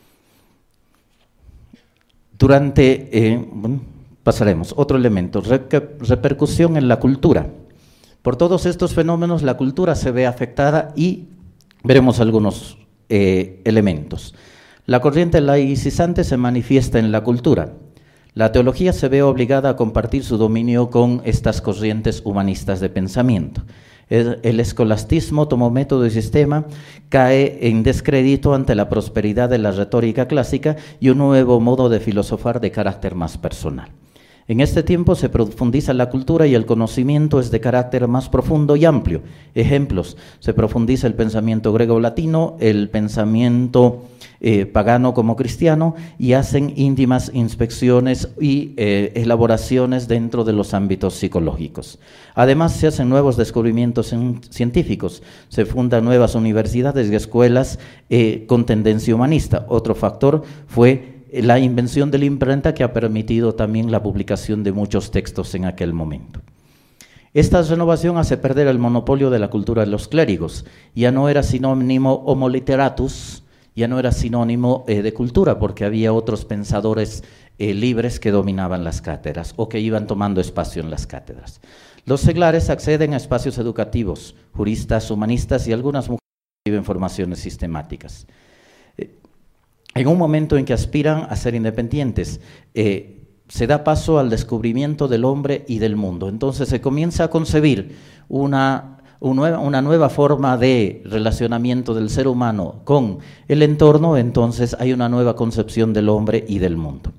Durante, eh, bueno, pasaremos, otro elemento, repercusión en la cultura. Por todos estos fenómenos la cultura se ve afectada y veremos algunos eh, elementos. La corriente laicizante se manifiesta en la cultura. La teología se ve obligada a compartir su dominio con estas corrientes humanistas de pensamiento. El, el escolastismo tomó método y sistema, cae en descrédito ante la prosperidad de la retórica clásica y un nuevo modo de filosofar de carácter más personal. En este tiempo se profundiza la cultura y el conocimiento es de carácter más profundo y amplio. Ejemplos, se profundiza el pensamiento griego-latino, el pensamiento eh, pagano como cristiano y hacen íntimas inspecciones y eh, elaboraciones dentro de los ámbitos psicológicos. Además se hacen nuevos descubrimientos científicos, se fundan nuevas universidades y escuelas eh, con tendencia humanista. Otro factor fue la invención de la imprenta, que ha permitido también la publicación de muchos textos en aquel momento. Esta renovación hace perder el monopolio de la cultura de los clérigos. Ya no era sinónimo homo literatus, ya no era sinónimo eh, de cultura, porque había otros pensadores eh, libres que dominaban las cátedras o que iban tomando espacio en las cátedras. Los seglares acceden a espacios educativos, juristas, humanistas y algunas mujeres reciben formaciones sistemáticas. En un momento en que aspiran a ser independientes, eh, se da paso al descubrimiento del hombre y del mundo. Entonces se comienza a concebir una, una, una nueva forma de relacionamiento del ser humano con el entorno, entonces hay una nueva concepción del hombre y del mundo.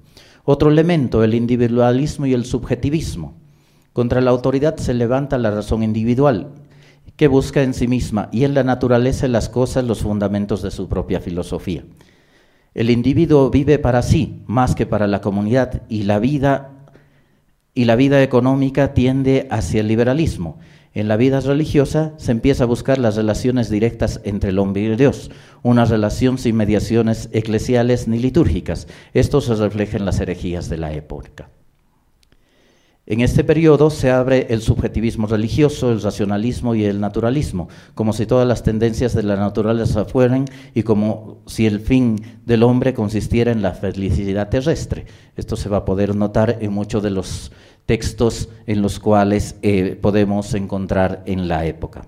Otro elemento, el individualismo y el subjetivismo. Contra la autoridad se levanta la razón individual, que busca en sí misma y en la naturaleza de las cosas los fundamentos de su propia filosofía. El individuo vive para sí, más que para la comunidad, y la vida, y la vida económica tiende hacia el liberalismo. En la vida religiosa se empieza a buscar las relaciones directas entre el hombre y Dios, una relación sin mediaciones eclesiales ni litúrgicas. Esto se refleja en las herejías de la época. En este periodo se abre el subjetivismo religioso, el racionalismo y el naturalismo, como si todas las tendencias de la naturaleza fueran y como si el fin del hombre consistiera en la felicidad terrestre. Esto se va a poder notar en muchos de los textos en los cuales eh, podemos encontrar en la época.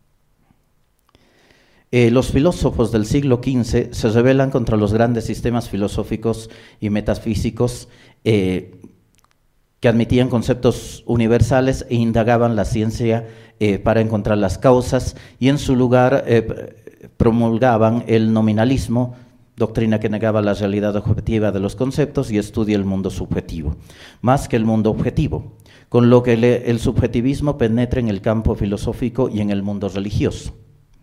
Eh, los filósofos del siglo quince se rebelan contra los grandes sistemas filosóficos y metafísicos eh, que admitían conceptos universales e indagaban la ciencia eh, para encontrar las causas, y en su lugar eh, promulgaban el nominalismo, doctrina que negaba la realidad objetiva de los conceptos y estudia el mundo subjetivo, más que el mundo objetivo, con lo que le, el subjetivismo penetra en el campo filosófico y en el mundo religioso.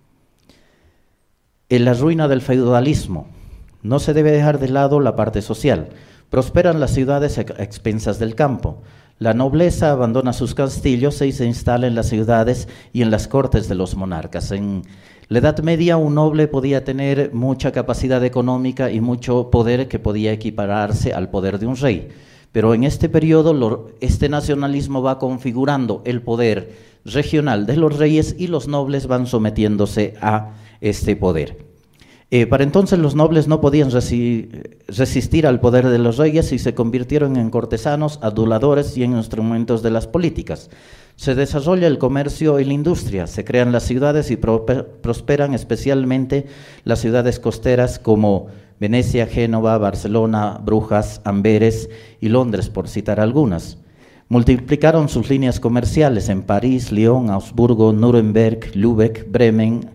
En la ruina del feudalismo, no se debe dejar de lado la parte social. Prosperan las ciudades a expensas del campo. La nobleza abandona sus castillos y se instala en las ciudades y en las cortes de los monarcas. En la Edad Media un noble podía tener mucha capacidad económica y mucho poder que podía equipararse al poder de un rey. Pero en este periodo lo, este nacionalismo va configurando el poder regional de los reyes y los nobles van sometiéndose a este poder. Eh, para entonces los nobles no podían resi resistir al poder de los reyes y se convirtieron en cortesanos, aduladores y en instrumentos de las políticas. Se desarrolla el comercio y la industria, se crean las ciudades y pro prosperan especialmente las ciudades costeras como Venecia, Génova, Barcelona, Brujas, Amberes y Londres, por citar algunas. Multiplicaron sus líneas comerciales en París, Lyon, Augsburgo, Nuremberg, Lübeck, Bremen,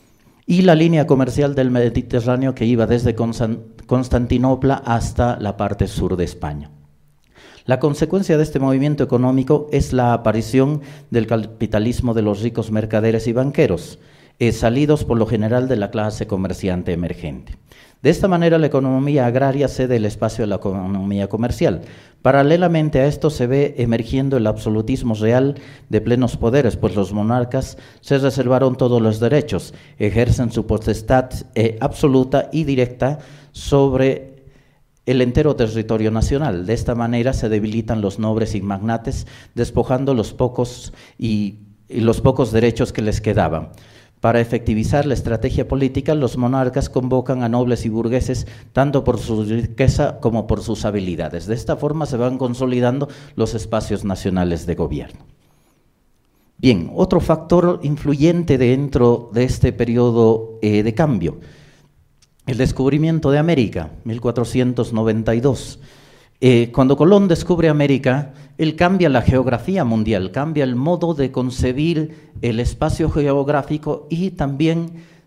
y la línea comercial del Mediterráneo que iba desde Constantinopla hasta la parte sur de España. La consecuencia de este movimiento económico es la aparición del capitalismo de los ricos mercaderes y banqueros, eh, salidos por lo general de la clase comerciante emergente. De esta manera la economía agraria cede el espacio a la economía comercial. Paralelamente a esto se ve emergiendo el absolutismo real de plenos poderes, pues los monarcas se reservaron todos los derechos, ejercen su potestad eh, absoluta y directa sobre el entero territorio nacional. De esta manera se debilitan los nobles y magnates, despojando los pocos, y, y los pocos derechos que les quedaban. Para efectivizar la estrategia política, los monarcas convocan a nobles y burgueses tanto por su riqueza como por sus habilidades. De esta forma se van consolidando los espacios nacionales de gobierno. Bien, otro factor influyente dentro de este periodo eh, de cambio, el descubrimiento de América, mil cuatrocientos noventa y dos. Eh, cuando Colón descubre América, él cambia la geografía mundial, cambia el modo de concebir el espacio geográfico y también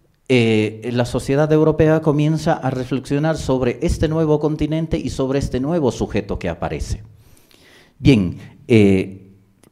eh, la sociedad europea comienza a reflexionar sobre este nuevo continente y sobre este nuevo sujeto que aparece. Bien, eh,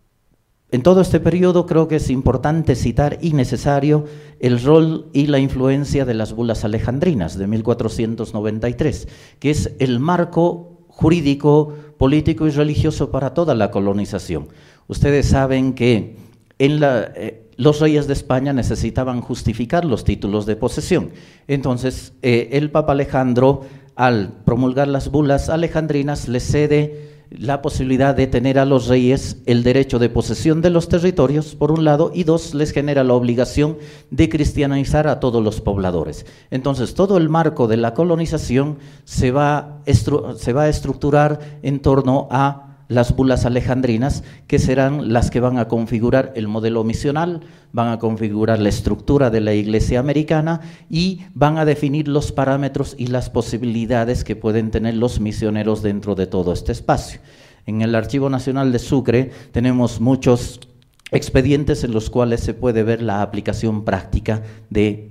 en todo este periodo creo que es importante citar y necesario el rol y la influencia de las bulas alejandrinas de mil cuatrocientos noventa y tres, que es el marco jurídico, político y religioso para toda la colonización. Ustedes saben que en la, eh, los reyes de España necesitaban justificar los títulos de posesión. Entonces, eh, el Papa Alejandro, al promulgar las bulas alejandrinas, le cede la posibilidad de tener a los reyes el derecho de posesión de los territorios, por un lado, y dos, les genera la obligación de cristianizar a todos los pobladores. Entonces, todo el marco de la colonización se va, se va a estructurar en torno a las bulas alejandrinas, que serán las que van a configurar el modelo misional, van a configurar la estructura de la Iglesia americana y van a definir los parámetros y las posibilidades que pueden tener los misioneros dentro de todo este espacio. En el Archivo Nacional de Sucre tenemos muchos expedientes en los cuales se puede ver la aplicación práctica de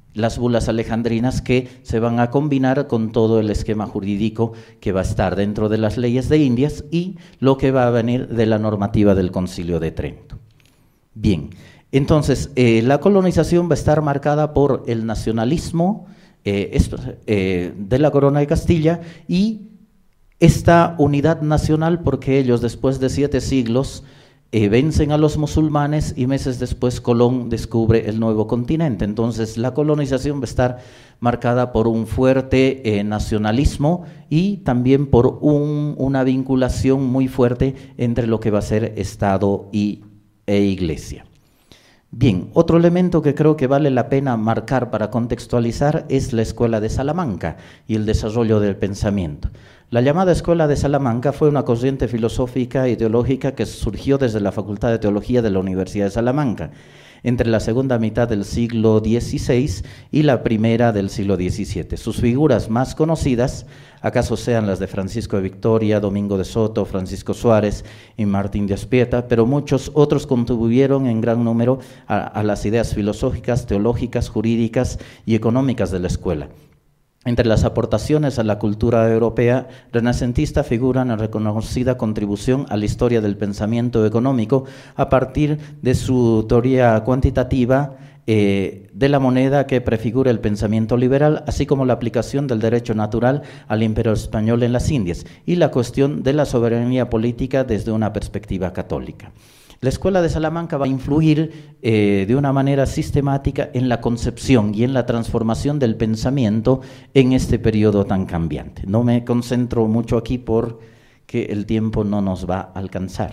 las bulas alejandrinas que se van a combinar con todo el esquema jurídico que va a estar dentro de las leyes de Indias y lo que va a venir de la normativa del Concilio de Trento. Bien, entonces eh, la colonización va a estar marcada por el nacionalismo eh, esto, eh, de la Corona de Castilla y esta unidad nacional, porque ellos después de siete siglos Eh, vencen a los musulmanes y meses después Colón descubre el nuevo continente. Entonces la colonización va a estar marcada por un fuerte eh, nacionalismo y también por un, una vinculación muy fuerte entre lo que va a ser Estado y, e Iglesia. Bien, otro elemento que creo que vale la pena marcar para contextualizar es la Escuela de Salamanca y el desarrollo del pensamiento. La llamada Escuela de Salamanca fue una corriente filosófica e ideológica que surgió desde la Facultad de Teología de la Universidad de Salamanca entre la segunda mitad del siglo dieciséis y la primera del siglo diecisiete. Sus figuras más conocidas, acaso sean las de Francisco de Victoria, Domingo de Soto, Francisco Suárez y Martín de Azpeitia, pero muchos otros contribuyeron en gran número a, a las ideas filosóficas, teológicas, jurídicas y económicas de la escuela. Entre las aportaciones a la cultura europea renacentista figuran la reconocida contribución a la historia del pensamiento económico a partir de su teoría cuantitativa eh, de la moneda que prefigura el pensamiento liberal, así como la aplicación del derecho natural al imperio español en las Indias y la cuestión de la soberanía política desde una perspectiva católica. La Escuela de Salamanca va a influir eh, de una manera sistemática en la concepción y en la transformación del pensamiento en este periodo tan cambiante. No me concentro mucho aquí porque el tiempo no nos va a alcanzar.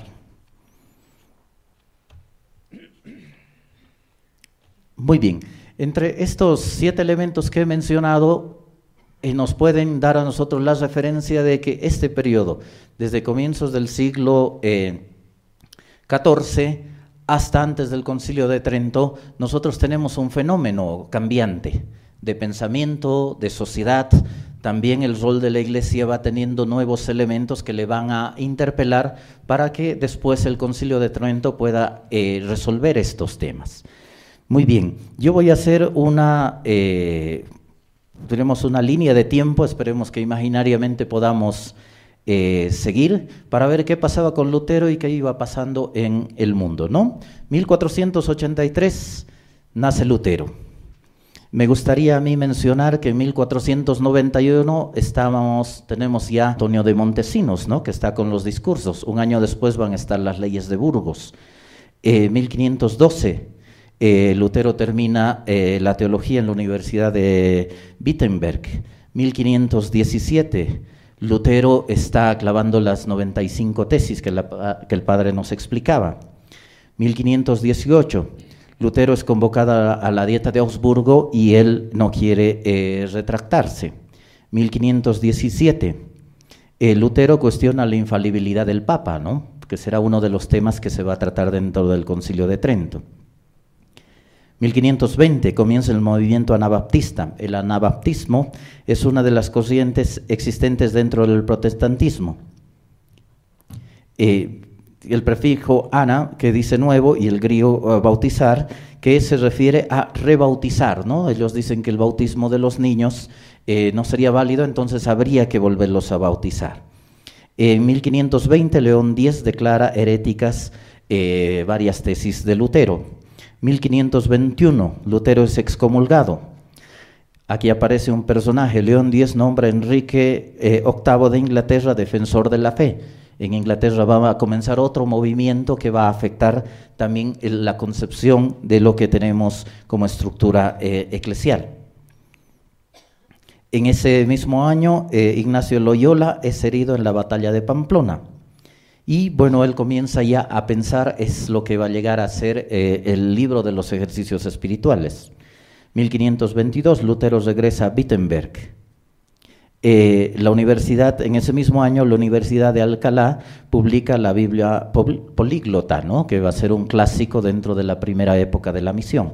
Muy bien, entre estos siete elementos que he mencionado, eh, nos pueden dar a nosotros la referencia de que este periodo, desde comienzos del siglo eh, catorce hasta antes del Concilio de Trento, nosotros tenemos un fenómeno cambiante de pensamiento, de sociedad. También el rol de la Iglesia va teniendo nuevos elementos que le van a interpelar para que después el Concilio de Trento pueda eh, resolver estos temas. Muy bien, yo voy a hacer una, eh, tenemos una línea de tiempo, esperemos que imaginariamente podamos Eh, seguir para ver qué pasaba con Lutero y qué iba pasando en el mundo, ¿no? mil cuatrocientos ochenta y tres nace Lutero. Me gustaría a mí mencionar que en mil cuatrocientos noventa y uno estábamos, tenemos ya Antonio de Montesinos, ¿no? Que está con los discursos. Un año después van a estar las leyes de Burgos. Eh, mil quinientos doce eh, Lutero termina eh, la teología en la Universidad de Wittenberg. mil quinientos diecisiete Lutero está clavando las noventa y cinco tesis que, la, que el padre nos explicaba. mil quinientos dieciocho, Lutero es convocado a, a la Dieta de Augsburgo y él no quiere eh, retractarse. mil quinientos diecisiete, eh, Lutero cuestiona la infalibilidad del Papa, ¿no? Que será uno de los temas que se va a tratar dentro del Concilio de Trento. mil quinientos veinte comienza el movimiento anabaptista. El anabaptismo es una de las corrientes existentes dentro del protestantismo. Eh, el prefijo ana, que dice nuevo, y el griego uh, bautizar, que se refiere a rebautizar, ¿no? Ellos dicen que el bautismo de los niños eh, no sería válido, entonces habría que volverlos a bautizar. En mil quinientos veinte, León X declara heréticas eh, varias tesis de Lutero. mil quinientos veintiuno, Lutero es excomulgado. Aquí aparece un personaje, León X nombra a Enrique eh, octavo de Inglaterra defensor de la fe. En Inglaterra va a comenzar otro movimiento que va a afectar también la concepción de lo que tenemos como estructura eh, eclesial. En ese mismo año, eh, Ignacio Loyola es herido en la batalla de Pamplona. Y bueno, él comienza ya a pensar, es lo que va a llegar a ser eh, el libro de los ejercicios espirituales. mil quinientos veintidós, Lutero regresa a Wittenberg. Eh, la universidad, en ese mismo año, la Universidad de Alcalá publica la Biblia políglota, ¿no? Que va a ser un clásico dentro de la primera época de la misión.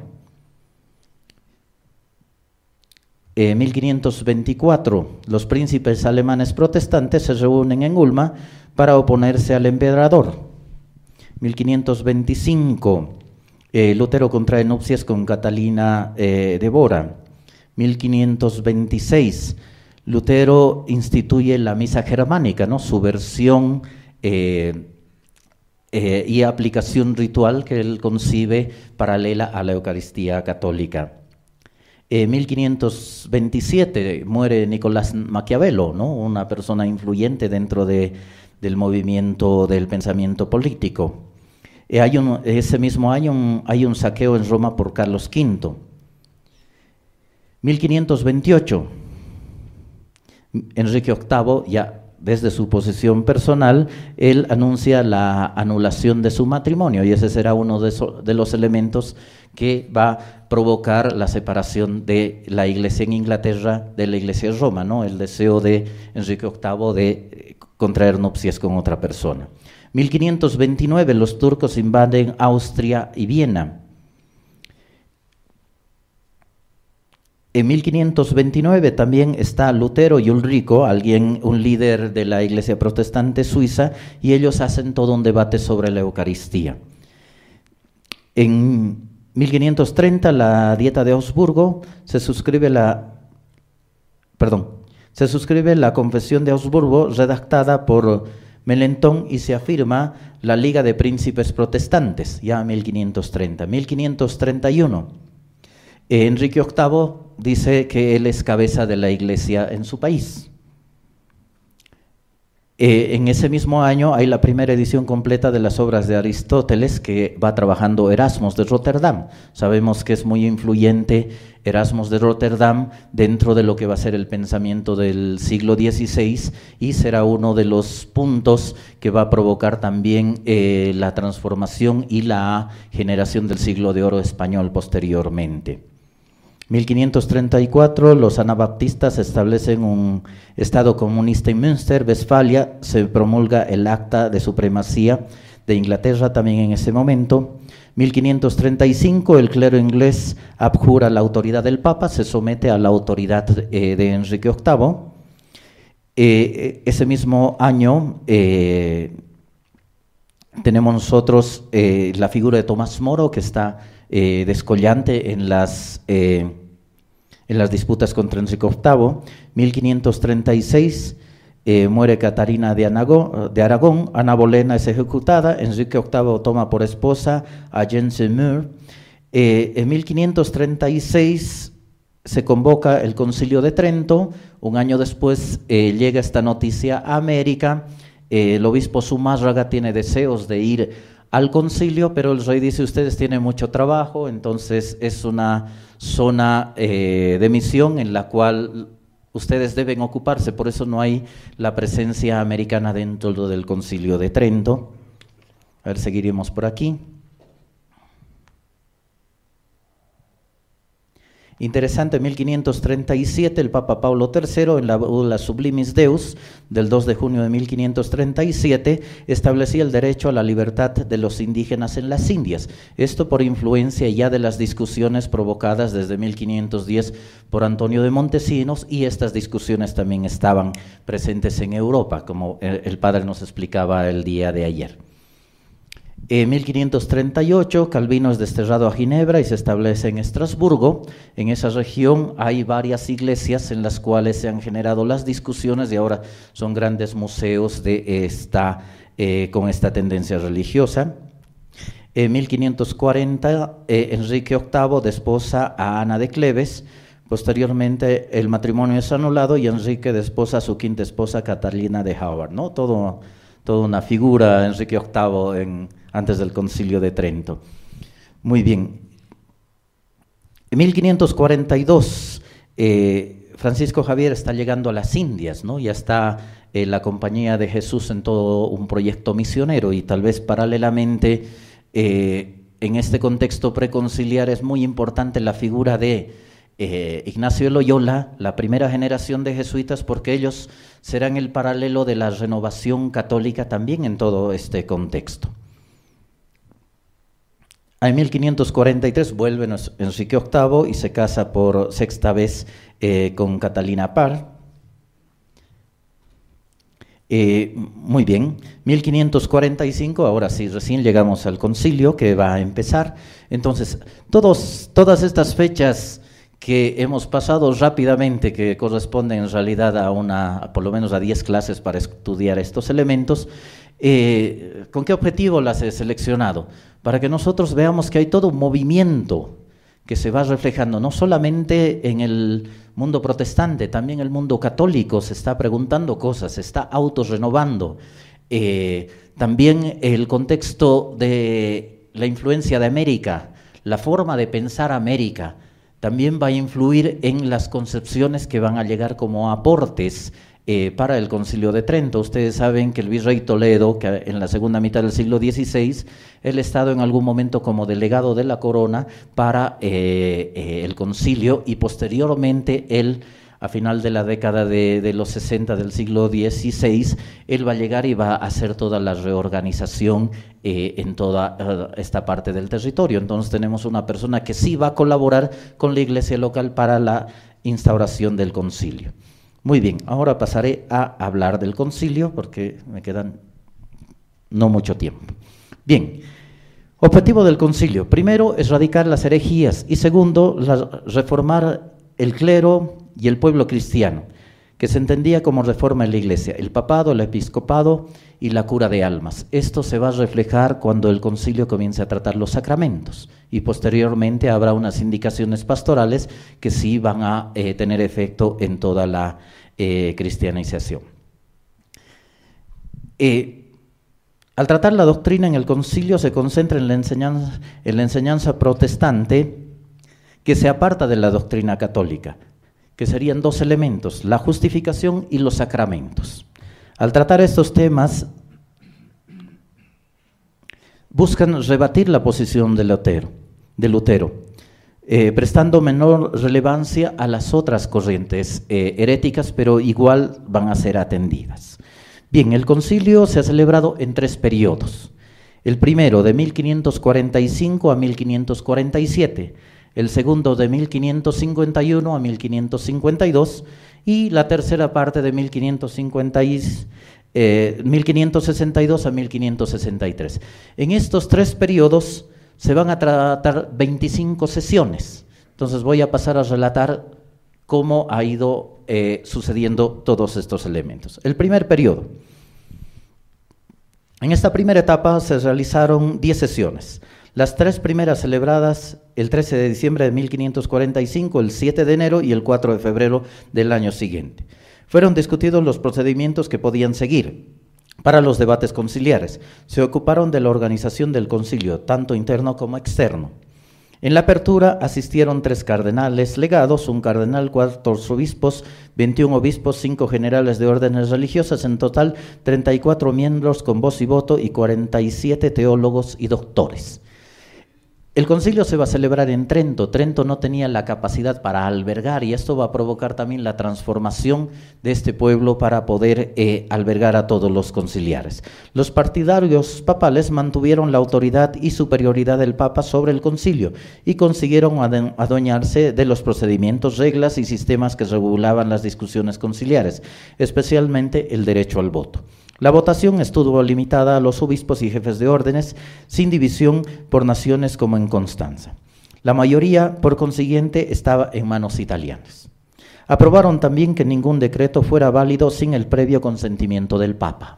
En mil quinientos veinticuatro, los príncipes alemanes protestantes se reúnen en Ulma para oponerse al emperador. mil quinientos veinticinco, eh, Lutero contrae nupcias con Catalina eh, de Bora. mil quinientos veintiséis, Lutero instituye la misa germánica, ¿no? Su versión eh, eh, y aplicación ritual que él concibe paralela a la Eucaristía católica. En mil quinientos veintisiete muere Nicolás Maquiavelo, ¿no? Una persona influyente dentro de, del movimiento del pensamiento político. Eh, hay un, ese mismo año un, hay un saqueo en Roma por Carlos quinto. mil quinientos veintiocho, Enrique octavo, ya desde su posición personal, él anuncia la anulación de su matrimonio y ese será uno de, eso, de los elementos que va a provocar la separación de la iglesia en Inglaterra de la iglesia en Roma, ¿no? El deseo de Enrique octavo de contraer nupcias con otra persona. mil quinientos veintinueve, los turcos invaden Austria y Viena. En mil quinientos veintinueve también está Lutero y Ulrico, alguien, un líder de la iglesia protestante suiza, y ellos hacen todo un debate sobre la Eucaristía. En mil quinientos treinta, la Dieta de Augsburgo, se suscribe la, perdón, se suscribe la Confesión de Augsburgo redactada por Melanchthon y se afirma la Liga de Príncipes Protestantes, ya en mil quinientos treinta. mil quinientos treinta y uno, eh, Enrique octavo dice que él es cabeza de la iglesia en su país. Eh, en ese mismo año hay la primera edición completa de las obras de Aristóteles que va trabajando Erasmus de Rotterdam. Sabemos que es muy influyente Erasmus de Rotterdam dentro de lo que va a ser el pensamiento del siglo dieciséis y será uno de los puntos que va a provocar también eh, la transformación y la generación del siglo de oro español posteriormente. mil quinientos treinta y cuatro, los anabaptistas establecen un estado comunista en Münster, Westfalia, se promulga el acta de supremacía de Inglaterra también en ese momento. mil quinientos treinta y cinco, el clero inglés abjura la autoridad del Papa, se somete a la autoridad eh, de Enrique octavo. Eh, ese mismo año eh, tenemos nosotros eh, la figura de Tomás Moro, que está eh, descollante en las... Eh, en las disputas contra Enrique octavo. mil quinientos treinta y seis, eh, muere Catarina de, Anago, de Aragón, Ana Bolena es ejecutada, Enrique octavo toma por esposa a Jeanne Seymour. Eh, en mil quinientos treinta y seis se convoca el Concilio de Trento, un año después eh, llega esta noticia a América, eh, el obispo Zumárraga tiene deseos de ir al concilio, pero el rey dice, ustedes tienen mucho trabajo, entonces es una zona eh, de misión en la cual ustedes deben ocuparse, por eso no hay la presencia americana dentro del concilio de Trento. A ver, seguiremos por aquí. Interesante, en mil quinientos treinta y siete el Papa Pablo tercero en la Bula Sublimis Deus del dos de junio de mil quinientos treinta y siete establecía el derecho a la libertad de los indígenas en las Indias. Esto por influencia ya de las discusiones provocadas desde mil quinientos diez por Antonio de Montesinos, y estas discusiones también estaban presentes en Europa, como el padre nos explicaba el día de ayer. En mil quinientos treinta y ocho, Calvino es desterrado a Ginebra y se establece en Estrasburgo. En esa región hay varias iglesias en las cuales se han generado las discusiones y ahora son grandes museos de esta, eh, con esta tendencia religiosa. En mil quinientos cuarenta, eh, Enrique octavo desposa a Ana de Cleves. Posteriormente el matrimonio es anulado y Enrique desposa a su quinta esposa, Catalina de Howard, ¿no? Todo, toda una figura, Enrique octavo en... antes del Concilio de Trento. Muy bien. En mil quinientos cuarenta y dos, eh, Francisco Javier está llegando a las Indias, ¿no? Ya está eh, la Compañía de Jesús en todo un proyecto misionero y tal vez paralelamente eh, en este contexto preconciliar es muy importante la figura de eh, Ignacio de Loyola, la primera generación de jesuitas, porque ellos serán el paralelo de la renovación católica también en todo este contexto. En mil quinientos cuarenta y tres vuelve Enrique octavo y se casa por sexta vez eh, con Catalina Parr. Eh, muy bien, mil quinientos cuarenta y cinco, ahora sí, recién llegamos al concilio que va a empezar. Entonces, todos, todas estas fechas que hemos pasado rápidamente, que corresponde en realidad a una, por lo menos a diez clases para estudiar estos elementos. Eh, ¿Con qué objetivo las he seleccionado? Para que nosotros veamos que hay todo un movimiento que se va reflejando no solamente en el mundo protestante, también el mundo católico se está preguntando cosas, se está autorrenovando. Eh, también el contexto de la influencia de América, la forma de pensar América, también va a influir en las concepciones que van a llegar como aportes eh, para el Concilio de Trento. Ustedes saben que el virrey Toledo, que en la segunda mitad del siglo dieciséis, él ha estado en algún momento como delegado de la corona para eh, eh, el concilio, y posteriormente él, a final de la década de, de los sesenta del siglo dieciséis, él va a llegar y va a hacer toda la reorganización eh, en toda uh, esta parte del territorio. Entonces tenemos una persona que sí va a colaborar con la iglesia local para la instauración del concilio. Muy bien, ahora pasaré a hablar del concilio porque me quedan no mucho tiempo. Bien, objetivo del concilio. Primero, erradicar las herejías, y segundo, la, reformar el clero y el pueblo cristiano, que se entendía como reforma en la iglesia, el papado, el episcopado y la cura de almas. Esto se va a reflejar cuando el concilio comience a tratar los sacramentos, y posteriormente habrá unas indicaciones pastorales que sí van a eh, tener efecto en toda la eh, cristianización. Eh, Al tratar la doctrina en el concilio se concentra en la enseñanza, en la enseñanza protestante, que se aparta de la doctrina católica, que serían dos elementos, la justificación y los sacramentos. Al tratar estos temas, buscan rebatir la posición de Lutero, de Lutero eh, prestando menor relevancia a las otras corrientes eh, heréticas, pero igual van a ser atendidas. Bien, el concilio se ha celebrado en tres periodos. El primero de mil quinientos cuarenta y cinco a mil quinientos cuarenta y siete, el segundo de mil quinientos cincuenta y uno a mil quinientos cincuenta y dos y la tercera parte de mil quinientos cincuenta y, eh, mil quinientos sesenta y dos a mil quinientos sesenta y tres. En estos tres periodos se van a tratar veinticinco sesiones. Entonces voy a pasar a relatar cómo ha ido eh, sucediendo todos estos elementos. El primer periodo. En esta primera etapa se realizaron diez sesiones. Las tres primeras celebradas el trece de diciembre de mil quinientos cuarenta y cinco, el siete de enero y el cuatro de febrero del año siguiente. Fueron discutidos los procedimientos que podían seguir para los debates conciliares. Se ocuparon de la organización del concilio, tanto interno como externo. En la apertura asistieron tres cardenales legados, un cardenal, cuatro arzobispos, veintiún obispos, cinco generales de órdenes religiosas, en total treinta y cuatro miembros con voz y voto y cuarenta y siete teólogos y doctores. El concilio se va a celebrar en Trento. Trento no tenía la capacidad para albergar, y esto va a provocar también la transformación de este pueblo para poder eh, albergar a todos los conciliares. Los partidarios papales mantuvieron la autoridad y superioridad del Papa sobre el concilio y consiguieron adueñarse de los procedimientos, reglas y sistemas que regulaban las discusiones conciliares, especialmente el derecho al voto. La votación estuvo limitada a los obispos y jefes de órdenes, sin división por naciones como en Constanza. La mayoría, por consiguiente, estaba en manos italianas. Aprobaron también que ningún decreto fuera válido sin el previo consentimiento del Papa.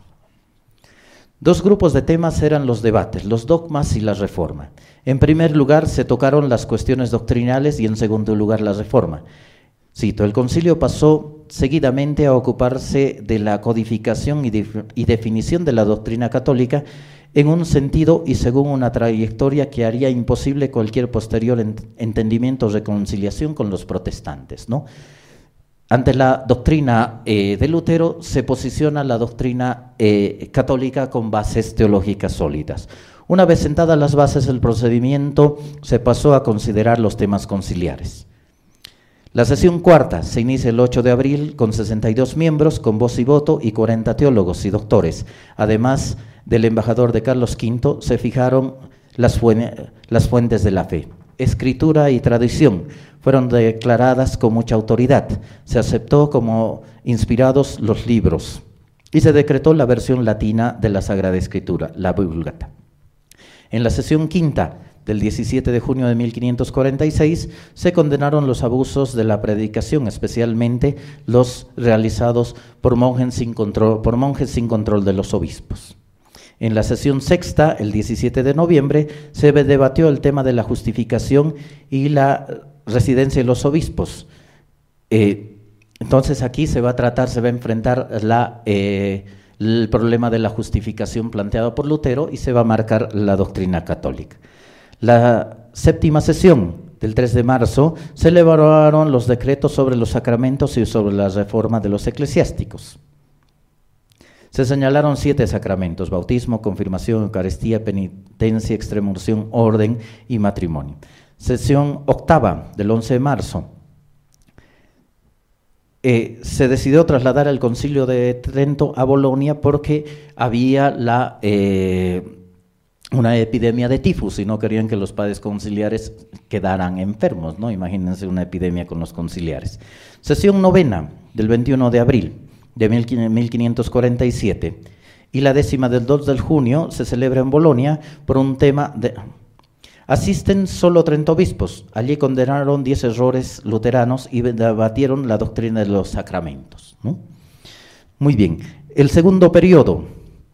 Dos grupos de temas eran los debates, los dogmas y la reforma. En primer lugar, se tocaron las cuestiones doctrinales y en segundo lugar, la reforma. Cito, el concilio pasó seguidamente a ocuparse de la codificación y, de, y definición de la doctrina católica en un sentido y según una trayectoria que haría imposible cualquier posterior ent entendimiento o reconciliación con los protestantes, ¿no? Ante la doctrina eh, de Lutero se posiciona la doctrina eh, católica con bases teológicas sólidas. Una vez sentadas las bases, el procedimiento se pasó a considerar los temas conciliares. La sesión cuarta se inicia el ocho de abril con sesenta y dos miembros, con voz y voto y cuarenta teólogos y doctores. Además del embajador de Carlos quinto, se fijaron las, fu las fuentes de la fe. Escritura y tradición fueron declaradas con mucha autoridad. Se aceptó como inspirados los libros y se decretó la versión latina de la Sagrada Escritura, la Vulgata. En la sesión quinta, del diecisiete de junio de mil quinientos cuarenta y seis, se condenaron los abusos de la predicación, especialmente los realizados por monjes sin control, por monjes sin control de los obispos. En la sesión sexta, el diecisiete de noviembre, se debatió el tema de la justificación y la residencia de los obispos. Eh, entonces aquí se va a tratar, se va a enfrentar la, eh, el problema de la justificación planteado por Lutero y se va a marcar la doctrina católica. La séptima sesión del tres de marzo se elaboraron los decretos sobre los sacramentos y sobre la reforma de los eclesiásticos. Se señalaron siete sacramentos: bautismo, confirmación, eucaristía, penitencia, extremaunción, orden y matrimonio. Sesión octava del once de marzo. Eh, se decidió trasladar el concilio de Trento a Bolonia porque había la... Eh, una epidemia de tifus y no querían que los padres conciliares quedaran enfermos, ¿no? Imagínense una epidemia con los conciliares. Sesión novena del veintiuno de abril de mil quinientos cuarenta y siete y la décima del dos de junio se celebra en Bolonia por un tema de... Asisten solo treinta obispos. Allí condenaron diez errores luteranos y debatieron la doctrina de los sacramentos, ¿no? Muy bien. El segundo periodo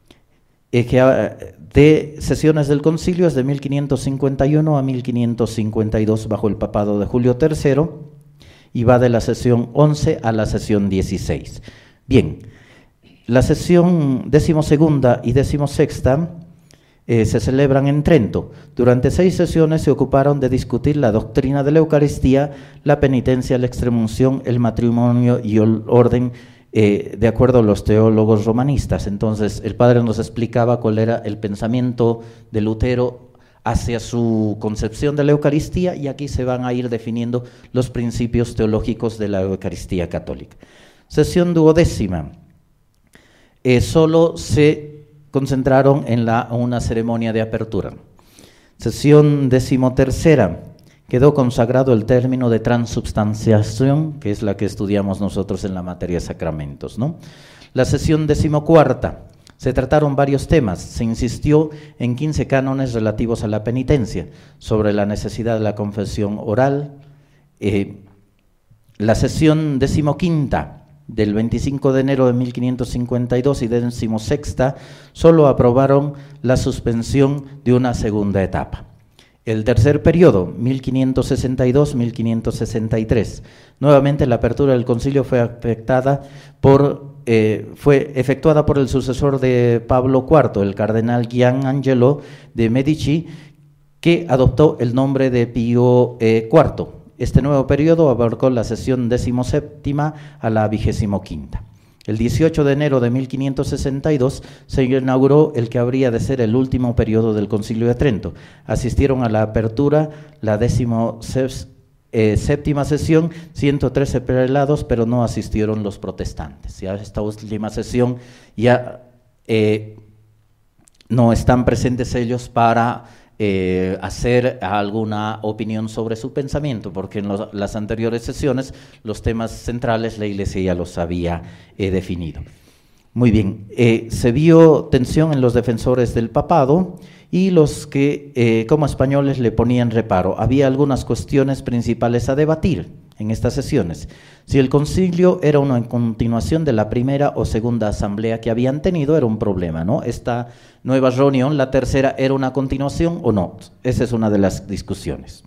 eh, que... de sesiones del concilio es de mil quinientos cincuenta y uno a mil quinientos cincuenta y dos bajo el papado de Julio tercero y va de la sesión once a la sesión dieciséis. Bien, la sesión decimosegunda y decimosexta eh, se celebran en Trento. Durante seis sesiones se ocuparon de discutir la doctrina de la Eucaristía, la penitencia, la extremaunción, el matrimonio y el orden, Eh, de acuerdo a los teólogos romanistas. Entonces el padre nos explicaba cuál era el pensamiento de Lutero hacia su concepción de la Eucaristía y aquí se van a ir definiendo los principios teológicos de la Eucaristía católica. Sesión duodécima. Eh, solo se concentraron en la, una ceremonia de apertura. Sesión decimotercera. Quedó consagrado el término de transubstanciación, que es la que estudiamos nosotros en la materia de sacramentos, ¿no? La sesión decimocuarta, se trataron varios temas. Se insistió en quince cánones relativos a la penitencia, sobre la necesidad de la confesión oral. Eh, la sesión decimoquinta, del veinticinco de enero de mil quinientos cincuenta y dos y decimosexta, solo aprobaron la suspensión de una segunda etapa. El tercer periodo, mil quinientos sesenta y dos a mil quinientos sesenta y tres. Nuevamente la apertura del concilio fue afectada por, eh, fue efectuada por el sucesor de Pablo cuarto, el cardenal Gian Angelo de Medici, que adoptó el nombre de Pío eh, cuarto. Este nuevo periodo abarcó la sesión decimoséptima a la vigésimo quinta. El dieciocho de enero de mil quinientos sesenta y dos se inauguró el que habría de ser el último periodo del Concilio de Trento. Asistieron a la apertura la décimo eh, séptima sesión, ciento trece prelados, pero no asistieron los protestantes. Ya esta última sesión ya eh, no están presentes ellos para eh, hacer alguna opinión sobre su pensamiento, porque en los, las anteriores sesiones los temas centrales la Iglesia ya los había eh, definido. Muy bien, eh, se vio tensión en los defensores del papado y los que eh, como españoles le ponían reparo. Había algunas cuestiones principales a debatir en estas sesiones. Si el concilio era una continuación de la primera o segunda asamblea que habían tenido, era un problema, ¿no? Esta nueva reunión, la tercera, ¿era una continuación o no? Esa es una de las discusiones.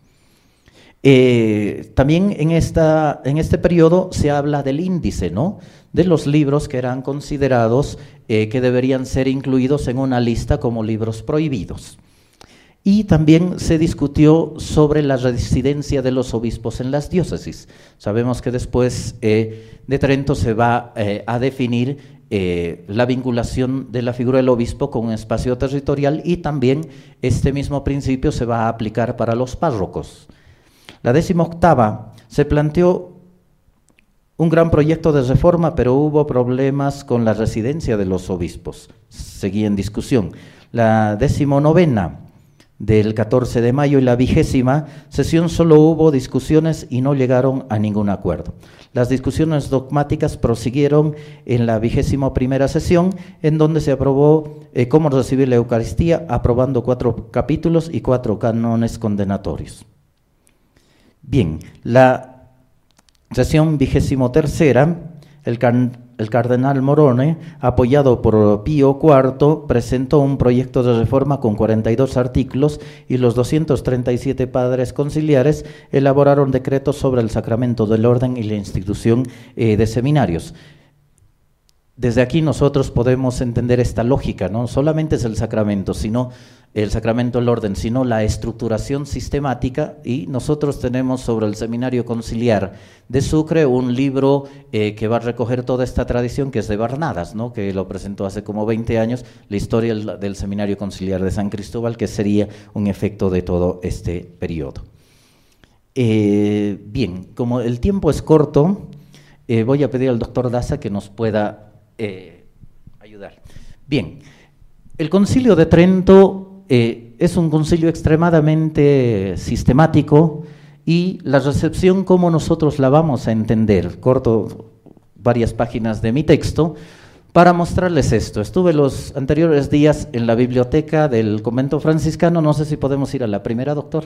Eh, también en, esta, en este periodo se habla del índice, ¿no?, de los libros que eran considerados eh, que deberían ser incluidos en una lista como libros prohibidos. Y también se discutió sobre la residencia de los obispos en las diócesis. Sabemos que después eh, de Trento se va eh, a definir eh, la vinculación de la figura del obispo con un espacio territorial y también este mismo principio se va a aplicar para los párrocos. La décima octava se planteó un gran proyecto de reforma, pero hubo problemas con la residencia de los obispos. Seguía en discusión. La décimo novena del catorce de mayo, y la vigésima sesión solo hubo discusiones y no llegaron a ningún acuerdo. Las discusiones dogmáticas prosiguieron en la vigésima primera sesión, en donde se aprobó eh, cómo recibir la Eucaristía, aprobando cuatro capítulos y cuatro cánones condenatorios. Bien, la sesión vigésimo tercera, el, el cardenal Morone, apoyado por Pío cuarto, presentó un proyecto de reforma con cuarenta y dos artículos, y los doscientos treinta y siete padres conciliares elaboraron decretos sobre el sacramento del orden y la institución eh, de seminarios. Desde aquí nosotros podemos entender esta lógica, no solamente es el sacramento, sino el sacramento del orden, sino la estructuración sistemática, y nosotros tenemos sobre el Seminario Conciliar de Sucre un libro eh, que va a recoger toda esta tradición, que es de Barnadas, ¿no?, que lo presentó hace como veinte años, la historia del, del Seminario Conciliar de San Cristóbal, que sería un efecto de todo este periodo. Eh, bien, como el tiempo es corto, eh, voy a pedir al doctor Daza que nos pueda eh, ayudar. Bien, el Concilio de Trento Eh, es un concilio extremadamente sistemático, y la recepción, cómo nosotros la vamos a entender. Corto varias páginas de mi texto para mostrarles esto. Estuve los anteriores días en la biblioteca del convento franciscano, no sé si podemos ir a la primera, doctor.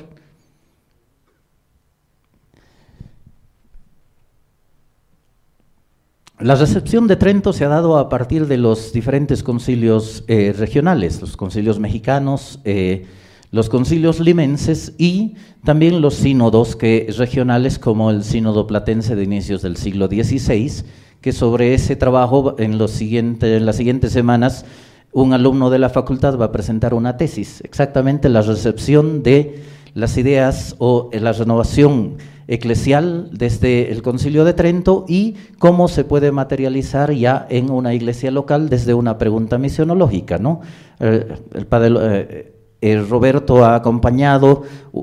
La recepción de Trento se ha dado a partir de los diferentes concilios eh, regionales, los concilios mexicanos, eh, los concilios limenses, y también los sínodos que, regionales, como el sínodo platense de inicios del siglo dieciséis, que sobre ese trabajo en, los siguiente, en las siguientes semanas un alumno de la facultad va a presentar una tesis, exactamente la recepción de las ideas o la renovación eclesial desde el Concilio de Trento, y cómo se puede materializar ya en una iglesia local desde una pregunta misionológica, ¿no? Eh, el padre eh, eh, Roberto ha acompañado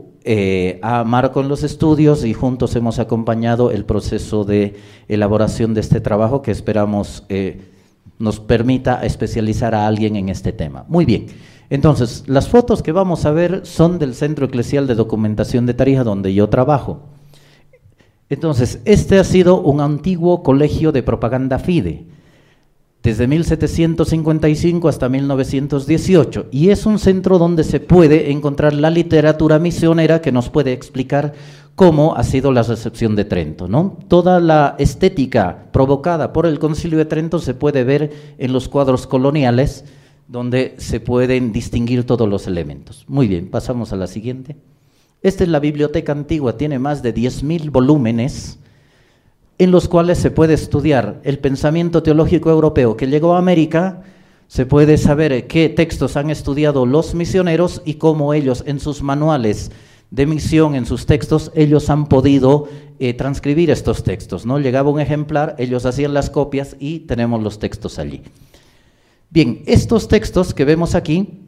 eh, a Marco en los estudios, y juntos hemos acompañado el proceso de elaboración de este trabajo, que esperamos eh, nos permita especializar a alguien en este tema. Muy bien. Entonces, las fotos que vamos a ver son del Centro Eclesial de Documentación de Tarija, donde yo trabajo. Entonces, este ha sido un antiguo colegio de propaganda fide, desde mil setecientos cincuenta y cinco hasta mil novecientos dieciocho, y es un centro donde se puede encontrar la literatura misionera que nos puede explicar cómo ha sido la recepción de Trento, ¿no? Toda la estética provocada por el Concilio de Trento se puede ver en los cuadros coloniales, donde se pueden distinguir todos los elementos. Muy bien, pasamos a la siguiente. Esta es la biblioteca antigua, tiene más de diez mil volúmenes, en los cuales se puede estudiar el pensamiento teológico europeo que llegó a América, se puede saber qué textos han estudiado los misioneros y cómo ellos en sus manuales de misión, en sus textos, ellos han podido eh, transcribir estos textos, ¿no? Llegaba un ejemplar, ellos hacían las copias y tenemos los textos allí. Bien, estos textos que vemos aquí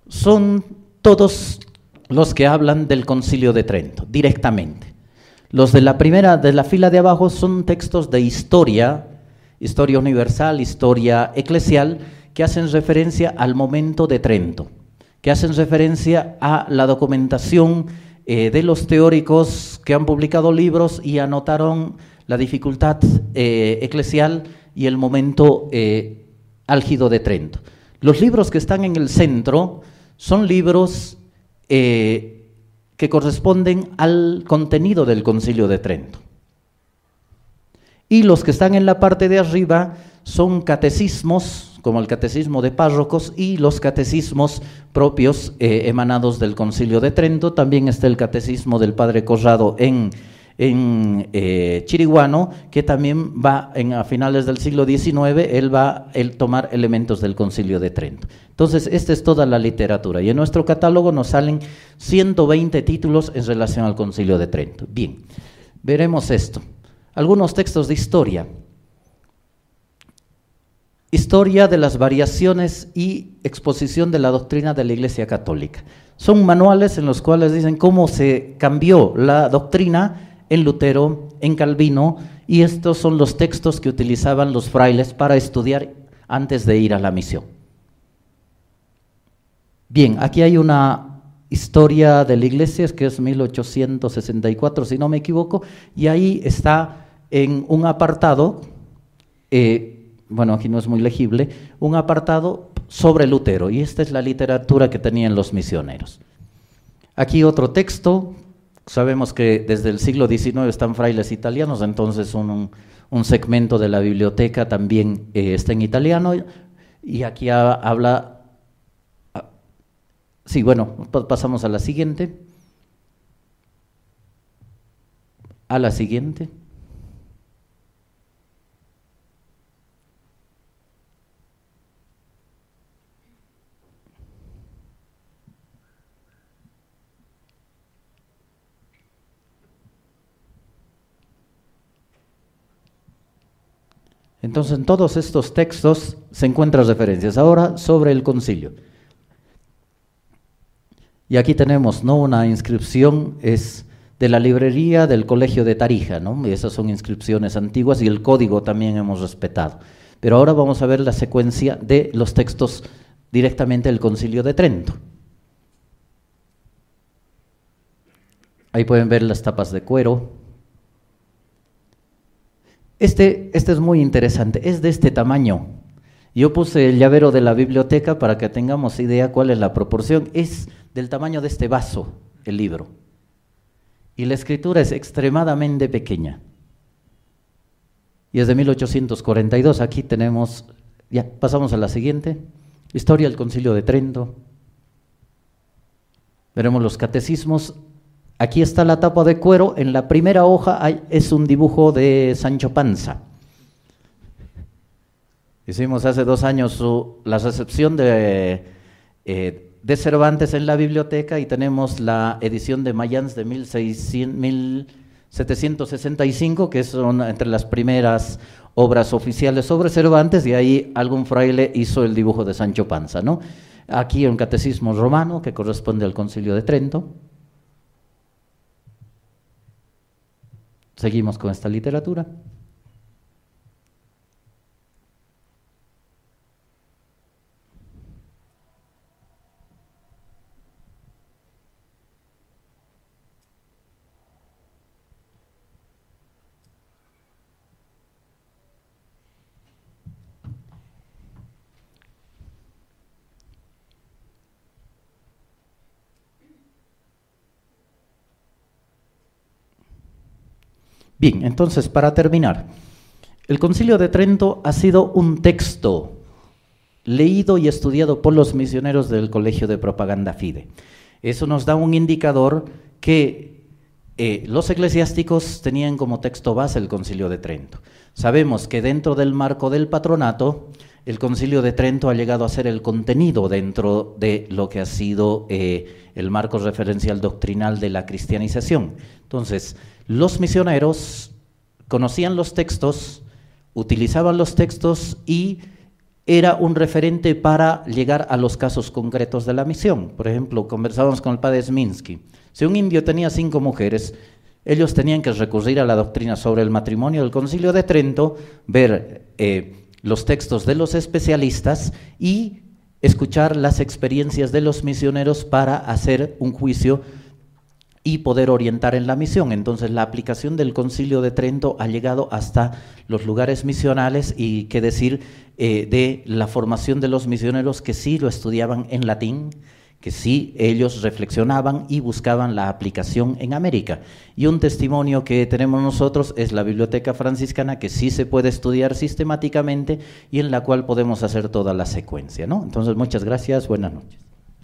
son todos los que hablan del Concilio de Trento, directamente. Los de la primera, de la fila de abajo, son textos de historia, historia universal, historia eclesial, que hacen referencia al momento de Trento, que hacen referencia a la documentación eh, de los teóricos que han publicado libros y anotaron la dificultad eh, eclesial y el momento eh, álgido de Trento. Los libros que están en el centro son libros eh, que corresponden al contenido del Concilio de Trento. Y los que están en la parte de arriba son catecismos, como el catecismo de párrocos y los catecismos propios eh, emanados del Concilio de Trento. También está el catecismo del padre Corrado en, en eh, Chiriguano, que también va en, a finales del siglo diecinueve, él va a tomar elementos del Concilio de Trento. Entonces, esta es toda la literatura, y en nuestro catálogo nos salen ciento veinte títulos en relación al Concilio de Trento. Bien, veremos esto. Algunos textos de historia. Historia de las variaciones y exposición de la doctrina de la Iglesia Católica. Son manuales en los cuales dicen cómo se cambió la doctrina en Lutero, en Calvino, y estos son los textos que utilizaban los frailes para estudiar antes de ir a la misión. Bien, aquí hay una Historia de la Iglesia, que es mil ochocientos sesenta y cuatro, si no me equivoco, y ahí está en un apartado, eh, bueno, aquí no es muy legible, un apartado sobre Lutero, y esta es la literatura que tenían los misioneros. Aquí otro texto, sabemos que desde el siglo diecinueve están frailes italianos, entonces un, un segmento de la biblioteca también eh, está en italiano, y aquí ha, habla... Sí, bueno, pasamos a la siguiente. A la siguiente. Entonces, en todos estos textos se encuentran referencias. Ahora, sobre el concilio. Y aquí tenemos, ¿no?, una inscripción, es de la librería del Colegio de Tarija, ¿no? Y esas son inscripciones antiguas y el código también hemos respetado. Pero ahora vamos a ver la secuencia de los textos directamente del Concilio de Trento. Ahí pueden ver las tapas de cuero. Este, este es muy interesante, es de este tamaño. Yo puse el llavero de la biblioteca para que tengamos idea cuál es la proporción. Es del tamaño de este vaso, el libro. Y la escritura es extremadamente pequeña. Y es de mil ochocientos cuarenta y dos. Aquí tenemos, ya, pasamos a la siguiente. Historia del Concilio de Trento. Veremos los catecismos. Aquí está la tapa de cuero. En la primera hoja hay, es un dibujo de Sancho Panza. Hicimos hace dos años su, la recepción de, eh, de Cervantes en la biblioteca y tenemos la edición de Mayans de mil setecientos sesenta y cinco, que son entre las primeras obras oficiales sobre Cervantes, y ahí algún fraile hizo el dibujo de Sancho Panza, ¿no? Aquí un catecismo romano que corresponde al Concilio de Trento. Seguimos con esta literatura. Bien, entonces, para terminar, el Concilio de Trento ha sido un texto leído y estudiado por los misioneros del Colegio de Propaganda Fide. Eso nos da un indicador que eh, los eclesiásticos tenían como texto base el Concilio de Trento. Sabemos que dentro del marco del patronato, el Concilio de Trento ha llegado a ser el contenido dentro de lo que ha sido eh, el marco referencial doctrinal de la cristianización. Entonces, los misioneros conocían los textos, utilizaban los textos y era un referente para llegar a los casos concretos de la misión. Por ejemplo, conversábamos con el padre Sminsky. Si un indio tenía cinco mujeres, ellos tenían que recurrir a la doctrina sobre el matrimonio del Concilio de Trento, ver eh, los textos de los especialistas y escuchar las experiencias de los misioneros para hacer un juicio y poder orientar en la misión. Entonces, la aplicación del Concilio de Trento ha llegado hasta los lugares misionales, y qué decir eh, de la formación de los misioneros que sí lo estudiaban en latín, que sí ellos reflexionaban y buscaban la aplicación en América. Y un testimonio que tenemos nosotros es la Biblioteca Franciscana, que sí se puede estudiar sistemáticamente y en la cual podemos hacer toda la secuencia, ¿no? Entonces, muchas gracias, buenas noches.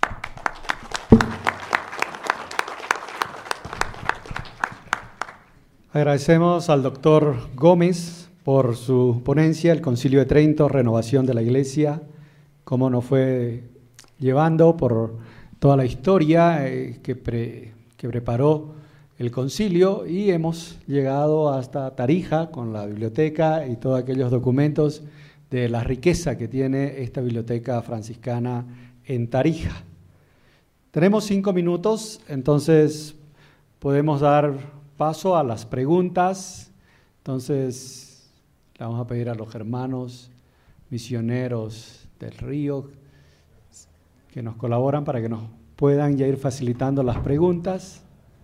Agradecemos al doctor Gómez por su ponencia, el Concilio de Trento, Renovación de la Iglesia, cómo nos fue llevando por toda la historia eh, que, pre, que preparó el concilio, y hemos llegado hasta Tarija con la biblioteca y todos aquellos documentos de la riqueza que tiene esta biblioteca franciscana en Tarija. Tenemos cinco minutos, entonces podemos dar paso a las preguntas. Entonces, le vamos a pedir a los hermanos misioneros del Río que nos colaboran para que nos puedan ya ir facilitando las preguntas.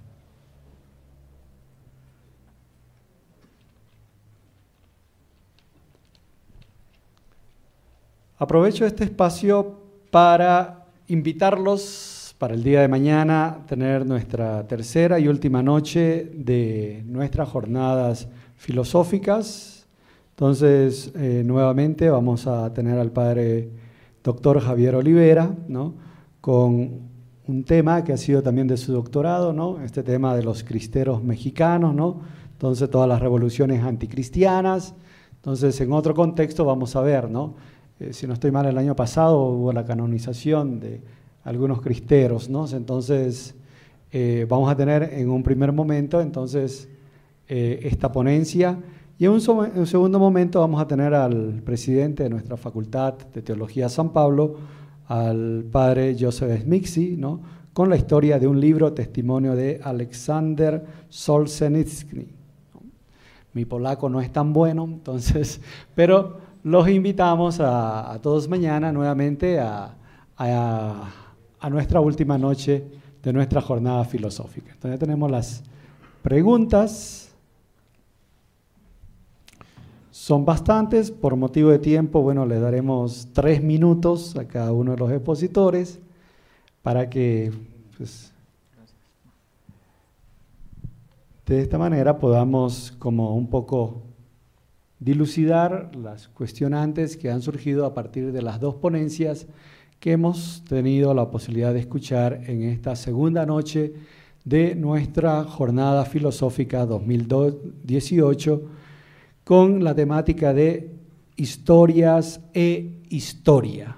Aprovecho este espacio para invitarlos para el día de mañana a tener nuestra tercera y última noche de nuestras jornadas filosóficas. Entonces, eh, nuevamente vamos a tener al padre doctor Javier Olivera, ¿no?, con un tema que ha sido también de su doctorado, ¿no?, este tema de los cristeros mexicanos, ¿no? Entonces, todas las revoluciones anticristianas. Entonces, en otro contexto vamos a ver, ¿no?, Eh, si no estoy mal, el año pasado hubo la canonización de algunos cristeros, ¿no? Entonces, eh, vamos a tener en un primer momento, entonces, eh, esta ponencia, y en un, so en un segundo momento vamos a tener al presidente de nuestra Facultad de Teología San Pablo, al padre Joseph Smixi, ¿no?, con la historia de un libro, testimonio de Alexander Solzhenitsyn. Mi polaco no es tan bueno, entonces, pero los invitamos a, a todos mañana nuevamente a, a, a nuestra última noche de nuestra jornada filosófica. Entonces tenemos las preguntas. Son bastantes, por motivo de tiempo, bueno, le daremos tres minutos a cada uno de los expositores para que, pues, de esta manera podamos como un poco dilucidar las cuestionantes que han surgido a partir de las dos ponencias que hemos tenido la posibilidad de escuchar en esta segunda noche de nuestra jornada filosófica dos mil dieciocho, con la temática de historias e historia.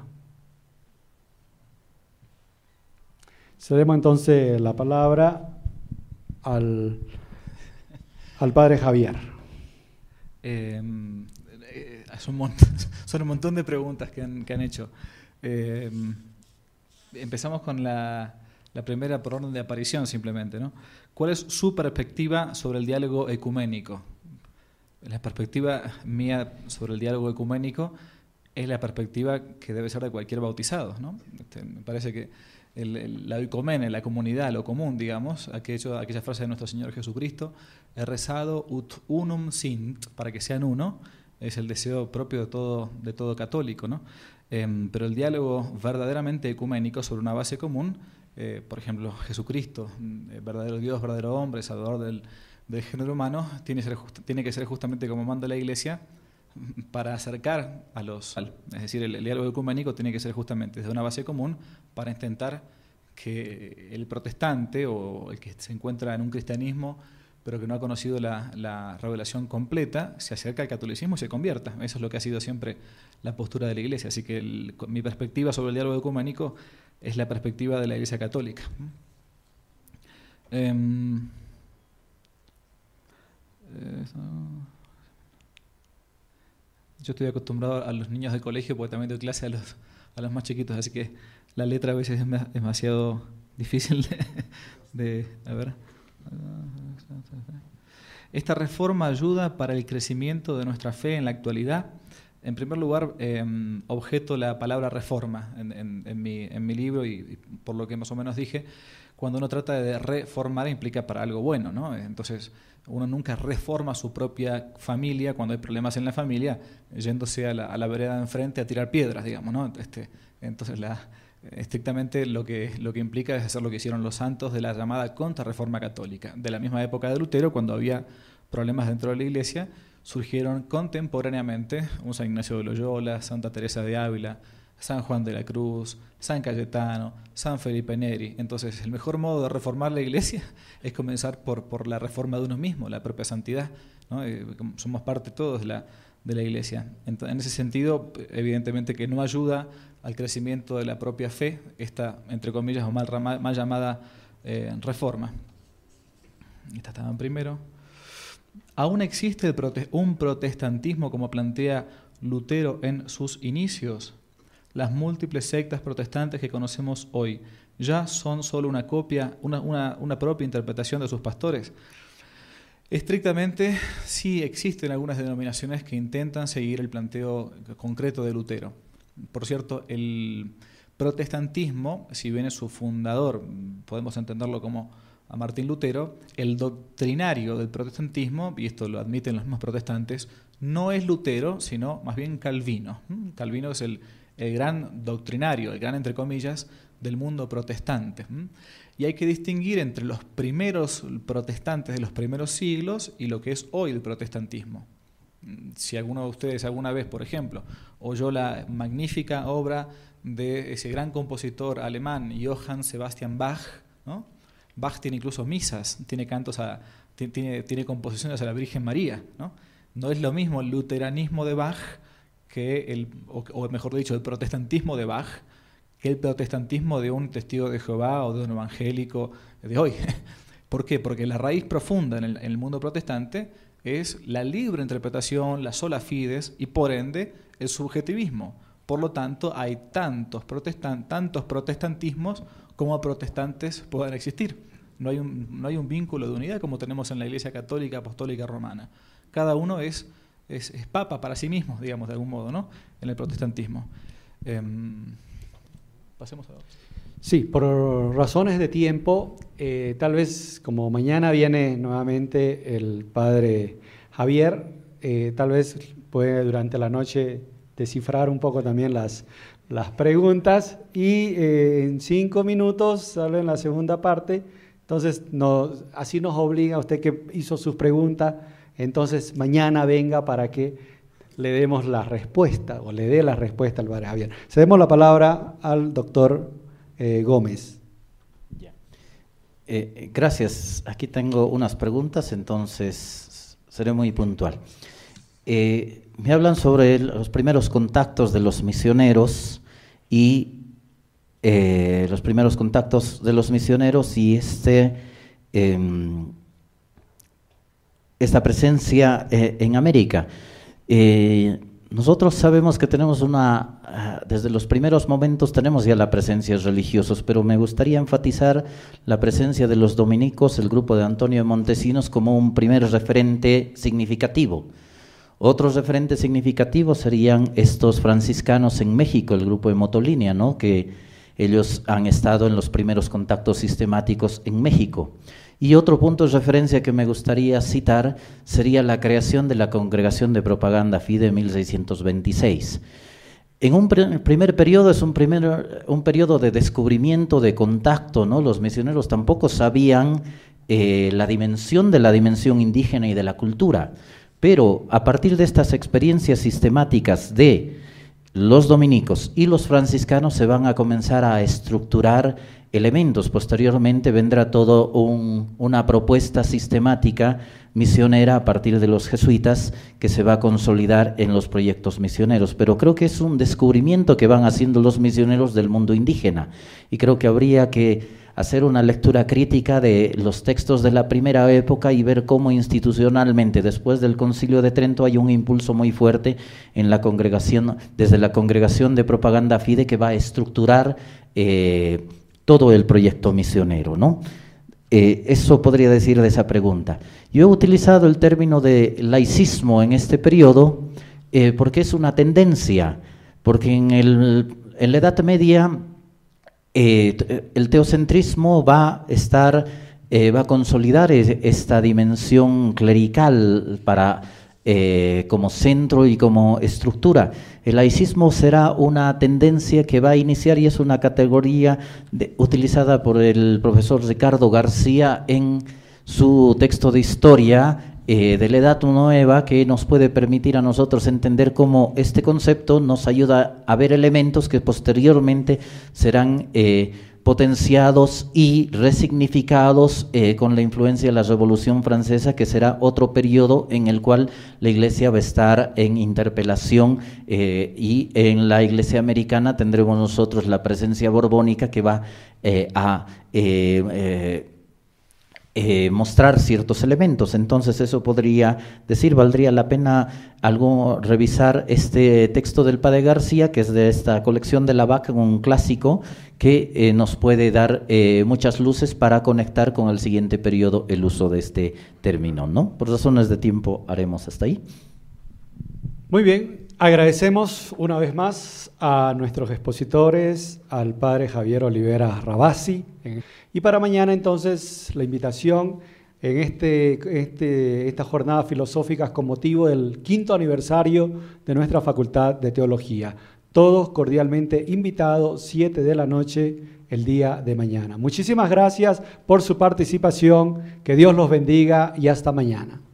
Cedemos entonces la palabra al, al padre Javier. Eh, eh, son, un montón, son un montón de preguntas que han, que han hecho. Eh, empezamos con la, la primera por orden de aparición, simplemente, ¿no? ¿Cuál es su perspectiva sobre el diálogo ecuménico? La perspectiva mía sobre el diálogo ecuménico es la perspectiva que debe ser de cualquier bautizado, ¿no? Este, me parece que el, el, la oikomene, la comunidad, lo común, digamos, aquello, aquella frase de nuestro Señor Jesucristo, he rezado ut unum sint, para que sean uno, es el deseo propio de todo, de todo católico, ¿no? Eh, pero el diálogo verdaderamente ecuménico sobre una base común, eh, por ejemplo, Jesucristo, eh, verdadero Dios, verdadero hombre, salvador del, del género humano, tiene, ser, tiene que ser justamente como manda la Iglesia, para acercar a los... Es decir, el, el diálogo ecuménico tiene que ser justamente desde una base común para intentar que el protestante o el que se encuentra en un cristianismo pero que no ha conocido la, la revelación completa, se acerca al catolicismo y se convierta. Eso es lo que ha sido siempre la postura de la Iglesia. Así que el, mi perspectiva sobre el diálogo ecuménico es la perspectiva de la Iglesia católica. Eh, eso. Yo estoy acostumbrado a los niños del colegio porque también doy clase a los, a los más chiquitos, así que la letra a veces es demasiado difícil de... de a ver. Esta reforma ayuda para el crecimiento de nuestra fe en la actualidad. En primer lugar, eh, objeto la palabra reforma en, en, en, mi, en mi libro y, y por lo que más o menos dije, cuando uno trata de reformar implica para algo bueno, ¿no? Entonces, uno nunca reforma su propia familia cuando hay problemas en la familia, yéndose a la, a la vereda de enfrente a tirar piedras, digamos, ¿no? Este, entonces, la, estrictamente lo que, lo que implica es hacer lo que hicieron los santos de la llamada contrarreforma católica. De la misma época de Lutero, cuando había problemas dentro de la Iglesia, surgieron contemporáneamente un San Ignacio de Loyola, Santa Teresa de Ávila, San Juan de la Cruz, San Cayetano, San Felipe Neri. Entonces, el mejor modo de reformar la Iglesia es comenzar por, por la reforma de uno mismo, la propia santidad, ¿no? Eh, somos parte todos de la, de la Iglesia. Entonces, en ese sentido, evidentemente que no ayuda al crecimiento de la propia fe, esta, entre comillas, o mal, mal llamada eh, reforma. Esta estaba en primero. ¿Aún existe el prote- un protestantismo como plantea Lutero en sus inicios? Las múltiples sectas protestantes que conocemos hoy ya son solo una copia, una, una, una propia interpretación de sus pastores. Estrictamente, sí existen algunas denominaciones que intentan seguir el planteo concreto de Lutero. Por cierto, el protestantismo, si bien es su fundador, podemos entenderlo como a Martín Lutero, el doctrinario del protestantismo, y esto lo admiten los mismos protestantes, no es Lutero, sino más bien Calvino. Calvino es el, el gran doctrinario, el gran entre comillas, del mundo protestante. Y hay que distinguir entre los primeros protestantes de los primeros siglos y lo que es hoy el protestantismo. Si alguno de ustedes alguna vez, por ejemplo, oyó la magnífica obra de ese gran compositor alemán Johann Sebastian Bach, ¿no? Bach tiene incluso misas, tiene cantos a, tiene, tiene composiciones a la Virgen María, ¿no? No es lo mismo el luteranismo de Bach que el, o, o mejor dicho, el protestantismo de Bach que el protestantismo de un testigo de Jehová o de un evangélico de hoy. ¿Por qué? Porque la raíz profunda en el, en el mundo protestante es la libre interpretación, la sola fides y por ende el subjetivismo. Por lo tanto, hay tantos, protestan, tantos protestantismos como protestantes puedan existir. No hay, un, no hay un vínculo de unidad como tenemos en la Iglesia Católica, Apostólica, Romana. Cada uno es, es, es papa para sí mismo, digamos, de algún modo, ¿no? En el protestantismo. Eh, pasemos a otro. Sí, por razones de tiempo, eh, tal vez como mañana viene nuevamente el padre Javier, eh, tal vez puede durante la noche descifrar un poco también las, las preguntas y eh, en cinco minutos sale en la segunda parte, entonces nos, así nos obliga a usted que hizo sus preguntas, entonces mañana venga para que le demos la respuesta o le dé la respuesta al padre Javier. Cedemos la palabra al doctor Eh, Gómez. Eh, gracias. Aquí tengo unas preguntas, entonces seré muy puntual. Eh, me hablan sobre el, los primeros contactos de los misioneros y eh, los primeros contactos de los misioneros y este eh, esta presencia eh, en América. Eh, Nosotros sabemos que tenemos una, desde los primeros momentos tenemos ya la presencia religiosos, pero me gustaría enfatizar la presencia de los dominicos, el grupo de Antonio de Montesinos, como un primer referente significativo. Otros referentes significativos serían estos franciscanos en México, el grupo de Motolínea, ¿no? Que ellos han estado en los primeros contactos sistemáticos en México. Y otro punto de referencia que me gustaría citar sería la creación de la Congregación de Propaganda Fide en mil seiscientos veintiséis. En un pr- primer periodo es un, primer, un periodo de descubrimiento, de contacto, ¿no? Los misioneros tampoco sabían eh, la dimensión de la dimensión indígena y de la cultura, pero a partir de estas experiencias sistemáticas de los dominicos y los franciscanos se van a comenzar a estructurar elementos. Posteriormente vendrá todo un, una propuesta sistemática misionera a partir de los jesuitas que se va a consolidar en los proyectos misioneros. Pero creo que es un descubrimiento que van haciendo los misioneros del mundo indígena y creo que habría que hacer una lectura crítica de los textos de la primera época y ver cómo institucionalmente después del Concilio de Trento hay un impulso muy fuerte en la congregación, desde la Congregación de Propaganda Fide, que va a estructurar eh, todo el proyecto misionero, ¿no? Eh, eso podría decir de esa pregunta. Yo he utilizado el término de laicismo en este periodo eh, porque es una tendencia, porque en, el, en la Edad Media eh, el teocentrismo va a estar, eh, va a consolidar esta dimensión clerical para Eh, como centro y como estructura. El laicismo será una tendencia que va a iniciar y es una categoría de, utilizada por el profesor Ricardo García en su texto de historia eh, de la Edad Nueva, que nos puede permitir a nosotros entender cómo este concepto nos ayuda a ver elementos que posteriormente serán eh, potenciados y resignificados eh, con la influencia de la Revolución Francesa, que será otro periodo en el cual la Iglesia va a estar en interpelación eh, y en la Iglesia americana tendremos nosotros la presencia borbónica que va eh, a eh, eh, Eh, mostrar ciertos elementos. Entonces eso podría decir, valdría la pena algo revisar este texto del padre García, que es de esta colección de la B A C, un clásico que eh, nos puede dar eh, muchas luces para conectar con el siguiente periodo el uso de este término, ¿no? Por razones de tiempo haremos hasta ahí. Muy bien, Agradecemos una vez más a nuestros expositores, al padre Javier Olivera Rabasi. Y para mañana entonces la invitación en este, este, estas jornadas filosóficas con motivo del quinto aniversario de nuestra Facultad de Teología. Todos cordialmente invitados, siete de la noche, el día de mañana. Muchísimas gracias por su participación, que Dios los bendiga y hasta mañana.